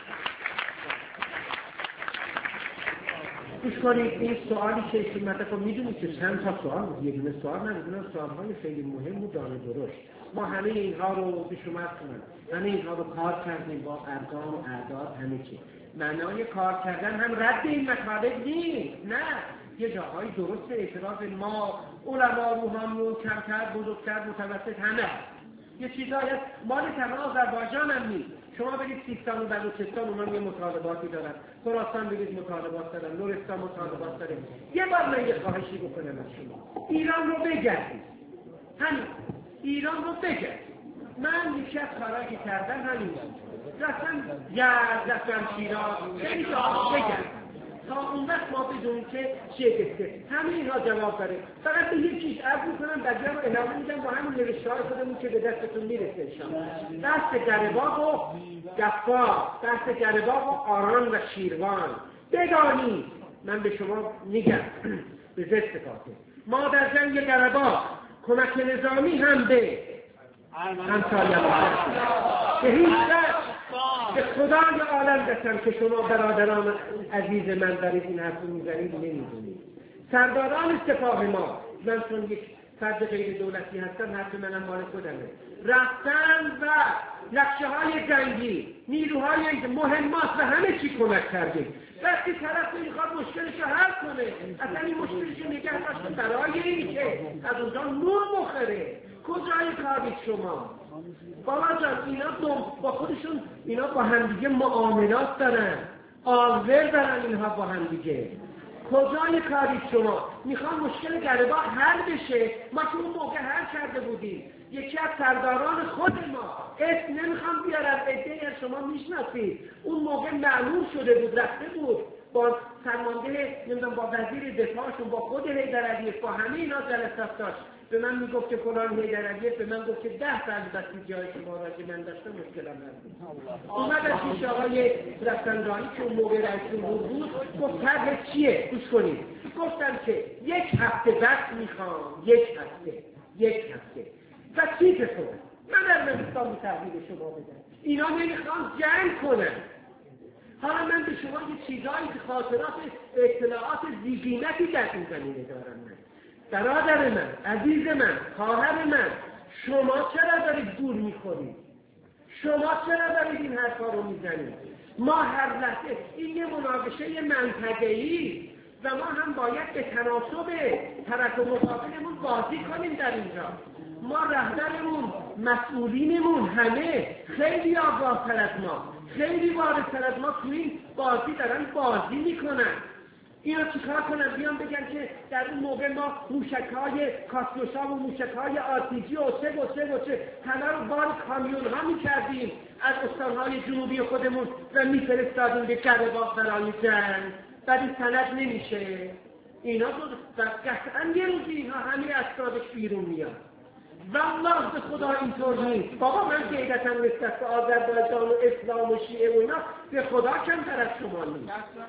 گوش کنید این سوالی که ایشون مطرح کرد، میدونید که چند تا سوال بود، یه دونه سوال نمیدونم، سوال‌های خیلی مهم و دانه درشت. ما همه اینها رو به شما کنم، همه اینها رو کار کردیم با ارقام و اعداد همه چی. معنای کار کردن هم رد این مطالب نیست، نه، یه جاهای درست اعتراض ما علما روحانیون کمتر بزرگتر متوسط همه یه چیزایی هست مال تمام آذربایجان هم نیست. شما برید سیستان و بلوچستان، اونا یه مطالباتی دارن، خراسان برید مطالبات دارن، لرستان مطالبات داره. یه بار من یه خواهشی بکنم از شما، ایران رو بگردید، همین ایران رو بگردید. من یکی از کارهایی که کردم همین بود، رفتم یزد، رفتم شیراز، خیلی جاها بگردم تا اون وقت ما بدونیم که چیه گفته. همه اینها جواب داره. فقط به یک چیز عرض میکنم، بقیه رو ادامه میدم با همون نوشته‌های خودمون که به دستتون میرسه انشاءالله. دست گرباغ و گفار، دست گرباغ و آران و شیروان بدانید، من به شما میگم به زشت کافه، ما در جنگ گرباغ کمک نظامی هم به همسایه به هیچ وجه به خدای عالم دستم که شما برادران عزیز من برای این حرف میزنید نمیدونید. سرداران سپاه ما، من چون یک فرد غیر دولتی هستم، حرف منم مال خودمه، رفتن و نقشه های جنگی، نیروهای مهمات و همه چی کمک کردیم. وقتی طرف میخواد مشکلش رو حل کنه، اصلا این مشکلش رو نگه داشته برای این که از اونجا نور بخوره. کجای کارید شما؟ بابا جان اینا با خودشون، اینا با همدیگه معاملات دارن، آلور دارن اینها با همدیگه. کجای کارید شما؟ میخوان مشکل گرباغ حل بشه. ما که اون موقع حل کرده بودیم. یکی از سرداران خود ما، اسم نمیخوام بیارم، عده‌ای از شما میشناسید، اون موقع معلوم شده بود، رفته بود با فرمانده نمیدونم با وزیر دفاعشون، با خود حیدر علیف، با همه اینا جلسات داشت. به من میگفت که فلان حیدر علیف به من گفت که ده سال بسی جای شما را که من داشتم مشکلم نبود. اومد از پیش آقای رفتنجانی که اون موقع رئیس جمهور بود، گفت طرح چیه؟ گوش کنید. گفتم که یک هفته وقت میخوام، یک هفته یک هفته و چی بکنم؟ من ارمنستان به تحویل شما بدم. اینا نمیخوام جنگ کنن. حالا من به شما یه چیزایی که خاطرات اطلاعات زیگینتی در این زمینه دارم. من برادر من، عزیز من، خواهر من، شما چرا دارید گول میخورید؟ شما چرا دارید این حرفا رو میزنید؟ ما هر لحظه این یه مناقشه منطقه‌ای و ما هم باید به تناسب طرف مقابلمون بازی کنیم در اینجا. ما رهبرمون، مسئولینمون همه خیلی آگاه‌تر از ما، خیلی واردتر از ما تو این بازی دارن بازی میکنن. اینا چیکار کنن؟ بیان بگن که در اون موقع ما موشک‌های کاسیوشا و موشک‌های آرتیجی و چه و چه و چه همه رو بار کامیون ها می‌کردیم از استان‌های جنوبی خودمون و می‌فرستادیم به گرباغ برای جنگ. ولی سند نمیشه. اینا تو قطعاً یه روزی اینا همه اسنادش بیرون میاد. والله به خدا اینطور نیست. بابا من که ایدتاً نسبت به آذربایجان و اسلام و شیعه و اینا به خدا کمتر از شما نیست.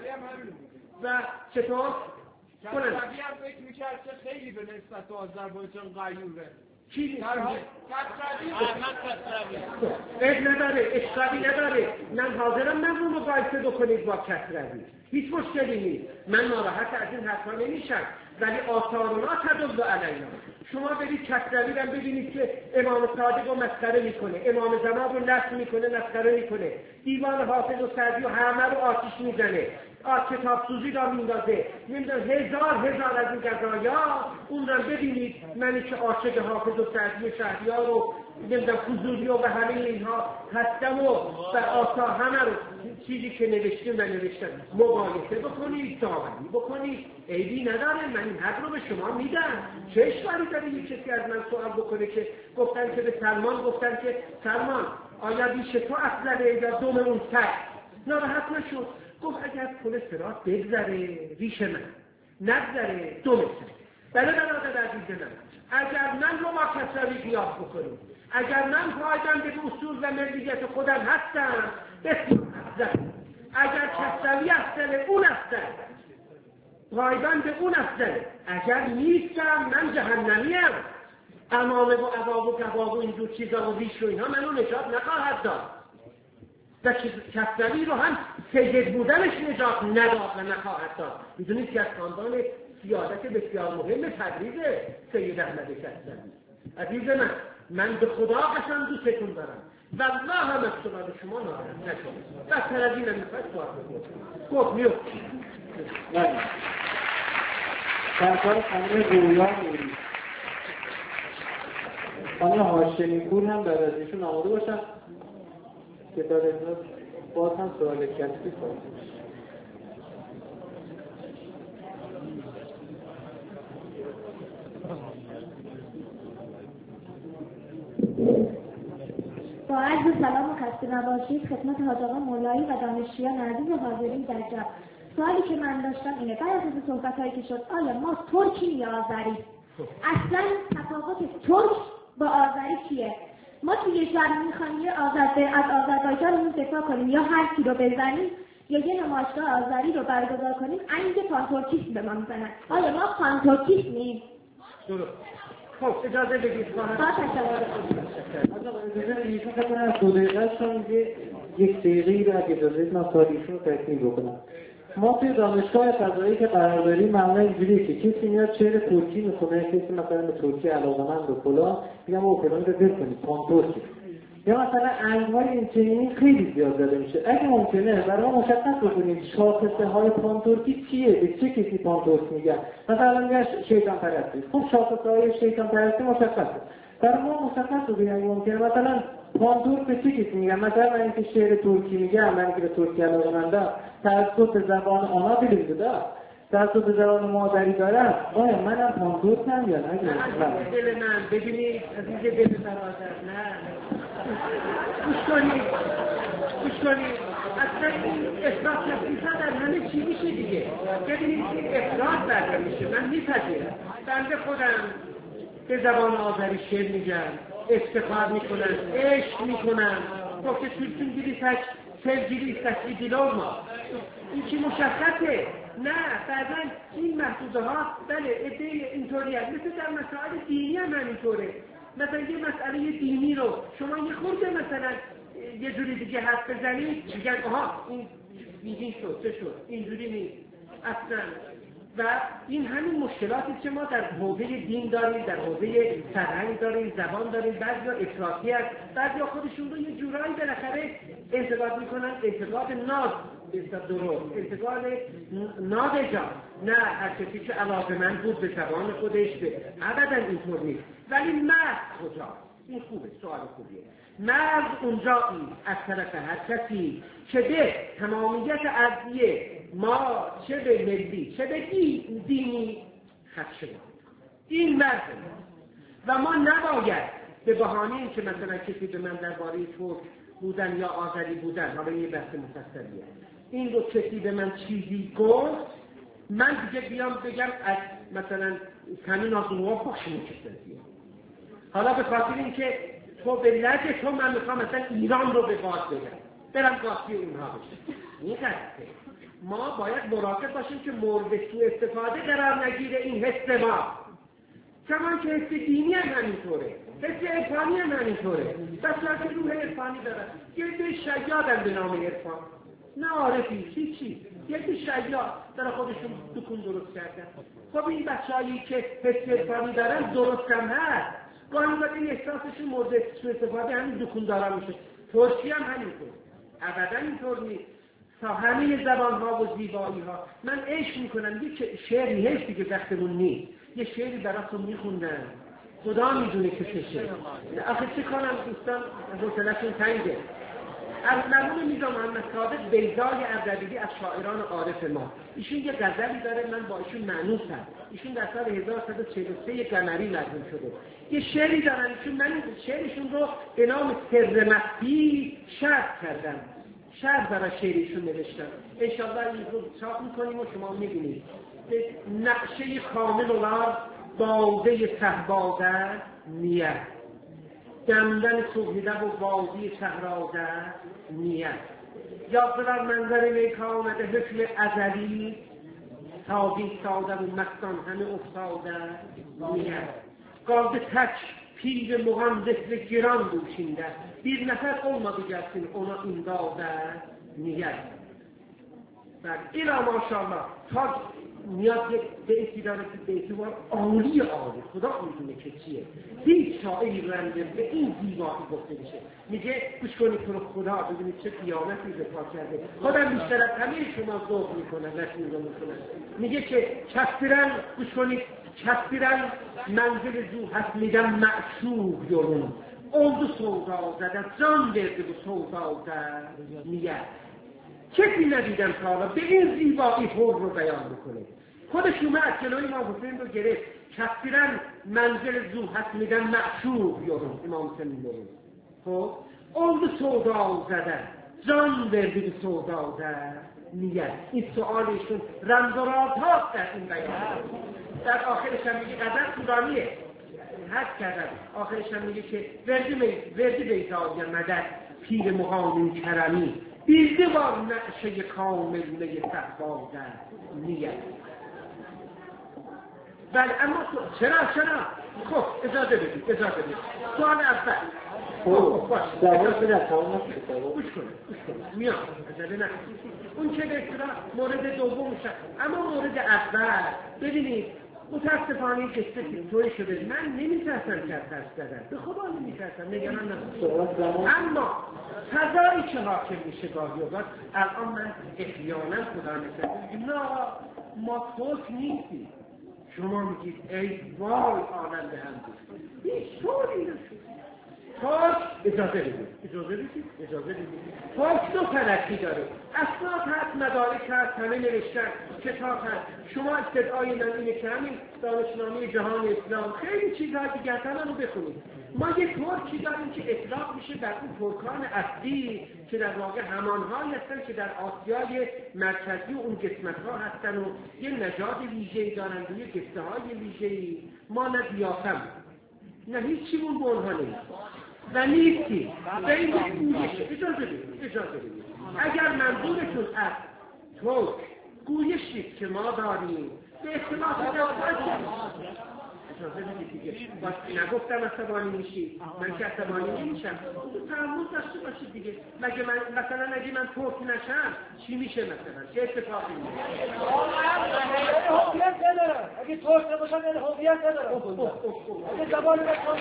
و چطور؟ کسروی هم فکر میکرد که خیلی به نسبت آذربایجان غیوره. چی نیست؟ کسروی احمد کسروی اب نداره، اشکالی نداره. من حاضرم من رو مقایسه بکنید با کسروی، هیچ مشکلی نیست. من ناراحت از این حرفا نمیشم، ولی آثارنا تدل علینا. شما برید کسروی رو ببینید که امام صادق رو مسخره میکنه، امام زمان رو لفظ میکنه، مسخره میکنه، دیوان حافظ و سعدی و همه رو آتیش میزنه، کتاب سوزی را میندازه، نمیدونم هزار هزار از این قضایا. اون رو ببینید، منی که عاشق حافظ و سعدی و شهریار رو نمیدونم فضولی و همه اینها هستم و و آثار همه رو چیزی که نوشتیم و نوشتم مقایسه بکنید، داوری بکنید، عیبی نداره. من این حق رو به شما میدم. چه اشکالی داره یک کسی از من سوال بکنه که گفتن که به سلمان گفتن که سلمان آیا ریش تو افضله یا دوم اون سر؟ ناراحت نشد، گفت اگر پل صراط بگذره ریش من، نگذره دوم سر. بله برادر عزیز من، اگر من رو با کسروی قیاس بکنیم، اگر من پایبند به اصول و ملیت خودم هستم، بسیار افضل. اگر کسروی افضله اون افضل، پایبند اون افضله. اگر نیستم من جهنمیم. امامه و عباب و کباب و اینجور چیزا و ریش و اینها منو نجات نخواهد داد. و کسروی رو هم سید بودنش نجات نداد و نخواهد داد. میدونید که از خاندان سیادت بسیار مهم تبریز سید احمد کسروی. عزیز من، من به خدا قسم دوستتون دارم و الله هم از سوال شما ناراحت نشد. بس از این هم میخواید سوال بکنید. گفت میو سرکار خانم گویا میرید خانم هاشمی پور هم بعد از ایشون آماده باشن که در ازاد باز هم سوال کسی کنید. با عرض سلام و خسته نباشید خدمت حاج آقا مولایی و دانشجویان عزیز حاضرین در جمع. سوالی که من داشتم اینه، بعد از صحبت‌هایی که شد، آیا ما ترکیم یا آذری؟ اصلا تفاوت ترک با آذری چیه؟ ما توی شهر می‌خوایم یه آذر از آذربایجان دفاع کنیم یا هر کی رو بزنیم یا یه نمایشگاه آذری رو برگزار کنیم، اینکه پانتورکیسم به ما میزنن. آیا ما پانتورکیسمیم؟ درست. خب اجازه بدید خواهد. با تشکر. اجازه ایشون فکر کنم دو دقیقه شما یک دقیقه رو اگه اجازه من سوال ایشون رو تکمیل بکنم. ما توی دانشگاه فضایی که قرار داریم معمولا اینجوریه که کسی میاد شعر ترکی میخونه، کسی مثلا به ترکی علاقه‌مند و فلان میگم او فلان رو ذکر کنید پانتورکی، یا مثلا انواع این چنینی خیلی زیاد داده میشه. اگه ممکنه برای ما مشخص بکنید شاخصه های پانتورکی چیه، به چه کسی پانتورک میگن؟ مثلا میگن شیطان پرستی. خب شاخصه های شیطان پرستی مشخصه، برای ما مشخص بکنید اگه ممکنه مثلا پانتورک به چه کسی میگن. مثلا من اینکه شعر ترکی میگم، من که به ترکی علاقه‌مندم، توسط زبان آنا دلم بوده، توسط زبان مادری دارم، آیا منم پانتورک نم یا نه؟ دل من ببینید عزیز دل برادر، نه گوش کنید گوش کنید اصلا این افراط تفریطا در همه چی میشه دیگه. ببینید این افراط برده میشه. من میپذیرم بنده خودم به زبان آذری شعر میگم، افتخار میکنم، عشق میکنم. خب که سلطون گیری تک سلگیری سکی دیلور ما این چی مشخصه؟ نه بعضا این محدوده ها بله ایده اینطوری هست، مثل در مسائل دینی هم همینطوره. مثلا یه مسئله دینی رو شما یه خورده مثلا یه جوری دیگه حرف بزنید میگن آها این بیدین شد چه شد، اینجوری نیست اصلا. و این همین مشکلاتی که ما در حوزه دین داریم، در حوزه فرهنگ داریم، زبان داریم. بعضیا افراطی هست، بعضیا خودشون رو یه جورایی بالاخره انتقاد میکنن، انتقاد ناد درست، انتقاد نادجا. نه هر کسی که علاقه‌مند بود به زبان خودش به ابدا اینطور نیست. ولی مرد کجا؟ این خوبه، سوال خوبیه. مرد اونجا این از طرف هر کسی که به تمامیت ارضیه ما چه به ملی چه به دینی خدشه بود. این مرد و ما نباید به بهانه این که مثلا کسی به من درباره ترک بودن یا آذری بودن، حالا یه بحث مفصلیه، این رو کسی به من چیزی گفت من دیگه بیام بگم از مثلا کمی نازنوا پخشمون کسیه. حالا به خاطر این که تو به لجه تو من میخوام مثلا ایران رو به باد بگم برم قاطی اونها بشه. این قصده ما باید مراقب باشیم که مورد سوء استفاده قرار نگیره این حس ما. کمان که حس دینی هم همینطوره، حس عرفانی هم همینطوره. بس که روح عرفانی داره، یه ده شیادن به نام عرفان، نه عارفی چی چی، یه ده شیاد داره خودشون دکون درست کردن. خب این بچه‌هایی که حس عرفانی دارن درست هم هست، گاهی وقت این احساسشون مورد سوء استفاده همین دکون دارن میشه. ترکی هم همینطور، ابدا اینطور نیست. تا همه زبان ها و زیبایی ها من عشق میکنم. یه شعری هست دیگه وقتمون نیست، یه شعری براتون میخوندم خدا میدونه که چه شعر. آخه چه کنم دوستان حوصله‌شون تنگه. از مرحوم میرزا محمد صادق بیضای اردبیلی از شاعران عارف ما، ایشون یه غزلی داره من با ایشون معنوسم. ایشون در سال هزار و صد و چهل و سه قمری مرحوم شده. یه شعری دارن ایشون، من شعرشون رو به نام سر مخفی شرح کردم، شرح برای شعرشون نوشتم. انشاءالله این رو چاپ میکنیم و شما میبینید. نقشه کامل اولار باده صحباده نیت، دمدن صبحیده و وادی صحراده نیت، یاد ببر منظر نیک آمده حکم ازلی تابی ساده و مستان همه افتاده نیت گاده تک pir mühendislik giran bu içinde bir nefer olmadı gelsin ona imdada niyet. Ben ila maşallah ta niyet به اتدارتی بیتی var عالی عالی خدا میدونه که چیه هیچ شاعری رنده به این زیبایی گفته میشه میگه گوش کنید تو رو خدا ببینید چه قیامتی به پا کرده خودم بیشتر از همه شما ذوق میکنم نشون رو میکنم میگه که کسرن گوش کنید کسرن منزل زو hasmiden معشوق yolun oldu soğudağda can verdi bu soğudağda niyet کسی ندیدم تا حالا به این زیبایی حب رو بیان بکنه خودش اومد جلوی امام حسین رو گرفت کسرن منزل زو hasmiden معشوق yolun امام حسین میگه خب oldu soğudağı زدن جان verdi bu soğudağda نیت این سؤالشون رمزارات هاست در این بیان در آخرش هم میگه قدر طولانیه حد کردن آخرش هم میگه که وردی وردی بیزایی مدد پیر مقامین کرمی بیزده بار نقشه کامله صحبا در نیت بله اما چرا چرا خب اجازه بدید اجازه بدید سوال اول خب باش جواب بده تمام گوش کن گوش کن میام عجله نکنید اون که به اصطلاح مورد دوم میشه اما مورد اول ببینید متاسفانه این قصه توی شده من نمیترسم که از دست دادن به خدا نمیترسم نگران نباشید اما فضایی که حاکم میشه گاهی اوقات الان من احیانا خدا نکنه نه ما توک نیستیم شما میگید ای وای آنم به هم بود هیچ طوری نشد توک اجازه بدید اجازه بدید اجازه بدید توک دو ترقی داره اسناد هست مدارک هست همه نوشتن کتاب هست شما استدعای من اینه که همین دانشنامه جهان اسلام خیلی چیزها دیگر رو بخونید ما یه ترکی داریم که اطلاق میشه بر اون ترکان اصلی که در واقع همانهایی هستن که در آسیای مرکزی و اون قسمت‌ها هستن و یه نژاد ویژه‌ای دارن و یه قصه‌های ویژه‌ای ما نه بیافم نه هیچیمون به اونها نیست و نیستی و این گویش اجازه بدید اجازه بدید اگر منظورتون از توک گویشید که ما داریم به اختلاف اجازه بدید دیگه باش نگفتم عصبانی میشید من که عصبانی نمیشم تو تحمل داشته باشید دیگه مگه من مثلا اگه من توک نشم چی میشه مثلا چه اتفاقی میشه هویت ندارم اگه توک نباشم یعنی هویت ندارم اگه زبان نکنم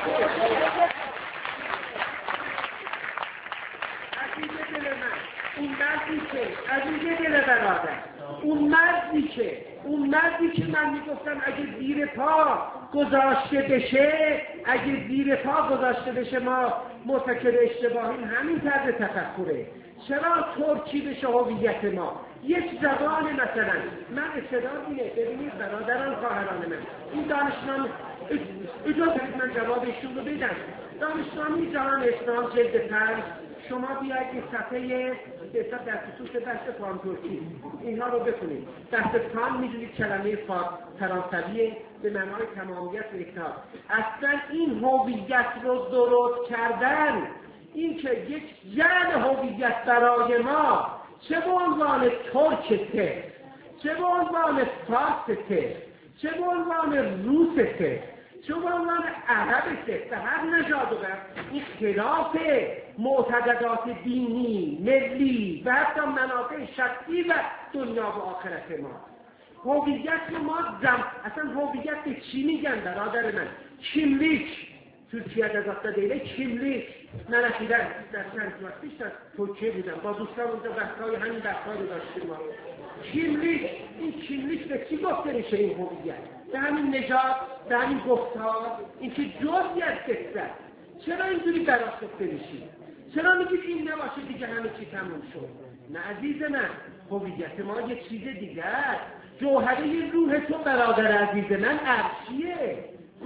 عزیز دل من اون مردی که عزیز دل برادر اون مردی که اون مردی که من میگفتم اگه زیر پا گذاشته بشه اگه زیر پا گذاشته بشه ما مرتکب اشتباهیم همین طرز تفکره چرا ترکی بشه هویت ما یک زبان مثلا من استعداد اینه ببینید برادران خواهران من این دانشنامه اجازه من جوابشون رو بدم دانشنامه جهان اسلام جلد پنج شما بیاید این صفحه بسیار در خصوص بحث فارم ترکی اینها رو بخونید بحث فارم میدونید کلمه فرانسویه به معنای تمامیت و اتحاد اصلا این هویت رو درست کردن این که یک جعل هویت برای ما چه به عنوان ترکته چه به عنوان فارسته چه به عنوان روسته چه به عنوان عربسته به هر نژاد و این خلاف معتقدات دینی ملی و حتی منافع شخصی و دنیا و آخرت ما هویت ما زم اصلا هویت به چی میگن برادر من کیملیک ترکیه از افتادهیله کیملیک من اخیرا در چند وقت پیش در ترکیه بودم با دوستان اونجا بحث‌های همین بحث‌ها رو داشتیم ما کیملیک این کیملیک به چی گفته میشه این هویت به همین نژاد به همین گفتار این که جزئی از قصه چرا اینجوری براش گفته میشی چرا میگید این نباشه دیگه همه چی تموم شد نه عزیز من هویت ما یه چیز دیگه است جوهره روح تو برادر عزیز من عرشیه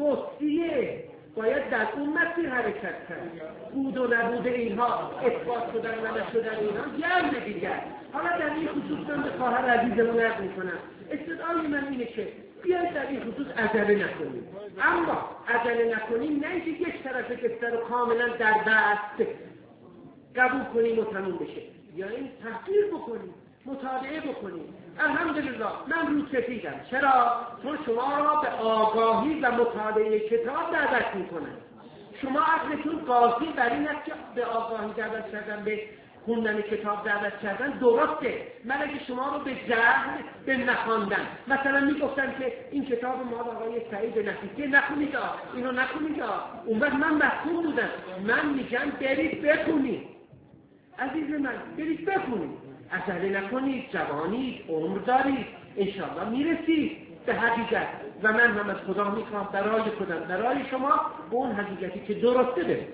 قدسیه باید در اون مسیر حرکت کرد بود و نبود اینها اثبات شدن و نشدن اینها گرم دیگر حالا در این خصوص من به خواهر عزیزمون عرض میکنم استدعای من اینه که بیاید در این خصوص عجله نکنیم اما عجله نکنیم نه اینکه یک طرف قصه رو کاملا در بست قبول کنیم و تموم بشه بیایید تحقیر بکنید، مطالعه بکنید. الحمدلله من رو سفیدم. چرا؟ چون شما را به آگاهی و مطالعه کتاب دعوت میکنم. شما عقلتون قاضی بر این است که به آگاهی دعوت کردن، به خوندن کتاب دعوت کردن درسته. من اگه شما رو به جهل، به نخواندن، مثلا میگفتن که این کتاب مال آقای سعید نفیسی نخونید، اینو نخونید، اون وقت من محکوم بودم. من میگم برید بخونید عزیز من، برید بخونید، عجله نکنید، جوانید، عمر دارید، انشاءالله میرسید به حقیقت. و من هم از خدا میخوام برای خودم، برای شما به اون حقیقتی که درسته برسید.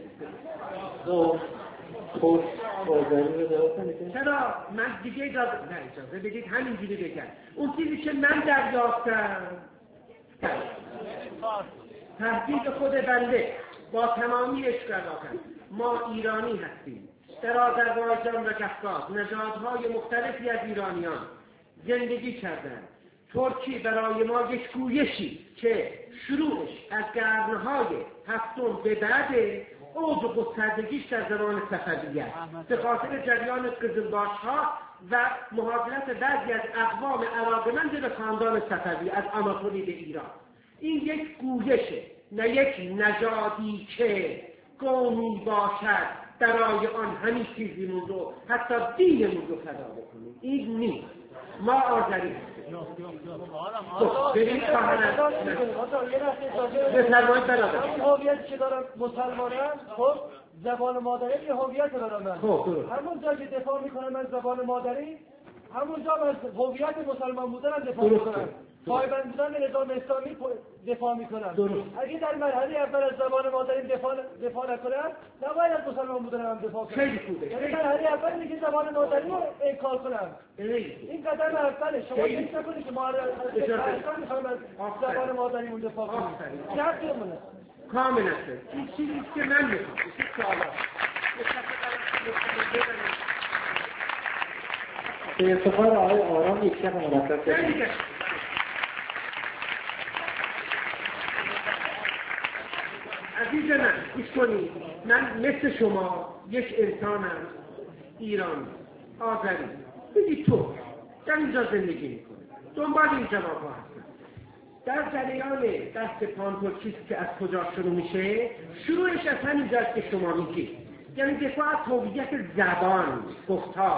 خب بازاری رو دارم. چرا؟ من دیگه اجازه نه اجازه بدید همینجوری بگم. اون چیزی که من دریافتم تهدید خود بنده با تمامی اشکالاتم. ما ایرانی هستیم، در آذربایجان و کفکاز نژادهای مختلفی از ایرانیان زندگی کردند. ترکی برای ما یک گویشی که شروعش از قرنهای هفتم به بعد اوج و گستردگیش در زمان صفویه است، به خاطر جریان قزلباش‌ها و مهاجرت بعضی از اقوام علاقه‌مند به خاندان صفوی از آناتولی به ایران. این یک گویشه، نه یک نژادی که قومی باشد برای آن همین چیزیمون رو، حتی دینمون رو فدا بکنیم. این نیست. ما آذری هستیم. خب ببینید خواهرم بفرمایید برادر. همون هویتی که دارم مسلمانم، خب زبان مادری یه هویت دارم من. خب درست. همون جا که دفاع میکنم از زبان مادری، همون جا از هویت مسلمان بودنم دفاع میکنم. پایبند بودن به نظام اسلامی دفاع میکنم. درست. اگه در مرحله اول از زبان مادری دفاع دفاع نکنم، نباید از مسلمان بودنم دفاع کنم. خیلی خوبه. یعنی مرحله اول میگه زبان مادری رو انکار کنم. این قدم اوله. شما فکر نکنید که ما از اصلا میخوایم از زبان مادریمون دفاع کنیم. چه حقی منه؟ کاملا این چیزی که من میخوام. این سوالا. به افتخار آقای آرام یک شب مرتب کنید. عزیز من گوش کنید، من مثل شما یک انسانم، ایرانی، آذری، بگید تو در اینجا زندگی میکنه، دنبال این جواب ها هستم. در جریان دست پانتورکیست که از کجا شروع میشه، شروعش از همینجاست که شما میگید، یعنی دفاع از هویت زبان، گفتار.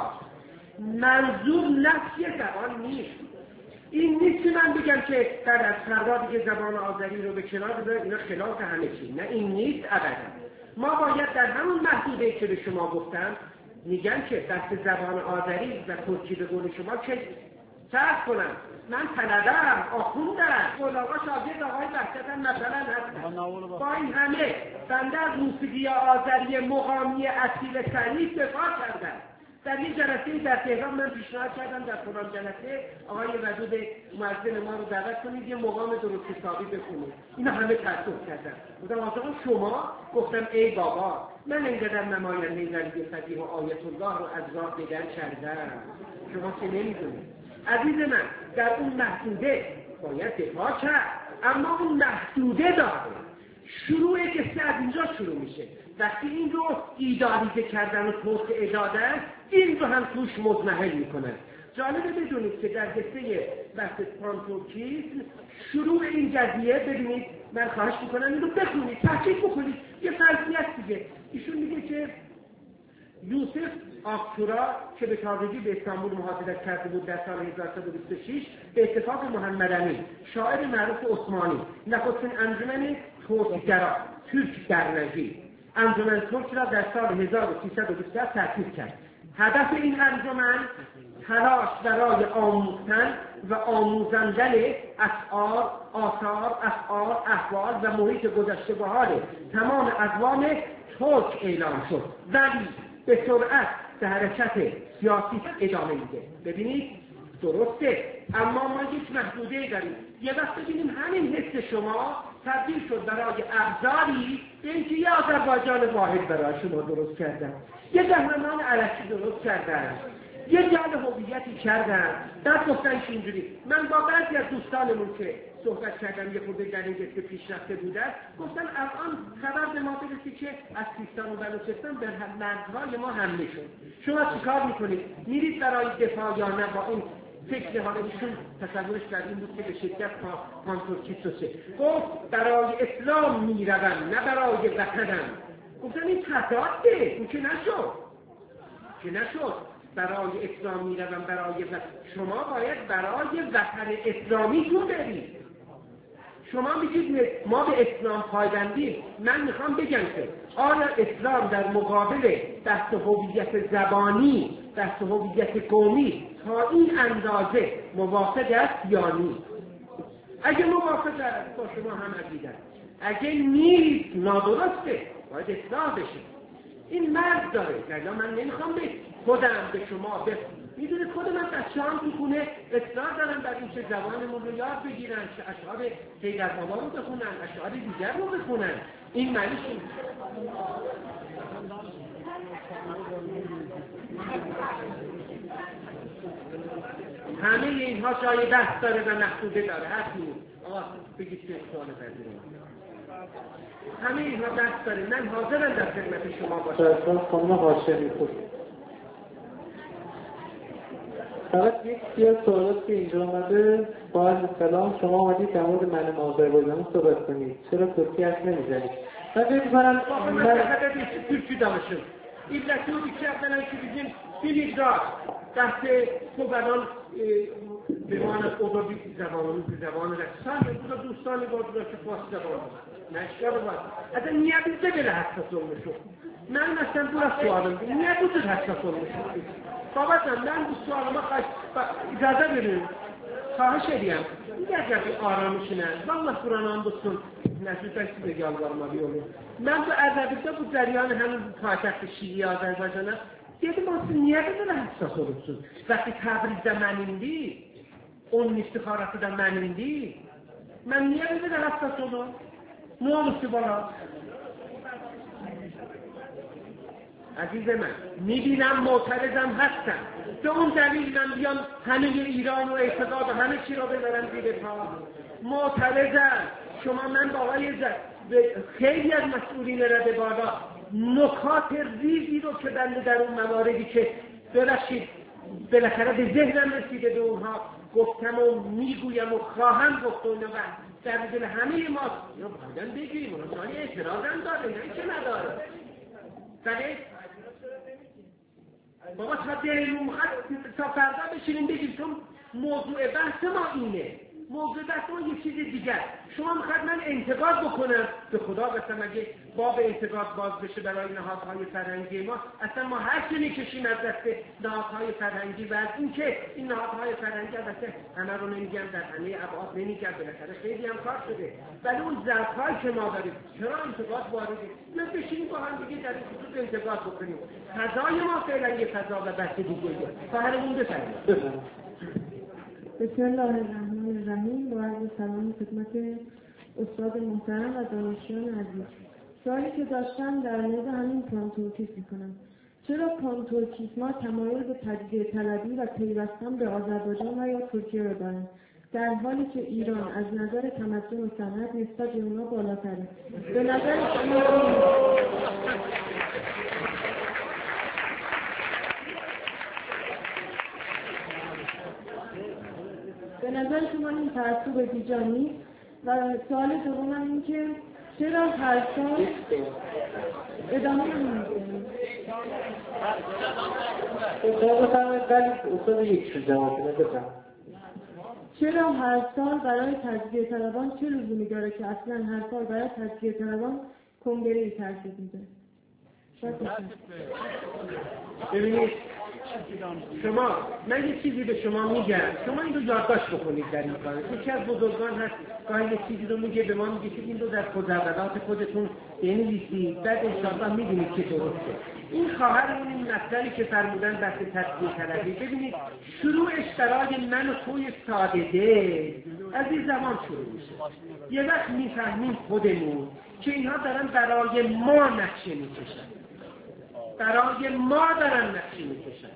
منظور نفی زبان نیست. این نیست که من بگم که بعد از فردا دیگه زبان آذری رو به کنار بذارید، اینا خلاف همه چی. نه این نیست ابدا. ما باید در همون محدوده که به شما گفتم، میگن که دست زبان آذری و ترکی به قول شما که صرف کنم. من طلبه‌ام، آخوندم، مولانا شاگرد آقای بهجتم مثلا هستم. با این همه بنده از موسیقی آذری مقامی اصیل سریع دفاع کردم. در این جلسه در تهران من پیشنهاد کردم در فلان جلسه آقای ودود مؤذن ما رو دعوت کنید یه مقام درست حسابی بخونید. اینا همه تأسف کردن. گفتم آقا شما، گفتم ای بابا من اینقدر نماینده زندگی فقیه و آیت الله رو از راه بدر کردم، شما که نمیدونید. عزیز من در اون محدوده باید دفاع کرد، اما اون محدوده داره. شروع قصه از اینجا شروع میشه. وقتی این رو ایدالیزه کردن و توسعه دادن، این رو هم توش مضمحل میکنن. جالبه بدونید که در قصه بحث پانتورکیسم شروع این قضیه، ببینید من خواهش میکنم این رو بخونید، تحقیق بکنید، یه فرضیه است دیگه. ایشون میگه که یوسف آکتورا که به تازگی به استانبول مهاجرت کرده بود در سال هزار و سیصد و بیست و شش، به اتفاق محمد امین شاعر معروف عثمانی نخستین انجمن ترکگرا ترک درنجی انجمن ترک را در سال هزار و سیصد و بیست و هفت تأسیس کرد. هدف این انجمن تلاش برای آموختن و آموزاندن اشعار، آثار، افعال، احوال و محیط گذشته به حال تمام اقوام ترک اعلام شد، ولی به سرعت به حرکت سیاسی ادامه میده. ببینید درسته، اما ما یک محدوده داریم. یه وقت ببینیم همین حس شما تبدیل شد برای ابزاری به اینکه یه آذربایجان واحد برای شما درست کردن، یه قهرمان علکی درست کردن، یه جعل هویتی کردن، بعد گفتن که اینجوری. من با بعضی از دوستانمون که صحبت کردم یه خورده در این قصه پیشرفته بودن، گفتن الان خبر به ما برسی که از سیستان و بلوچستان به مرزهای ما حمله شد. شما چیکار میکنید؟ میرید برای دفاع یا نه؟ با این فکر حالا ایشون تصورش در این بود که به شدت پانتورکیستوسه. گفت برای اسلام میروم نه برای وطنم. گفتن این خطاته، این که نشد که نشد برای اسلام میروم برای وطن. شما باید برای وطن اسلامی تو برید. شما میگید ما به اسلام پایبندیم. من میخوام بگم که آیا اسلام در مقابل بحث هویت زبانی، بحث هویت قومی تا این اندازه موافق است یا نیست؟ اگه موافق است با شما هم عقیده، اگه نیست نادرسته، باید اصلاح بشه. این مرد داره. نه من نمیخوام به خودم به شما به میدونید خود من بچه‌ام تو خونه اصرار دارن در این که زبانمون رو یاد بگیرن، که اشعار حیدر بابا رو بخونن، اشعار دیگر رو بخونن. این معنیش همه اینها جای بحث داره و محدوده داره. حرف نیست. آقا بگید که سوال پذیریم. همه اینها بحث داره. من حاضرم در خدمت شما باشم. درستان خانم هاشمی خود فقط یک سی از سوالات که اینجا آمده با عرض سلام شما آمدید در مورد من آذربایجان صحبت کنید. چرا ترکی حرف نمیزنید؟ من فکر می‌کنم من حدد ترکی داشتم. این لطوری که اولا که بگیم بیلیگراد دست خوبران به معنی اوضاعی زبانان به زبان رسان و دوستانی با که فارسی زبان نشکر باید اصلا نیتی بگله حساسون میشون. من مثلا دور از سوالم نیتی بود حساسون میشون. بابتم من دو سوالم خواهش اجازه بریم خواهش دیم دیگر جبی آرامشنن والله قرآن دوستون نشود دستی بگی آلوار ما بیولو. من تو عربیتا بود جریان همون پایتخت شیعی آذربایجان است دیگه ما نیتی بگله حساسون میشون. وقتی تبریز من ایندی اون استخارت در من ایندی من نیتی بگله حساسون نومستی بالا. عزیز من میبینم معترضم هستم به اون دلیل من بیام همه ایران و اعتقاد و همه چی را ببرم زیر پا. معترضم. شما من با آقای خیلی از مسئولین رده بالا نکات ریزی رو که بنده در اون مواردی که ببخشید بالاخره به ذهنم رسیده به اونها گفتم و میگویم و خواهم گفت و در دل همه ما یا بودن بگیریم اونا سانی اعتراض هم داره نه که نداره. بله بابا تا دلمون تا فردا بشینیم بگیم چون موضوع بحث ما اینه. موضوع بحث ما یه چیز دیگر. شما میخواد من انتقاد بکنم به خدا قسم اگه باب انتقاد باز بشه برای نهادهای فرهنگی ما اصلا ما هر چی میکشیم از دست نهادهای فرهنگی و از این که این نهادهای فرهنگی البته همه رو نمیگم در همه ابعاد نمیگم بالاخره خیلی هم کار شده ولی اون ظرف‌هایی که ما داریم چرا انتقاد وارده من بشینیم با هم دیگه در این خصوص انتقاد بکنیم. فضای ما فعلا یه فضا و بحث دیگه فهرمون بفرمایید. بسم الله الرحمن الرحیم. با عرض سلام خدمت استاد محترم و دانشجویان عزیز. سوالی که داشتم در مورد همین پانتورکیسم میکنم. چرا پانتورکیسم‌ها تمایل به تجزیه طلبی و پیوستن به آذربایجان و یا ترکیه را دارند در حالی که ایران از نظر تمدن و صنعت نسبت به اونا بالاتره؟ به نظر شما به نظر شما این تعصب بیجا نیست؟ و سوال دومم این که چرا هر سال ادامه نمیدید؟ چرا هر سال برای تجزیه طلبان چه لزومی داره که اصلا هر سال برای تجزیه طلبان کنگره‌ای ترتیب میده؟ ببینید شما من یه چیزی به شما میگم شما این رو یادداشت بکنید در این کار. یکی از بزرگان هست گاهی یه چیزی رو میگه به ما میگه که این رو در خزعبلات خودتون بنویسید بعد انشاءالله میدونید که درسته. این خواهرمون این مطلبی که فرمودن بحث تجزیه طلبی ببینید شروعش برای من و توی ساده دل از این زمان شروع میشه. یه وقت میفهمیم خودمون که اینها دارن برای ما نقشه میکشن برای ما دارن نقشه میکشن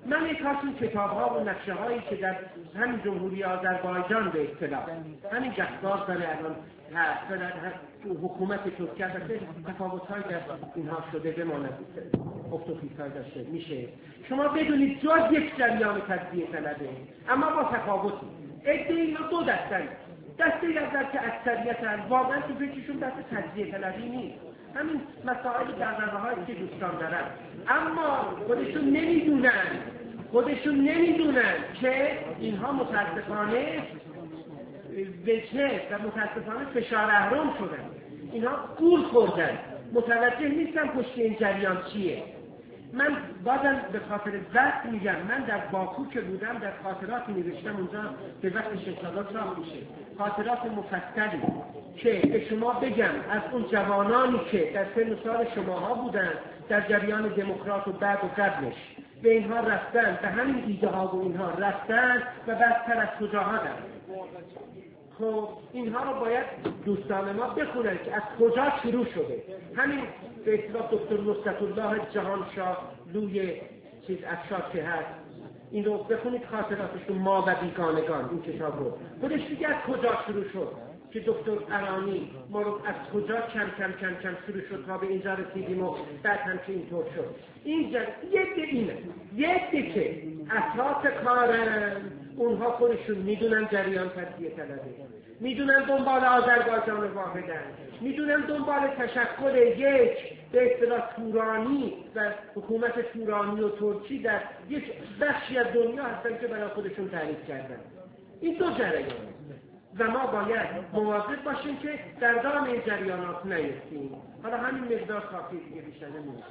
من یک کاشون کتاب ها و نقشه هایی که در همین جمهوری آذربایجان به اصطلاح همین جهتار داره الان هست و در حکومت ترکیه هسته تفاوت های در اینها شده بماند افتوفیس های داشته میشه. شما بدونید جز یک جریان تجزیه طلبه اما با تفاوتی عده اینا دو دستن. دسته اول که اکثریت هست واقعا تو فکرشون دست تجزیه طلبی نیست، همین مسائل دغدغه هایی که دوستان دارن، اما خودشون نمیدونن خودشون نمیدونن که اینها متاسفانه وجه و متاسفانه فشار اهرم شدن، اینها گول خوردن، متوجه نیستن پشت این جریان چیه. من بازم به خاطر وقت میگم، من در باکو که بودم در خاطراتی نوشتم اونجا به وقت شکلات چاپ میشه، خاطرات مفصلی که به شما بگم از اون جوانانی که در سن و سال شماها بودن در جریان دموکرات و بعد و قبلش به اینها رفتن، به همین ایده ها و اینها رفتن و بعدتر از کجاها رفتن. خب اینها رو باید دوستان ما بخونن که از کجا شروع شده. همین به اصطلاح دکتر نصرت الله جهانشاه لوی چیز افشار که هست، این رو بخونید خاطراتشون ما و بیگانگان، این کتاب رو خودش دیگه از کجا شروع شد که دکتر ارانی ما رو از کجا کم کم کم کم شروع شد تا به اینجا رسیدیم و بعد هم که اینطور شد. اینجا یک اینه یک که اساس کارن اونها خودشون میدونن جریان تجزیه طلبه، میدونن دنبال آذربایجان واحدن، میدونن دنبال تشکل یک به اصطلاح تورانی و حکومت تورانی و ترکی در یک بخشی از دنیا هستن که برای خودشون تعریف کردن. این دو جریان و ما باید مواظب باشیم که در دام این جریانات نیفتیم. حالا همین مقدار کافی دیگه بیشتر نمیشه.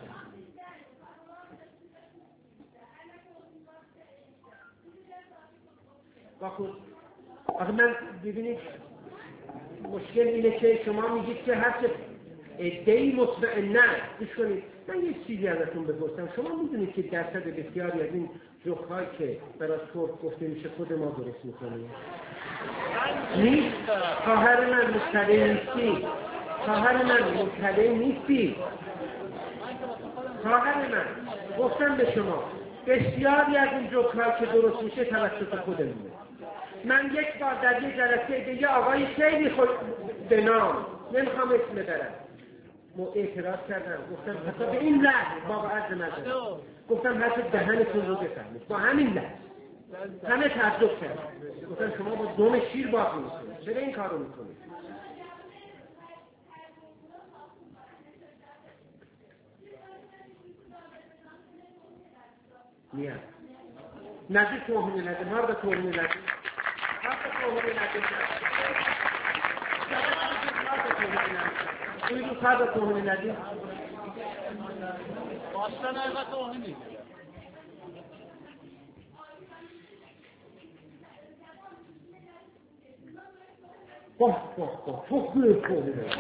با خود آخه من ببینید مشکل اینه که شما میگید که هر چه ادعی مطمئن نه گوش کنید، من یک چیزی ازتون بپرسم. شما میدونید که درصد بسیاری از این جوک‌هایی که برای ترک گفته میشه خود ما درست میکنیم؟ نیست؟ خواهر من مطلع نیستی؟ خواهر من مطلع نیستی؟ خواهر من گفتم به شما بسیاری از این جوک‌هایی که درست میشه توسط خودمونه. من یک بار در یک جلسه به یه آقای خیلی خود به نام نمیخوام اسم ببرم اعتراض کردم، گفتم حتی به این لحظه بابا عرض ندارم، گفتم حتی دهنتون رو بفهمید با همین لحظه همه تعجب کردم، گفتم شما با دم شیر باقی میکنید، چرا این کار رو میکنید؟ میاد نزدیک توهین نده، مار به توهین نده، مار به توهین نده، توی دو سر به توهین نده، باشتا نگه توهینی باه باه باه تو گوه توهین نده.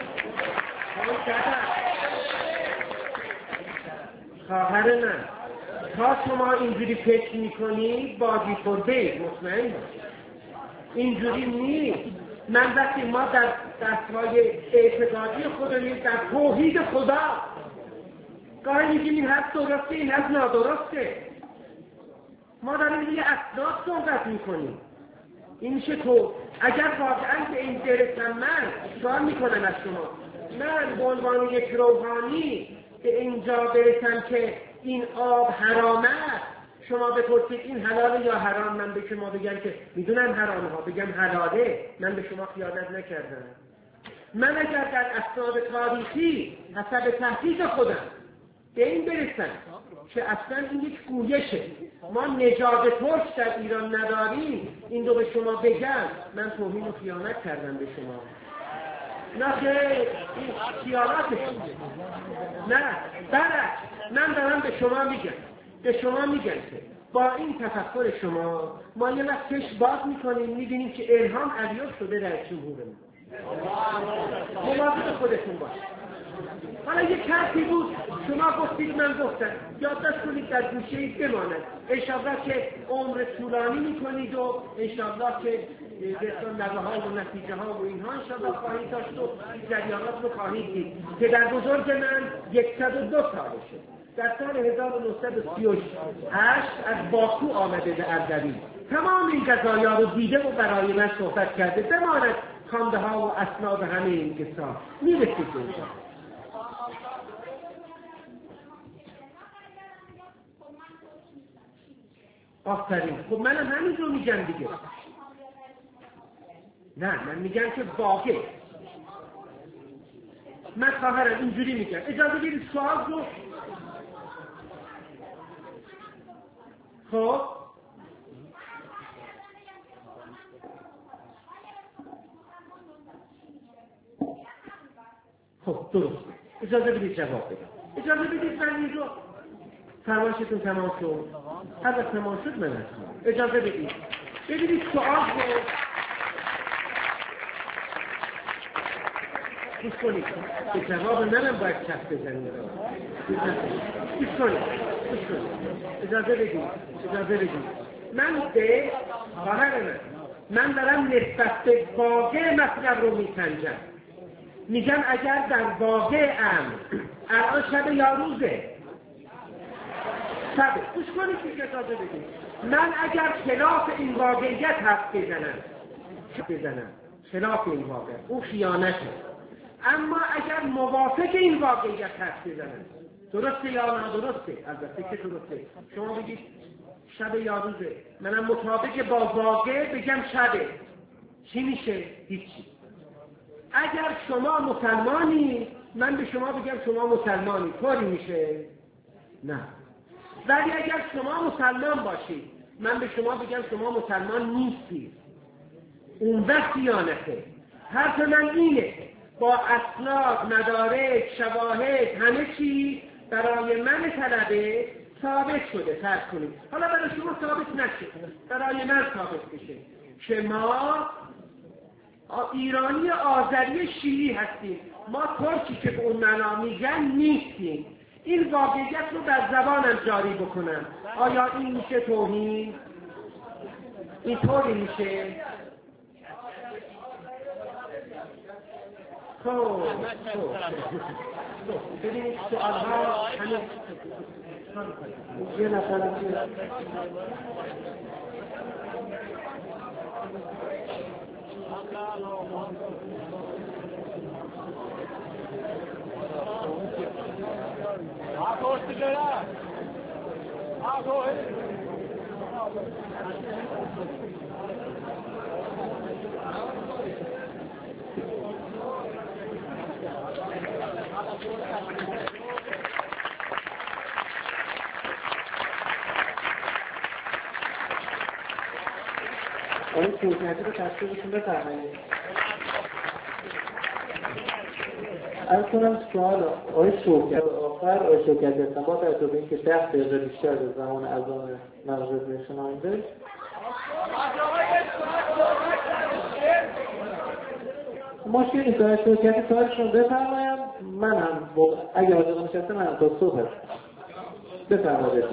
خواهر من تا شما اینجوری فکر میکنی بازی خورده مطمئن باش، اینجوری نیست. من وقتی ما در دستهای اعتقادی خودمون در توحید خدا گاهی میگیم این حرف درسته این حرف نادرسته، ما داریم روی اسناد صحبت میکنیم. این میشه تو اگر واقعا به این برسم من سوال میکنم از شما، من به عنوان یک روحانی به اینجا برسم که این آب حرامه، شما بپرسید این حلاله یا حرام، من به شما بگم که میدونم حرامه ها، بگم حلاله، من به شما خیانت نکردم. من اگر در اسناد تاریخی حسب تحقیق خودم به این برسم که اصلا این یک گویشه، ما نژاد ترک در ایران نداریم، این رو به شما بگم، من توهین و خیانت کردم به شما. نه که این خیانت نه برعکس، من دارم به شما میگم به شما میگم که با این تفکر شما ما یه وقت چشم باز میکنیم میبینیم که الهام علیوف شده در جمهورمون. مواظب خودتون باش. حالا یک حرفی بود شما گفتید من گفتم، یادداشت کنید در گوشه‌ای بماند، انشاءالله که عمر طولانی میکنید و انشاءالله که بهتون نوه ها و نتیجه ها و اینها انشاءالله خواهید داشت و جریانات رو خواهید دید که در بزرگ من صد و دو ساله شد. در سال هزار و نهصد و سی و هشت از باکو آمده به اردبیل. تمام این قضایا رو دیده و برای من صحبت کرده. بماند خوانده ها و اسناد همه این قصه میرسید به اینجا. آفرین. خب منم همین رو میگم دیگه. نه من میگم که واقع. من خواهرم اینجوری میگم. اجازه بدید سوال رو. خب خب درست. اجازه بدید جواب بدم. اجازه بدید من این رو فرمایشتون تمام شد. هر وقت تمام شد من هستم. اجازه بدید. ببینید سوال رو گوش کنید. به جواب منم باید چپ بزنید. گوش کنید. گوش کنید. اجازه بدید. اجازه بدید. من به خواهر من من دارم نسبت به واقع مطلب رو میسنجم. میگم اگر در واقع ام الان شب یا روزه شبه. گوش کنید که اجازه بدید. من اگر خلاف این واقعیت حرف بزنم بزنم خلاف این واقع اون خیانته. اما اگر موافق این واقعیت حرف بزنم درسته یا نه درسته؟ البته که درسته. شما بگید شب یا روزه، منم مطابق با واقع بگم شبه، چی میشه؟ هیچی. اگر شما مسلمانی من به شما بگم شما مسلمانی، طوری میشه؟ نه. ولی اگر شما مسلمان باشید من به شما بگم شما مسلمان نیستید، اون وقت خیانته. حرف من اینه با اسناد، مدارک، شواهد، همه چی برای من طلبه ثابت شده. فرض کنید حالا برای شما ثابت نشه، برای من ثابت بشه که ما ایرانی آذری شیعی هستیم، ما ترکی که به اون معنا میگن نیستیم. این واقعیت رو در زبانم جاری بکنم. آیا این میشه توهین؟ این طوری میشه؟ خب ببینید سوالها همه یه نفرم که آقای توضیحاتی رو تصویرشون بفرمایید. از کنم سوال آقای شوکت آخر آقای شوکت هستم با توجه به اینکه ده دقیقه بیشتر از زمان اذان مغرب میشنونده مشکل نیست. آقای شوکتی کارشون بفرمایم. منم اگه حاضر نشسته منم تا صبح هستم. بفرمایید.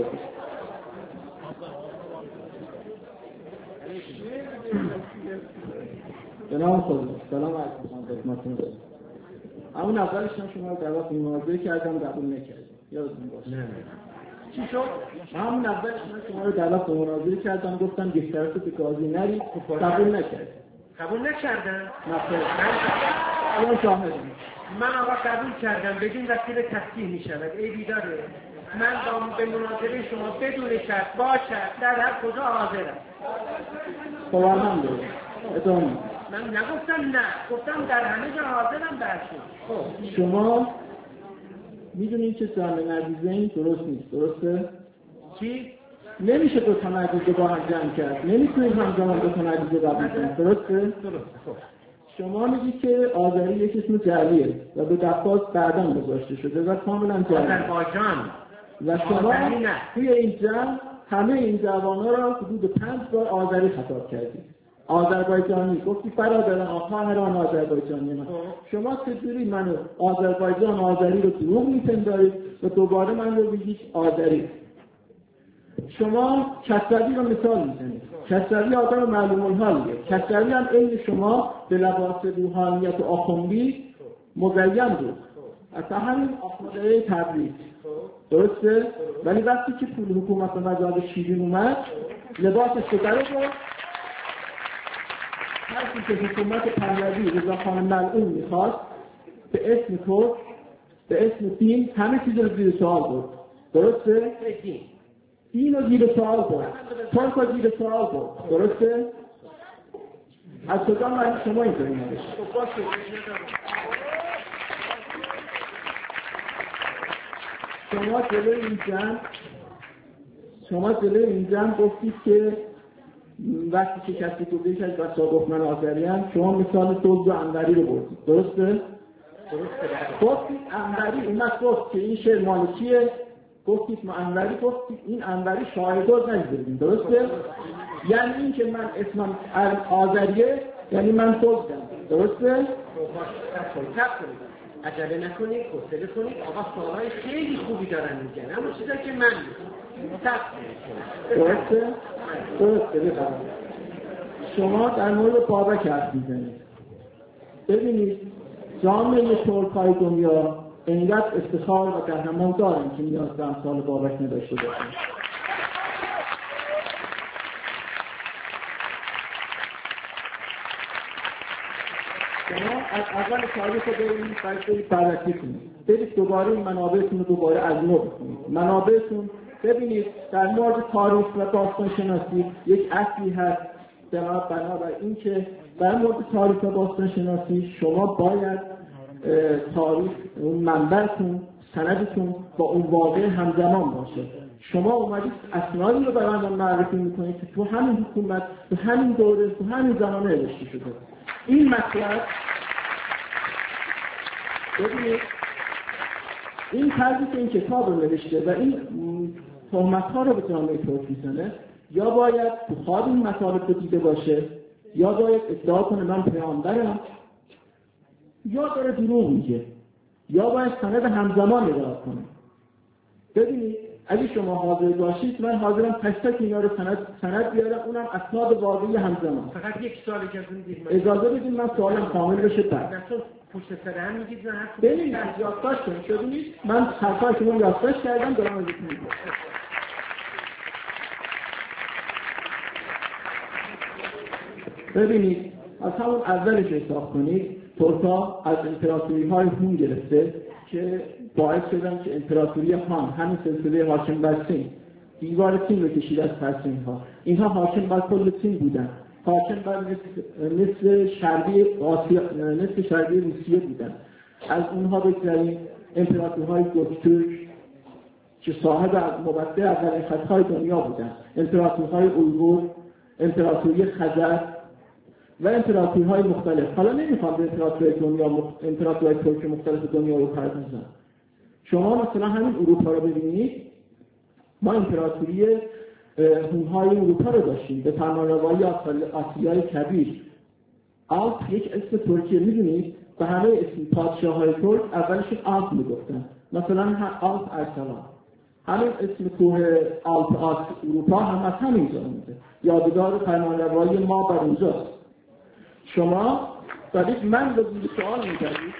سلام خدا. سلام علیکم خدمتتون. همون اولش شما رو در وقت مواجهه کردم قبول نکردید. یادتون باشه. نه. چی شد؟ همون اولش من شما رو در وقت مناظره کردم گفتم گسترش تو قاضی نرید قبول نکردید. قبول نکردم؟ نه خیر. الان شاهدم. من آقا قبول کردم بدون وسیله تصحیح میشود. ای بیداره. من با به مناظره شما بدون شرط با شرط در هر کجا حاضرم. خب الحمدلله. ادامه. من نگفتم نه، گفتم در همه جا حاضرم برشون. خب شما میدونید که جامعه نریزه این درست نیست، درسته؟ چی؟ نمیشه دو تا نریزه با هم جمع کرد، نمیتونید همزمان دو تا نریزه قبول کنید، درسته؟ درسته. خب شما میگید که آذری یک اسم جعلیه و به دفعات بعداً گذاشته شده و کاملا جعلیه. آذربایجان. و شما توی این جمع همه این جوان‌ها را حدود پنج بار آذری خطاب کردید. آذربایجانی گفتی برادران خواهران آذربایجانی من. شما چجوری منو آذربایجان آذری رو دروغ میپندارید و دوباره من رو بگید آذری؟ شما کسروی رو مثال میزنید. کسروی آدم معلوم الحالیه. کسروی هم عین شما به لباس روحانیت و آخوندی مزین بود. اصلا همین آخونده تبریز درسته؟ ولی وقتی که پول حکومت و مذهب شیرین اومد لباسش رو در آورد. هرچی که حکومت پهلوی رضاخان ملعون میخواست به اسم تو به اسم دین همه چیز رو زیر سوال برد. درسته؟ دین رو زیر سوال برد. ترک رو زیر سوال برد. درسته؟ از کجا من شما اینطوری نوشت؟ شما جلوی این جمع شما جلوی این جمع گفتید که وقتی که کسی تو بیش از تصادف من آذریان شما مثال دزد و انوری رو بردید. درسته؟ درسته. گفتید انوری اومد گفت که این شعر مال کیه؟ گفتید ما انوری گفتید این انوری شاعر دزد نگذاریم. درسته؟ یعنی این که من اسمم آذریه یعنی من دزدم. درسته؟ عجله نکنید، حوصله کنید. آقا سوالای خیلی خوبی دارن میگن، اما چیزایی که من میگم درسته؟ درسته بفرمایید. شما در مورد بابک حرف میزنید. ببینید جامعه ترک‌های دنیا اینقدر افتخار و قهرمان دارن که نیاز به امثال بابک نداشته باشن. شما از اول تاریخ رو برید برید بررسی کنید. برید دوباره این منابعتون رو دوباره از نو بکنید. منابعتون ببینید در مورد تاریخ و داستان شناسی یک اصلی هست جناب بنابر این که در مورد تاریخ و داستان شناسی شما باید تاریخ اون منبعتون سندتون با اون واقع همزمان باشه. شما اومدید اسنادی رو برای من معرفی میکنید که تو همین حکومت تو همین دوره تو همین زمانه نوشته شده. این مطلب ببینید این فردی که این کتاب رو نوشته و این تهمت‌ها رو به جامعه ترک میزنه یا باید تو خواب این مطالب رو دیده باشه یا باید ادعا کنه من پیامبرم یا داره دروغ میگه یا باید سند همزمان ادعا کنه. ببینید اگه شما حاضر باشید من حاضرم پشتا که اینا رو سند سند بیارم اونم اسناد واقعی همزمان. فقط یک سوالی که ازون دید اجازه بدید من سوالم کامل بشه بعد. پشت سر هم میگید نه حرف ببینید یادداشت کنید شدید من حرفای شما یادداشت کردم دارم ازتون میگم. ببینید از همون اولش حساب کنید ترکا از امپراتوری های هون گرفته که باعث شدن که امپراتوری هان همین سلسله حاکم بر سین دیوار سین رو کشید از پس اینها اینها حاکم بر کل سین بودن حاکم بر نصف شرقی آسیا نصف شرقی روسیه بودن. از اونها بگذاریم امپراتورهای گوکتورک که صاحب مبدع اولین خطهای دنیا بودن، امپراتورهای اویغور، امپراتوری خزر و امپراتورهای مختلف. حالا نمیخوام به امپراتورهای دنیا مخ... امپراتورهای ترک مختلف دنیا رو پردازم. شما مثلا همین اروپا رو ببینید ما امپراتوری هونهای اروپا رو داشتیم به فرمانروایی آسیای کبیر. آلپ یک اسم ترکیه میدونید به همه اسم پادشاه های ترک اولشون آلپ میگفتن. مثلا آلپ ارسلان همین اسم کوه آلپ آس اروپا هم از همینجا میده. یادگار فرمانروایی ما بر اونجاست. شما دارید من رو زیر سوال میگردید.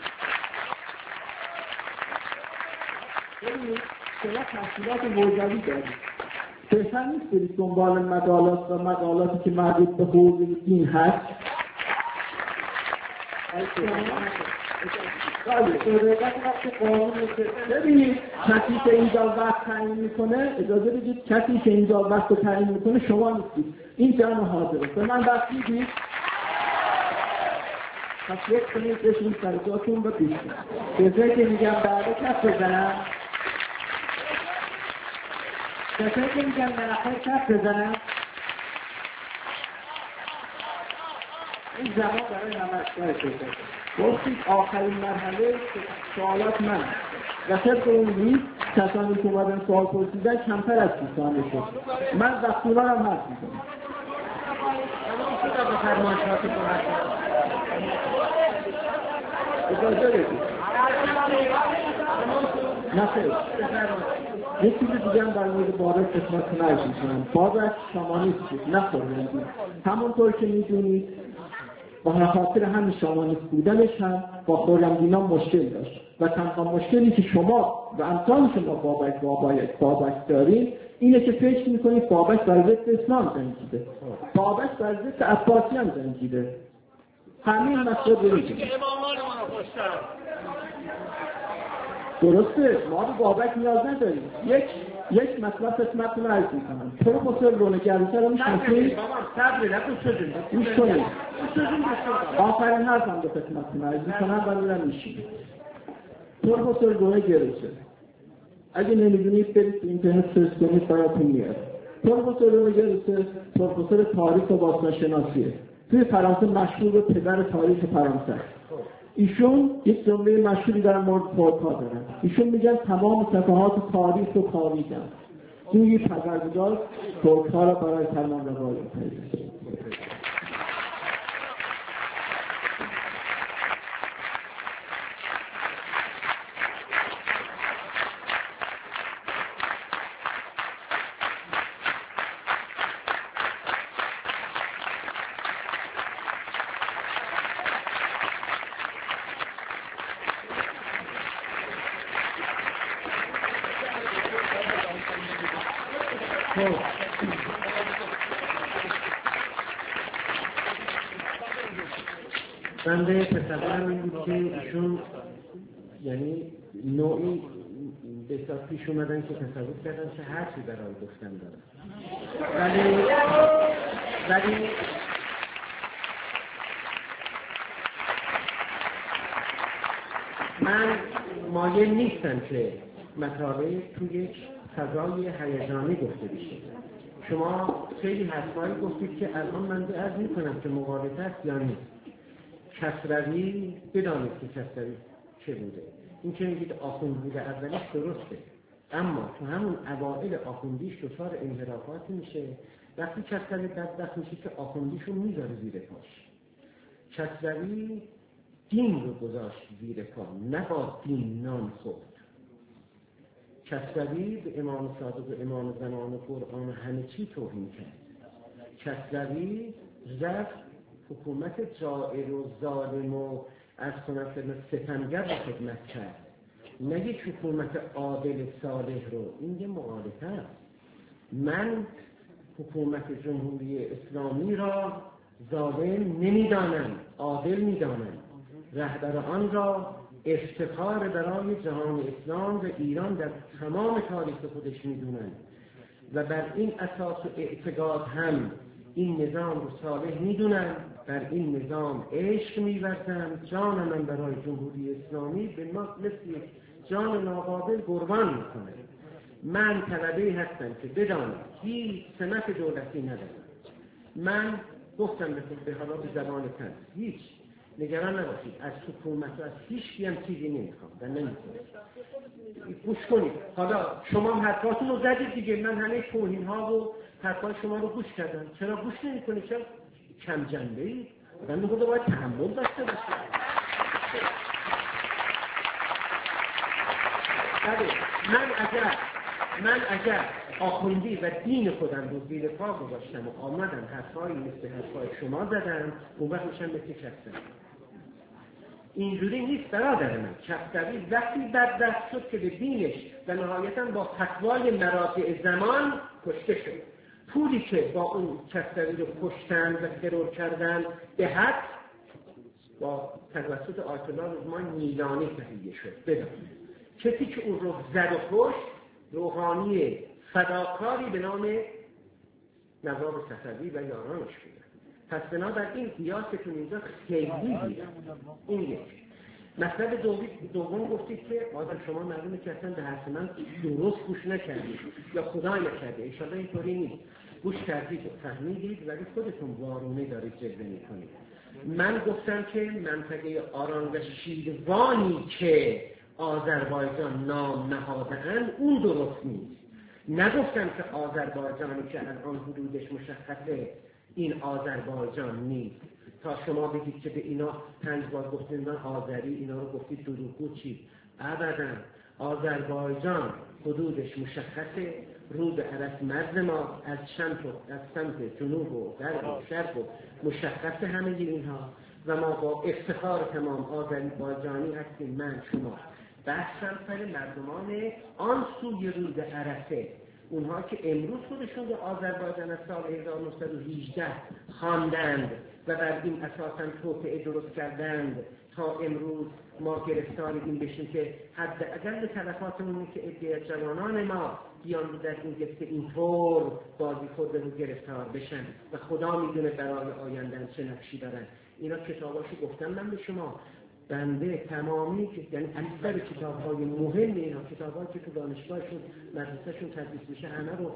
ببینید شما تحصیلات موجودی دارید. بهتر نیست برید دنبال مقالات و مقالاتی که مربوط به حوزه دین هست. ببینید کسی که اینجا وقت تعیین میکنه اجازه بدید کسی که اینجا وقت تعیین میکنه شما نیستید. این جمع حاضره. به من وقت میدید پس یک کنید بشین سر جاتون و پیش کنید. بذاری که میگم بعده کف بزنم بذاری که میگم نرخه کف بزنم این زمان برای نمشگاه شده. گفتید آخرین مرحله سوالات من و طبق اون نیست کسانی که اومدن سوال پرسیدن کمتر از دوستان شد. من دستوران هم حرف میکنم. اجازه بدید. نه خیلی. یک چیز دیگه هم در مورد بابک خدمتتون عرض می‌کنم. بابک شامانیست بود، نه خرمزی. همونطور که می‌دونید با خاطر همین شامانیست بودنش هم با خرمدینا مشکل داشت و تنها مشکلی که شما و امثال شما بابک بابک بابک دارید اینه که فکر می‌کنید بابک بر ضد اسلام جنگیده، بابک بر ضد عباسیان جنگیده. همین مسئله دارید. درسته، ما به بابک نیاز نداریم. یک یک مطلب خدمتتون عرض می‌کنم. پروفسور رونگری‌سر رو می‌شناسید؟ صبر نکن شدیم. گوش کنید. آخرین حرفم رو خدمتتون عرض می‌کنم و میرم میشینم. پروفسور رونگری‌سر اگه نمی‌دونید برید تو اینترنت سرچ کنید براتون میاد. پروفسور رونگری‌سر پروفسور تاریخ و باستانشناسیه. توی فرانسه مشهور به پدر تاریخ فرانسه. ایشون یک جمله مشهوری در مورد ترک‌ها دارن. ایشون میگن تمام صفحات تاریخ رو خوابیدن. دوی پروردگار ترک‌ها را برای فرمان روای آفرید. بنده تصورم این بود که ایشون یعنی نوعی به حساب پیش اومدن که تصور کردن که حرفی برای گفتن دارن، ولی ولی من مایل نیستم که مطالب توی یک فضای هیجانی گفته بشه. شما خیلی حرفایی گفتید که الان من عرض میکنم که مغالطه است یا نیست. کسروی بدانید که کسروی چه بوده. این که میگید آخوند بوده اولش درسته، اما تو همون اوائل آخوندیش دچار انحرافاتی میشه. وقتی کسروی بدبخت میشه که آخوندیشو میذاره زیر پاش. کسروی دین رو گذاشت زیر پا، نه با دین نان خورد. کسروی به امام صادق و امام زمان و قرآن همه چی توهین کرد. کسروی رفت حکومت جائر و ظالم و از کنم ستمگر رو خدمت کرد، نه یک حکومت عادل صالح رو. این یه مغالطه است. من حکومت جمهوری اسلامی را ظالم نمیدانم، عادل میدانم. رهبر آن را افتخار برای جهان اسلام و ایران در تمام تاریخ خودش میدونن و بر این اساس و اعتقاد هم این نظام رو صالح میدونن، بر این نظام عشق می‌ورزن. جان من برای جمهوری اسلامی به مثل جان ناقابل قربان میکنه. من طلبه هستم که بدانم هیچ سمت دولتی ندارم. من گفتم به حالا به زبان تن هیچ نگران نباشید، از حکومت و از هیچ هم چیزی نمیخوام و نمیخوام. گوش کنید. حالا شما حرفاتون رو زدید دیگه، من همه توهین ها و حرفای شما رو گوش کردم. چرا گوش نمی‌کنید؟ چرا کم جنبه اید؟ من خود باید تحمل داشته باشید. من اگر من اگر آخوندی و دین خودم رو زیر پا گذاشتم و آمدم حرفایی مثل حرفای شما زدم، اون وقت میشم مثل کفتروی. اینجوری نیست برادر من. کفتروی وقتی بدبخت شد که به دینش و نهایتاً با فتوای مراتع زمان کشته شد. پولی که با اون کفتروی رو کشتن و ترور کردن به حد با توسط آیت الله رضوان میلانی تهیه شد. بدانید کسی که اون رو زد و کشت روحانی فداکاری به نام نواب صفوی و یارانش بودن. پس بنابراین قیاستون اینجا خیلی دیگه. این یک. مطلب دوم گفتید که آدم شما معلومه که اصلا به حرف من درست گوش نکردید یا خدا نکرده. انشاءالله اینطوری نیست. گوش کردید و فهمیدید ولی خودتون وارونه دارید جلوه میکنید. من گفتم که منطقه آران و شیروانی که آذربایجان نام نهاده‌اند اون درست نیست. نگفتم که آذربایجانی که الان حدودش مشخصه این آذربایجان نیست. تا شما بگید که به اینا پنج بار گفتید من آذری، اینا رو گفتید دروغگو چی؟ ابداً. آذربایجان حدودش مشخصه، رود عرس مرز ما از شمس از سمت جنوب و غرب و شرق و مشخص همه اینها و ما با افتخار تمام آذربایجانی هستیم. من شما بحثم سر مردمان آن سوی رود عرسه، اونها که امروز خودشون به آذربایجان از سال هزار و نهصد و هجده خواندند و بر این اساساً توطئه درست کردند تا امروز ما گرفتار این بشیم که حداقل تلفاتمون که عده جوانان ما بیان در این گفته اینطور بازی خورده رو گرفتار بشن و خدا میدونه برای آیندن چه نقشی دارن. اینا کتاباشو گفتم من به شما، بنده تمامی یعنی اکثر کتاب‌های مهم اینا، کتاب‌هایی که تو دانشگاهشون مدرسه‌شون تدریس میشه همه رو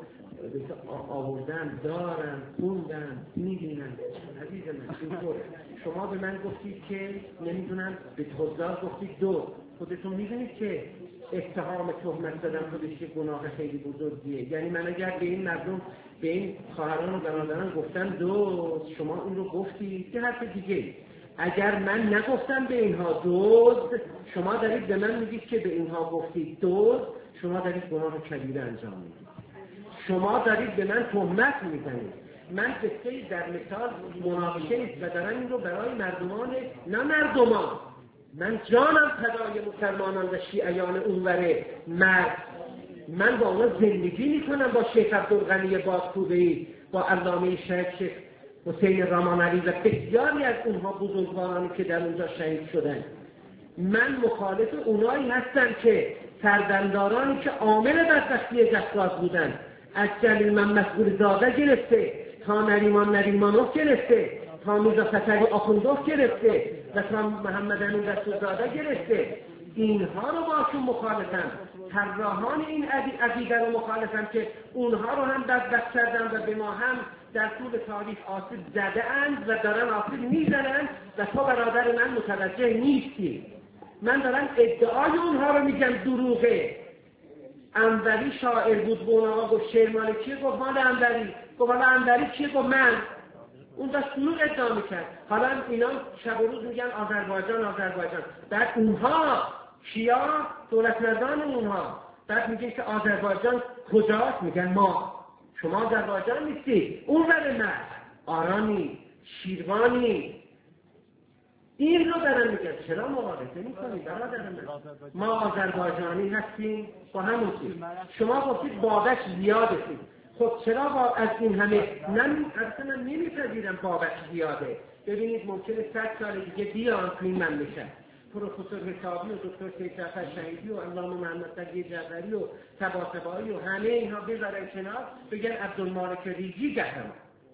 آوردن، دارن، خوندن، می‌بینن. عزیز من اینطور شما به من گفتید که نمیدونم به حضار گفتید دو، خودتون می‌دونید که اتهام تهمت زدن خودش که گناه خیلی بزرگیه. یعنی من اگر به این مردم به این خواهران و برادران گفتم دو، شما این رو گفتید، که حرف دیگه. اگر من نگفتم به اینها دزد، شما دارید به من میگید که به اینها گفتید دزد، شما دارید گناه کبیره انجام میدید، شما دارید به من تهمت میزنید. من قصه در مثال مناقشه است و دارم این رو برای مردمان، نه مردمان، من جانم فدای مسلمانان و شیعیان اونوره مرد، من با اونا زندگی میکنم، با شیخ عبدالغنی بازکوبه‌ای، با علامه شیخ حسین رامانعلی و بسیاری از اونها بزرگوارانی که در اونجا شهید شدن. من مخالف اونایی هستم که سردمدارانی که عامل بدبختی جساس بودن، از جلیل محمد زاده گرفته تا نریمان نریمانوف گرفته تا میرزا فتحعلی آخوندوف گرفته و تا محمد امین رسولزاده گرفته، اینها رو باشون مخالفم. طراحان این عقیده رو مخالفم که اونها رو هم بدبخت کردن و به ما هم در طول تاریخ آسیب زده اند و دارن آسیب میزنند و تو برادر من متوجه نیستی. من دارم ادعای اونها رو میگم دروغه. انوری شاعر بود، به اونها گفت شعر مال کیه؟ گفت مال انوری. گفت مال انوری کیه؟ گفت من. اون داشت دروغ ادعا میکرد. حالا اینا شب و روز میگن آذربایجان آذربایجان. بعد اونها شیعه دولت مردان اونها بعد میگن که آذربایجان کجاست؟ میگن ما. شما آذربایجان نیستی، اون ور مرد آرانی شیروانی. این رو دارم میگن چرا مقابله میکنی برادر من؟ ما آذربایجانی هستیم با همون چیز. شما گفتید بابک زیادتید، خب چرا با از این همه نمی اصلا من نمیپذیرم بابک زیاده. ببینید ممکنه صد سال دیگه بیان تو این مملکت پروفسور حسابی و دکتر سید جعفر شهیدی و علامه محمد تقی جعفری و طباطبایی و همه اینها بذارن کنار بگن عبدالمالک ریگی قهرمان.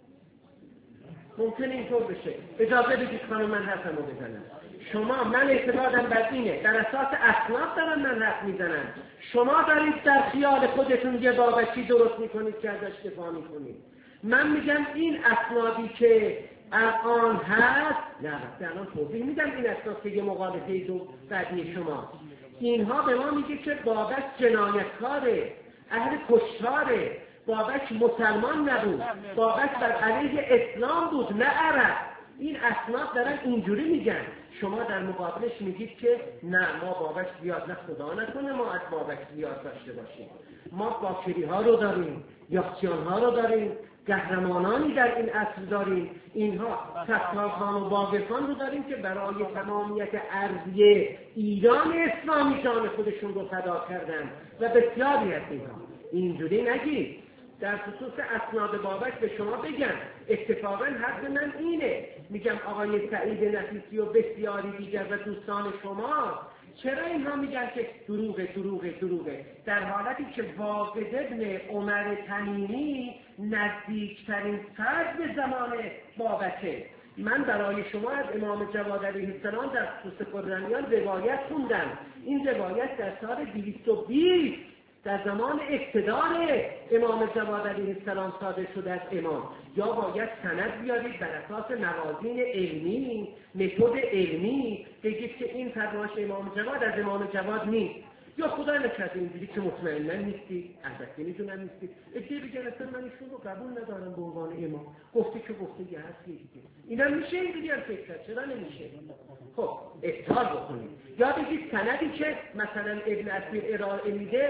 ممکنه اینطور بشه. اجازه بدید خانم من حرفمو بزنم. شما من اعتقادم بر اینه، در اساس اسناد دارم من حرف میزنم. شما دارید در خیال خودتون یه بابکی درست میکنید که ازش دفاع میکنید. من میگم این اسنادی که الان هست، نه وقتی الان توضیح میدم این اسناد که یه مقالطه دو بعدی شما، اینها به ما میگه که بابک جنایتکاره، اهل کشتاره، بابک مسلمان نبود، بابک بر علیه اسلام بود نه عرب. این اسناد دارن اینجوری میگن. شما در مقابلش میگید که نه ما بابک زیاد، نه خدا نکنه ما از بابک زیاد داشته باشیم. ما باکری ها رو داریم، یاخچیان ها رو داریم، قهرمانانی در این اصل داریم. اینها ستارخان و باقرخان رو داریم که برای تمامیت ارضیه ایران اسلامی جان خودشون رو فدا کردن و بسیاری از اینها. اینجوری نگید. در خصوص اسناد بابک به شما بگم، اتفاقا حرف من اینه، میگم آقای سعید نفیسی و بسیاری دیگر و دوستان شما چرا اینها میگن که دروغه دروغه دروغه، در حالتی که واقد ابن عمر تمیمی نزدیکترین فرد به زمان بابکه. من برای شما از امام جواد علیه السلام در خصوص خرمیان روایت خوندم. این روایت در سال دویست و بیست در زمان اقتدار امام جواد علیه السلام صادر شده از امام. یا باید سند بیارید بر اساس موازین علمی، متد علمی، بگید که این فرمایش امام جواد از امام جواد نیست، یا خدا نکرده اینجوری که مطمئنا نیستی، البته میدونم نیستی، ادعای بگن اصلا من ایشون رو قبول ندارم به عنوان امام، گفته که گفته یه هستی دیگه. اینا میشه اینجوری هم فکر کرد، چرا نمیشه؟ خب ابطال بکنید. یا بگید سندی که مثلا ابن اثیر ارائه میده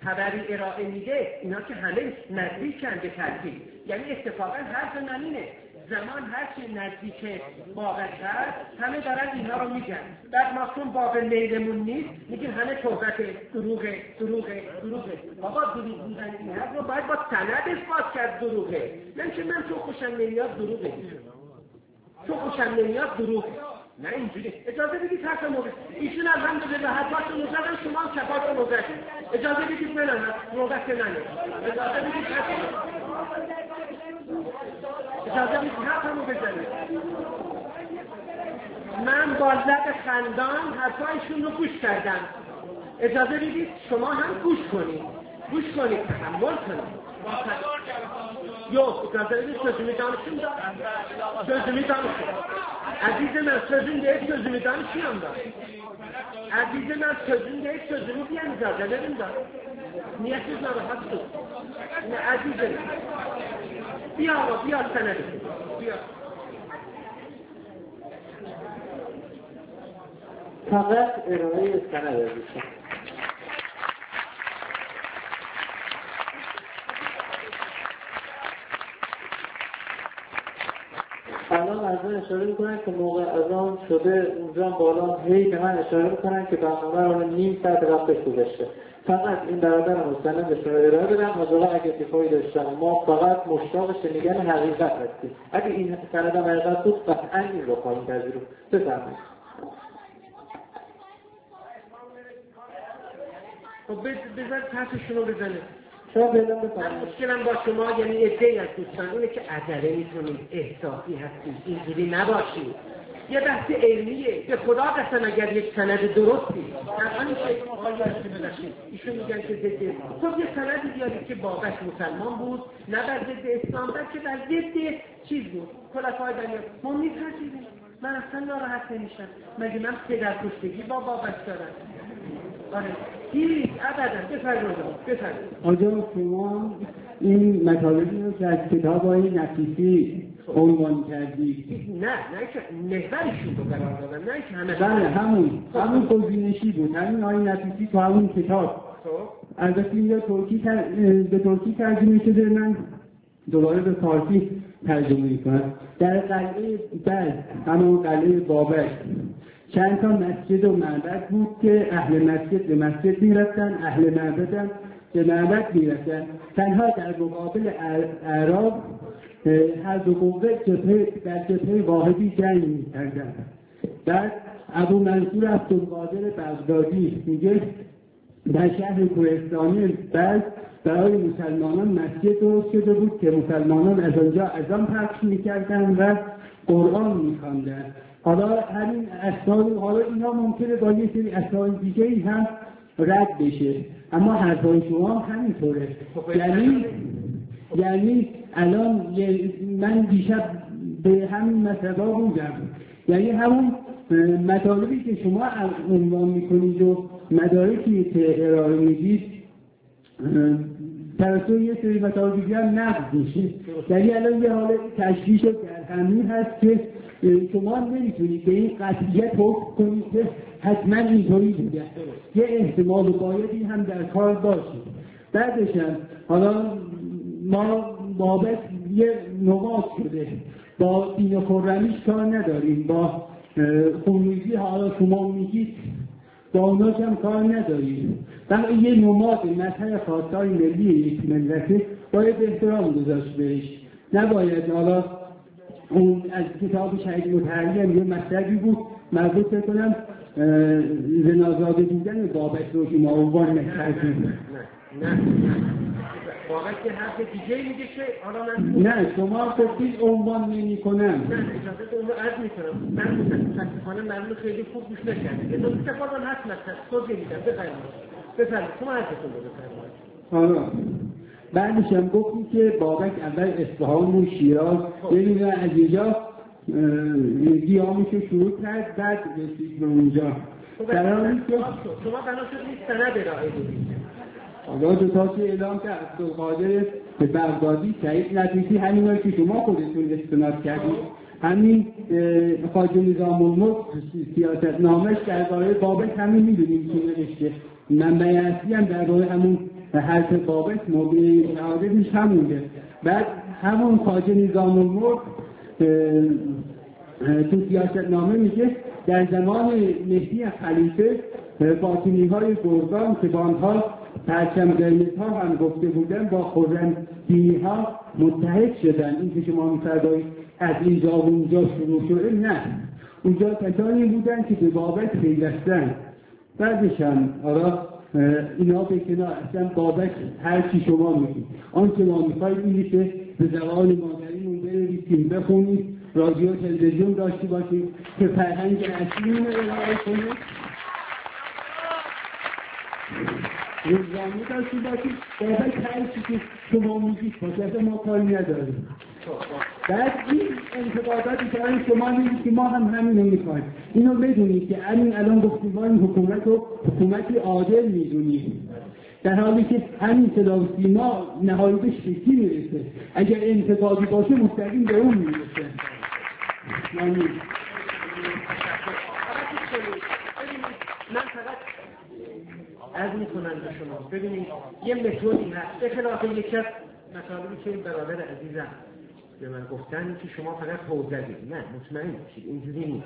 خبری ارائه میده، اینا که همه نزدیکن به ترتیب. یعنی اتفاقا حرف من اینه، زمان هرچی نزدیک بابک هست همه دارن اینا رو میگن. بعد ما چون باب میلمون نیست میگیم همه توبت دروغه دروغه دروغه. بابا دروغ بودن این حرف رو باید با سند اثبات کرد دروغه. من که من چون خوشم نمیاد دروغه میشه، چون خوشم نمیاد دروغه. نه اینجوری. اجازه بدید حرف موقع ایشون الحمدلله حرفاشو نزدن، شما هم شفاشو نزدید. اجازه بدید من نوبت منه. اجازه بدید حرف اجازه بدید حرفمو بزنید. من با لب خندان حرفایشون رو گوش کردم. اجازه بدید شما هم گوش کنید. گوش کنید، تحمل کنید. Yok, gazete sözümü danışın da, sözümü danışın. Azizim ben sözüm değil, sözümü danışıyorum da. Azizim ben sözüm değil, sözümü diye mücadele ederim da. Niye siz narahatsınız? Ne azizim? Bir ara, bir ara sana dedim. Bir ara. فقط ارائه سند دوستان. الان از من اشاره میکنن که موقع اذان شده اونجا بالا هی به من اشاره میکنن که برنامه رو نیم ساعت وقتش گذشته. فقط این برادرم مستندش رو ارائه بدم، حالا اگه اتفاقی داشتن ما فقط مشتاق شنیدن حقیقت هستیم. اگه این سند هم حقیقت بود قطعا این رو خواهیم پذیرفت. بفرمایید. خب بذار حرفشون رو بزنه. شما پیدا بکنید. مشکلم با شما یعنی عده‌ای از دوستان اینه که عجله می‌کنید، احساسی هستید، اینجوری نباشید. یه بحث علمیه. به خدا قسم اگر یک سند درستی قطعا میشه آقای باشید. ایشون میگن که ضد خب یه سندی بیارید که بابک مسلمان بود، نه بر ضد اسلام بلکه بر ضد چیز بود. خلفای بنی ما می‌ترسیدیم. من اصلا ناراحت نمیشم. مگه من پدر کشتگی با بابک دارم؟ آره. هیچ ابدا. بفرمایید بفرمایید. آجا شما این مطالبی رو که از کتاب‌های نفیسی عنوان کردی. نه نه که محوریشون رو قرار دادن، نه که همه. بله همون همون گزینشی بود، همین آیه نفیسی تو همون کتاب. البته اینجا ترکی تر... به ترکی ترجمه شده، من دوباره به فارسی ترجمه می‌کنم. در قلعه بعد همون قلعه بابک چند تا مسجد و معبد بود که اهل مسجد به مسجد میرفتن، اهل معبد هم به معبد میرفتن. تنها در مقابل اعراب هر دو قوه جبهه در جبهه واحدی جنگ می‌کردن. بعد ابو منصور عبدالقادر بغدادی میگه در شهر کوهستانی بعد برای مسلمانان مسجد درست شده بود که مسلمانان از آنجا اذان پخش می‌کردن و قرآن می‌خواندن. حالا همین اسناد، حالا اینا ممکنه با یه سری اسناد دیگه‌ای هم رد بشه، اما حرفای شما هم همینطوره. یعنی یعنی الان من دیشب به همین مسئله بودم، یعنی همون مطالبی که شما عنوان میکنید و مدارکی که ارائه میدید توسط یه سری مطالب دیگه هم نقد میشه. یعنی الان یه حال تشویش و گرهمی هست که شما نمیتونید به این قطعیت حکم کنید که حتما اینطوری بوده. یه احتمال بایدی هم در کار باشه. بعدش هم حالا ما بابت یه نماز شده، با دین خرمیش کار نداریم، با خونریزی حالا شما میگید با اوناش هم کار نداریم. بلکه یه نماد مطلع خواستای ملی یک ملته باید احترام گذاشت بهش. نباید حالا اون از کتاب شهید متحریم یه مطلبی بود مربوط کنم زنازاده بودن بابک رو که ما عنوان نکردیم. نه نه بابک حرف دیگه میگه که حالا من نه شما گفتید عنوان نمی کنم. نه اجازه اون رو عرض میکنم. من متاسفانه معلوم خیلی خوب گوش نکردم. یه دو استفاده هم هست مثلا توضیح میدم. بفرمایید بفرمایید شما حرفتون رو بفرمایید. حالا بعدش هم گفتیم که بابک اول اصفهان و شیراز یه دونه از اینجا قیامش شروع کرد، بعد رسید به اونجا. در حالی که شما بنا شد این سند ارائه بدید. حالا دو تاش اعلام که عبدالقادر بغدادی شهید نفیسی همین که شما خودتون استناد کردید، همین خواجه نظام الملک سیاست نامش درباره بابک همین میدونیم که نوشته. منبع اصلی هم درباره همون و حضرت بابک موقع شهادتش همونده. بعد همون خواجه نظام الملک تو سیاست نامه میگه در زمان مهدی خلیفه فاطمی های گرگان که با آنها پرچم قرمز ها هم گفته بودن با خرمدینی ها متحد شدن. این که شما می‌فرمایید از اینجا و اونجا شروع شده، نه، اونجا کسانی بودن که به بابک پیوستن. بعدش هم حالا اینا به کنار، اصلا بابک هر چی شما میگید، آنچه ما میخواید اینه که به زبان مادریمون بنویسیم، بخونید، رادیو تلویزیون داشته باشیم که فرهنگ اصلیمون رو ارائه کنه، روزنامه داشته باشیم. بابک هر چی که شما میگید باشه، ما کاری نداریم. بعد این انتقاداتی که شما میگید که ما هم همین رو میخوایم، اینو بدونید که همین الان گفتیم ما این حکومت رو حکومتی عادل میدونیم، در حالی که همین صدا و سیما نهایتش به کی میرسه؟ اگر انتقادی باشه مستقیم به اون میرسه. ممنون. من فقط عرض میکنم به شما، ببینید یه متدی هست به خلاف یکی از مطالبی که این برادر عزیزم به من گفتن که شما فقط حوزه دید. نه، مطمئن باشید اینجوری نیست.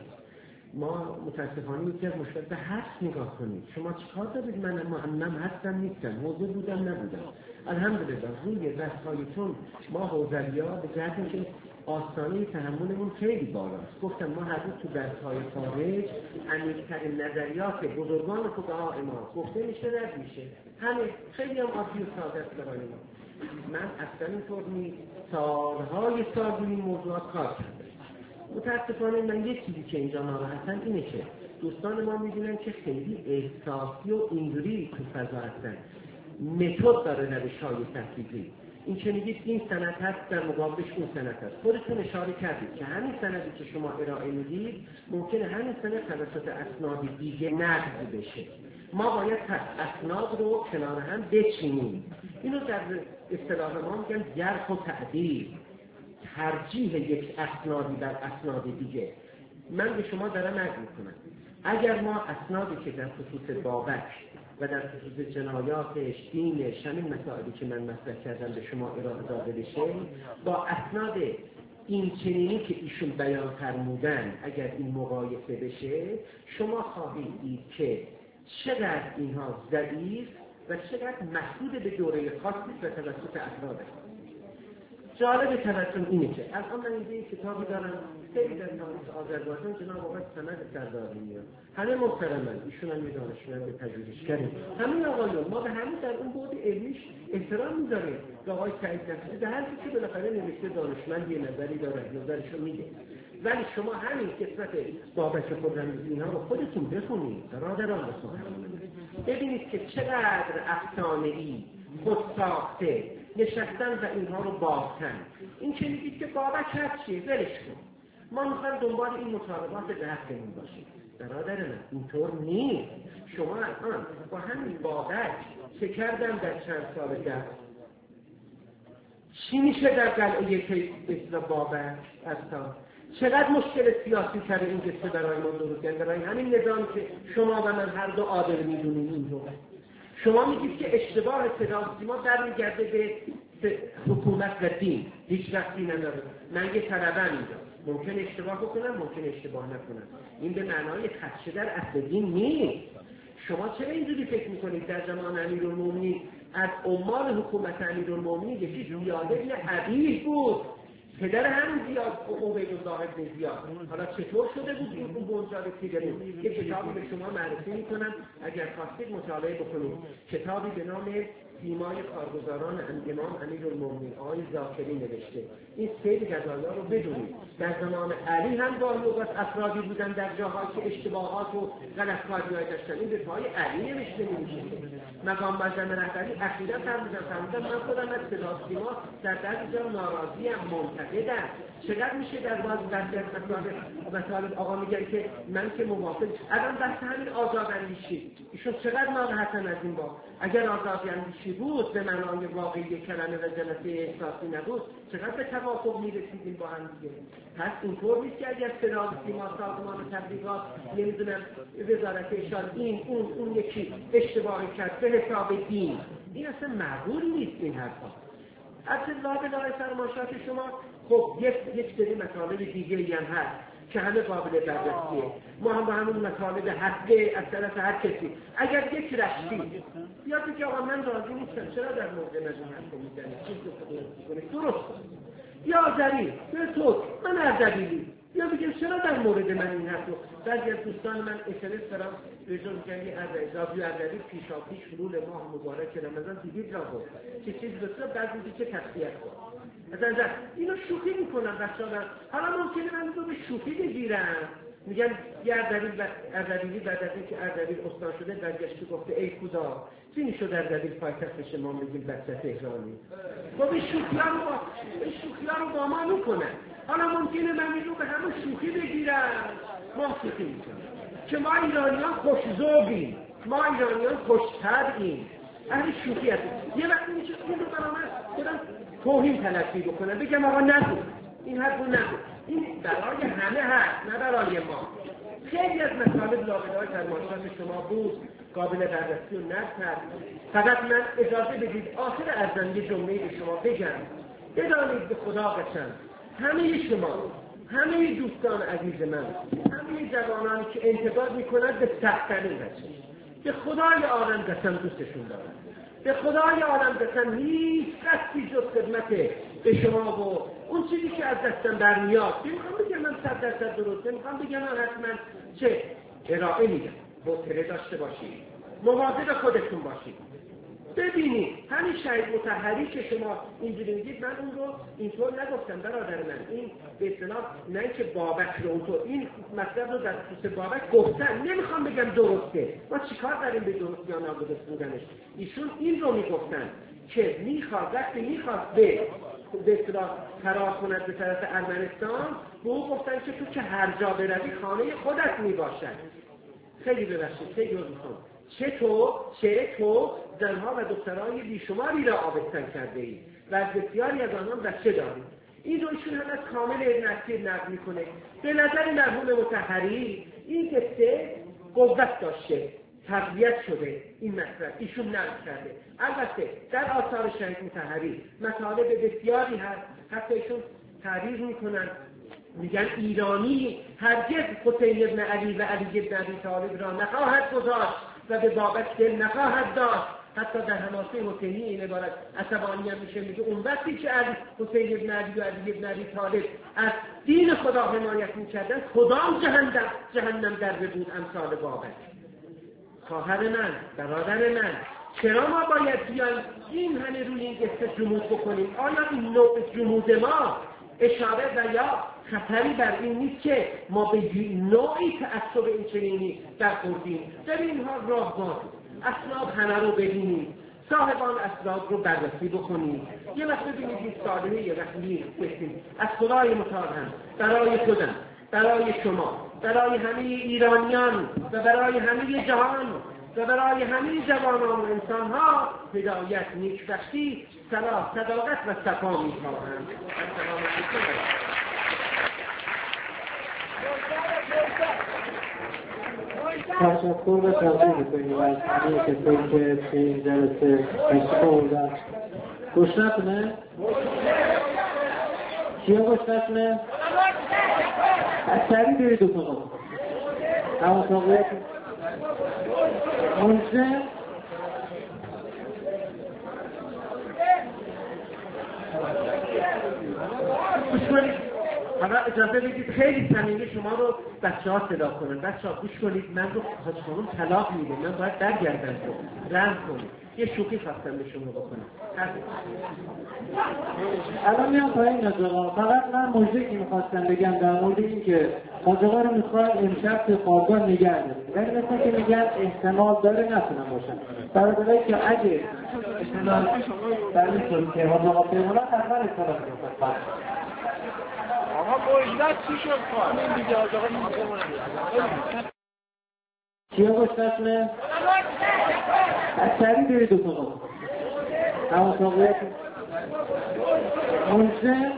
ما متاسفانه یکی از مشکل به هست نگاه کنید. شما چیکار دارید؟ من معمم هستم نیستم، حوزه بودم نبودم، الحمدلله روی دستهایتون ما حوزه‌ها به جهتی که آستانه تحملمون خیلی بالاست. گفتم ما هر روز تو درس‌های خارج عمیق‌ترین نظریات بزرگان فقها ما گفته میشه، رد میشه. همین خیلی هم عادی و ساده است برای ما. من اصلا اینطور نیست، سالهای سال روی این موضوعات کار کردم. متاسفانه من یک چیزی که اینجا ناراحتم اینه که دوستان ما میدونن که خیلی احساسی و اینجوری تو فضا هستن. متد داره روش‌های تحقیقی. این که میگید این سند هست در مقابلش اون سند هست. خودتون اشاره کردید که همین سندی که شما ارائه میدید ممکنه همین سند توسط اسناد دیگه نقض بشه. ما باید پس اسناد رو کنار هم بچینیم. اینو در اصطلاح ما میگن جرح و تعدیل، ترجیح یک اسنادی بر اسناد دیگه. من به شما دارم عرض میکنم اگر ما اسنادی که در خصوص بابک و در خصوص جنایاتش، دینش، همین مسائلی که من مطرح کردم به شما ارائه داده بشه، با اسناد این چنینی که ایشون بیان فرمودن اگر این مقایسه بشه، شما خواهید دید که چقدر اینها ضعیف و چقدر محدود به دوره خاصی و توسط افراد است. جالب توجه اینه که الان من اینجا یک کتابی دارم خیلی در تاریخ آذربایجان جناب آقای سند سرداری میاد. همه محترمن، ایشون هم دانشمند پژوهشگری. همین آقایون ما به همین در اون بعد علمیش احترام میذاریم. آقای سعید نصیری به هر کی که بالاخره نوشته دانشمند یه نظری داره، نظرشو میگه. ولی شما همین قسمت بابک خرمدینی ها رو خودتون بخونید، برادران بخونید. ببینید که چقدر افسانه‌ای خود ساخته نشستن و اینها رو باختن. این که میگید که بابک هست چیه؟ ولش کن. ما میخوایم دنبال این مطالبات بحثمون باشیم. برادر من اینطور نیست. شما الان با همین بابک چه کردن در چند سال ده؟ چی میشه در قلعه اسم بابک اصلا؟ چقدر مشکل سیاسی سر این قصه برای ما درست کردن؟ برای همین نظام که شما و من هر دو عادل میدونیم اینطور. شما میگید که اشتباه صدا و سیما در میگرده به حکومت و دین، هیچ وقتی نداره. من یه طلبم اینجا ممکن اشتباه بکنم، ممکن اشتباه نکنم. این به معنای خدشه در اصل دین نیست. شما چرا اینجوری فکر میکنید در زمان امیرالمومنین از عمال حکومت امیرالمومنین یکی زیاد ابن عبید بود، پدر همین زیاد عبیدالله ابن زیاد. حالا چطور شده بود این اون بنجار تیگری؟ یک کتابی به شما معرفی میکنم اگر خواستید مطالعه بکنید. کتابی به نام سیمای کارگزاران امام امیرالمومنین آقای ذاکری نوشته. این سیر قضایا رو بدونید. در زمان علی هم گاهی اوقات افرادی بودن در جاهایی که اشتباهات و غلط‌کاری‌های داشتن. این به پای علی نوشته میشه. مقام معظم رهبری اخیراً فرمودن فرمودن من خودم از صدا سیما در بعضی جا ناراضی ام، منتقدم. چقدر میشه در باز درس مثلا آقا میگن که من که موافق الان بحث همین آزاداندیشی ایشون چقدر ناراحتن از این با اگر آزاداندیشی بود به معنای واقعی کلمه و جلسه احساسی نبود چقدر به توافق میرسیدیم با هم دیگه. پس اینطور نیست که اگر صدا سیما سازمان تبلیغات نمیدونم وزارت ارشاد این اون اون یکی اشتباهی کرد به حساب دین این اصلا معقول نیست این حرفا. اصلا لابلای فرمایشات شما خب یک یک سری مطالب دیگه هم هست که همه قابل بررسیه. ما هم با همون مطالب حقه از طرف هر کسی اگر یک رشتی یا بگه آقا من راضی نیستم چرا در مورد من این حرف رو میزنی چیز رو کنی درست یا دلیل یا تو من اردبیلی یا بگم چرا در مورد من این حرف رو بعضی از دوستان من اسمس دارم رجوع میگن یه اردبیلی اردبیل پیشا پیش حلول ماه مبارک رمضان دیدید را بود چه چیز بسیار بعضی که تسلیت بود مثلا اینو شوخی میکنم بچه‌ها حالا ممکنه من رو به شوخی بگیرم میگن یه اردبیل اردبیلی بعد از اینکه اردبیل استاد شده برگشت گفته ای خدا چی شد اردبیل پایتخت ما میگیم بچه تهرانی خب این شوخی‌ها رو با این شوخی‌ها رو با ما میکنن حالا ممکنه من رو به همون شوخی بگیرم ما شوخی میکنم که ما ایرانیان خوش‌ذوقیم ما ایرانیان خوش‌طبعیم اهل شوخی هستیم یه وقتی میشه این رو برام خودم توهین تلقی بکنم بگم آقا نگو این حرفو نگو این برای همه هست نه برای ما خیلی از مطالب لابلای فرمایشات شما بود قابل بررسی و نقد هست فقط من اجازه بدید آخر ارزم یه جمله به شما بگم بدانید به خدا قسم همه شما همه دوستان عزیز من همه جوانانی که انتقاد میکنند به سخت‌ترین وجه به خدای عالم قسم دوستشون دارم به خدای عالم قسم هیچ قصدی جز خدمت به شما و اون چیزی که از دستم برمیاد نمیخوام بگم من صد درصد درسته نمیخوام بگم من حتما چه ارائه میدم حوصله داشته باشید مواظب خودتون باشید ببینید همین شهید مطهری که شما اینجوری میگید من اون رو اینطور نگفتم برادر من این به اصطلاح نه اینکه بابک رو اونطور این مطلب رو در خصوص بابک گفتن نمیخوام بگم درسته ما چیکار داریم به درست یا نادرست بودنش ایشون این رو میگفتن که میخواد وقتی میخواد به به اصطلاح فرار کند به طرف ارمنستان به او گفتن که تو که هر جا بروی خانه خودت میباشد خیلی ببخشید خیلی رو میخوام چه تو چه تو زنها و دخترای بیشماری را آبستن کرده ای و از بسیاری از آنان بچه دارید این رو ایشون هم از کامل ابن اسیر نقل میکنه به نظر مرحوم مطهری این قصه قوت داشته تقویت شده این مطلب ایشون نقل کرده البته در آثار شهید مطهری مطالب بسیاری هست حتی ایشون تعبیر میکنن میگن ایرانی هرگز حسین ابن علی و علی ابن ابی طالب را نخواهد گذاشت و به بابک دل نخواهد داشت حتی در حماسه حسینی این عبارت عصبانی هم میشه میگه اون وقتی که علی حسین ابن علی و علی ابن ابی طالب از دین خدا حمایت میکردن کدام جهنم جهنم دربه بود امثال بابک خواهر من برادر من چرا ما باید بیایم این همه روی این قصه جمود بکنیم آیا این نوع جمود ما اشاره و یا خطری بر این نیست که ما به نوعی تعصب این چنینی در خوردیم در اینها راه باز اسناد همه رو ببینیم صاحبان اسناد رو بررسی بکنیم یه وقت ببینید این سالمه یه وقت بسیم از خدای متعال هم برای خودم برای شما برای همه ایرانیان و برای همه جهان و برای همه جوانان و انسانها هدایت نیکبختی صلاح صداقت و صفا می‌خواهند. السلام علیکم. تشکر و توضیح می‌کنیم از همه کسایی که توی این جلسه تشریف آوردن. گشنت نه؟ کیا گشنت نه؟ از سریع برید اتاقا همون اتاقیت منزه گوش کنید. فقط اجازه بدید خیلی صمیمی شما رو بچه ها صدا کنن. بچه ها گوش کنید. من رو حاج خانم طلاق میده. من باید برگردم. رحم کنید. یه شوخی خواستم به شما بکنم. الان میام پایین نجاقا فقط من موضوعی میخواستم بگم در مورد این که حاجقا رو میخوای امشب تو خوابگاه نگه داریم ولی مثل که میگن احتمال داره نتونم باشم برای که اگه احتمال در این صورت که حاجقا پیمونن حتما احتمال میخواد آقا مجدد چی شد خواهد؟ این دیگه حاجقا میخوامونه کیا گشت اسمه؟ از سریع برید اتاقا همون اتاقیت منزه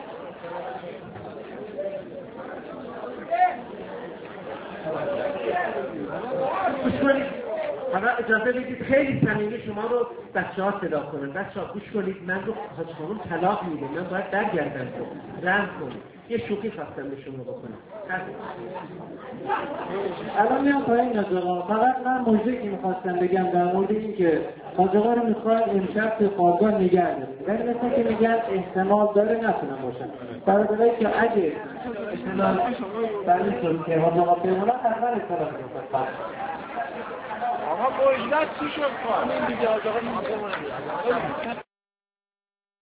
گوش کنید. فقط اجازه بدید خیلی صمیمی شما رو بچه‌ها صدا کنن. بچه‌ها گوش کنید، من رو حاج خانم طلاق میده، من باید برگردم رحم کنید. یه شوخی خواستم به شما بکنم. الان میام پایین آقا. فقط من موضوعی که میخواستم بگم در مورد این که حاج آقا رو میخواد امشب تو خوابگاه نگه داریم، ولی مثل که میگن احتمال داره نتونم باشم. برای که اگه احتمال برای که حاج آقا بمونن حتما احتمال میخواد. آقا مجلس چی شد؟ این دیگه حاج آقا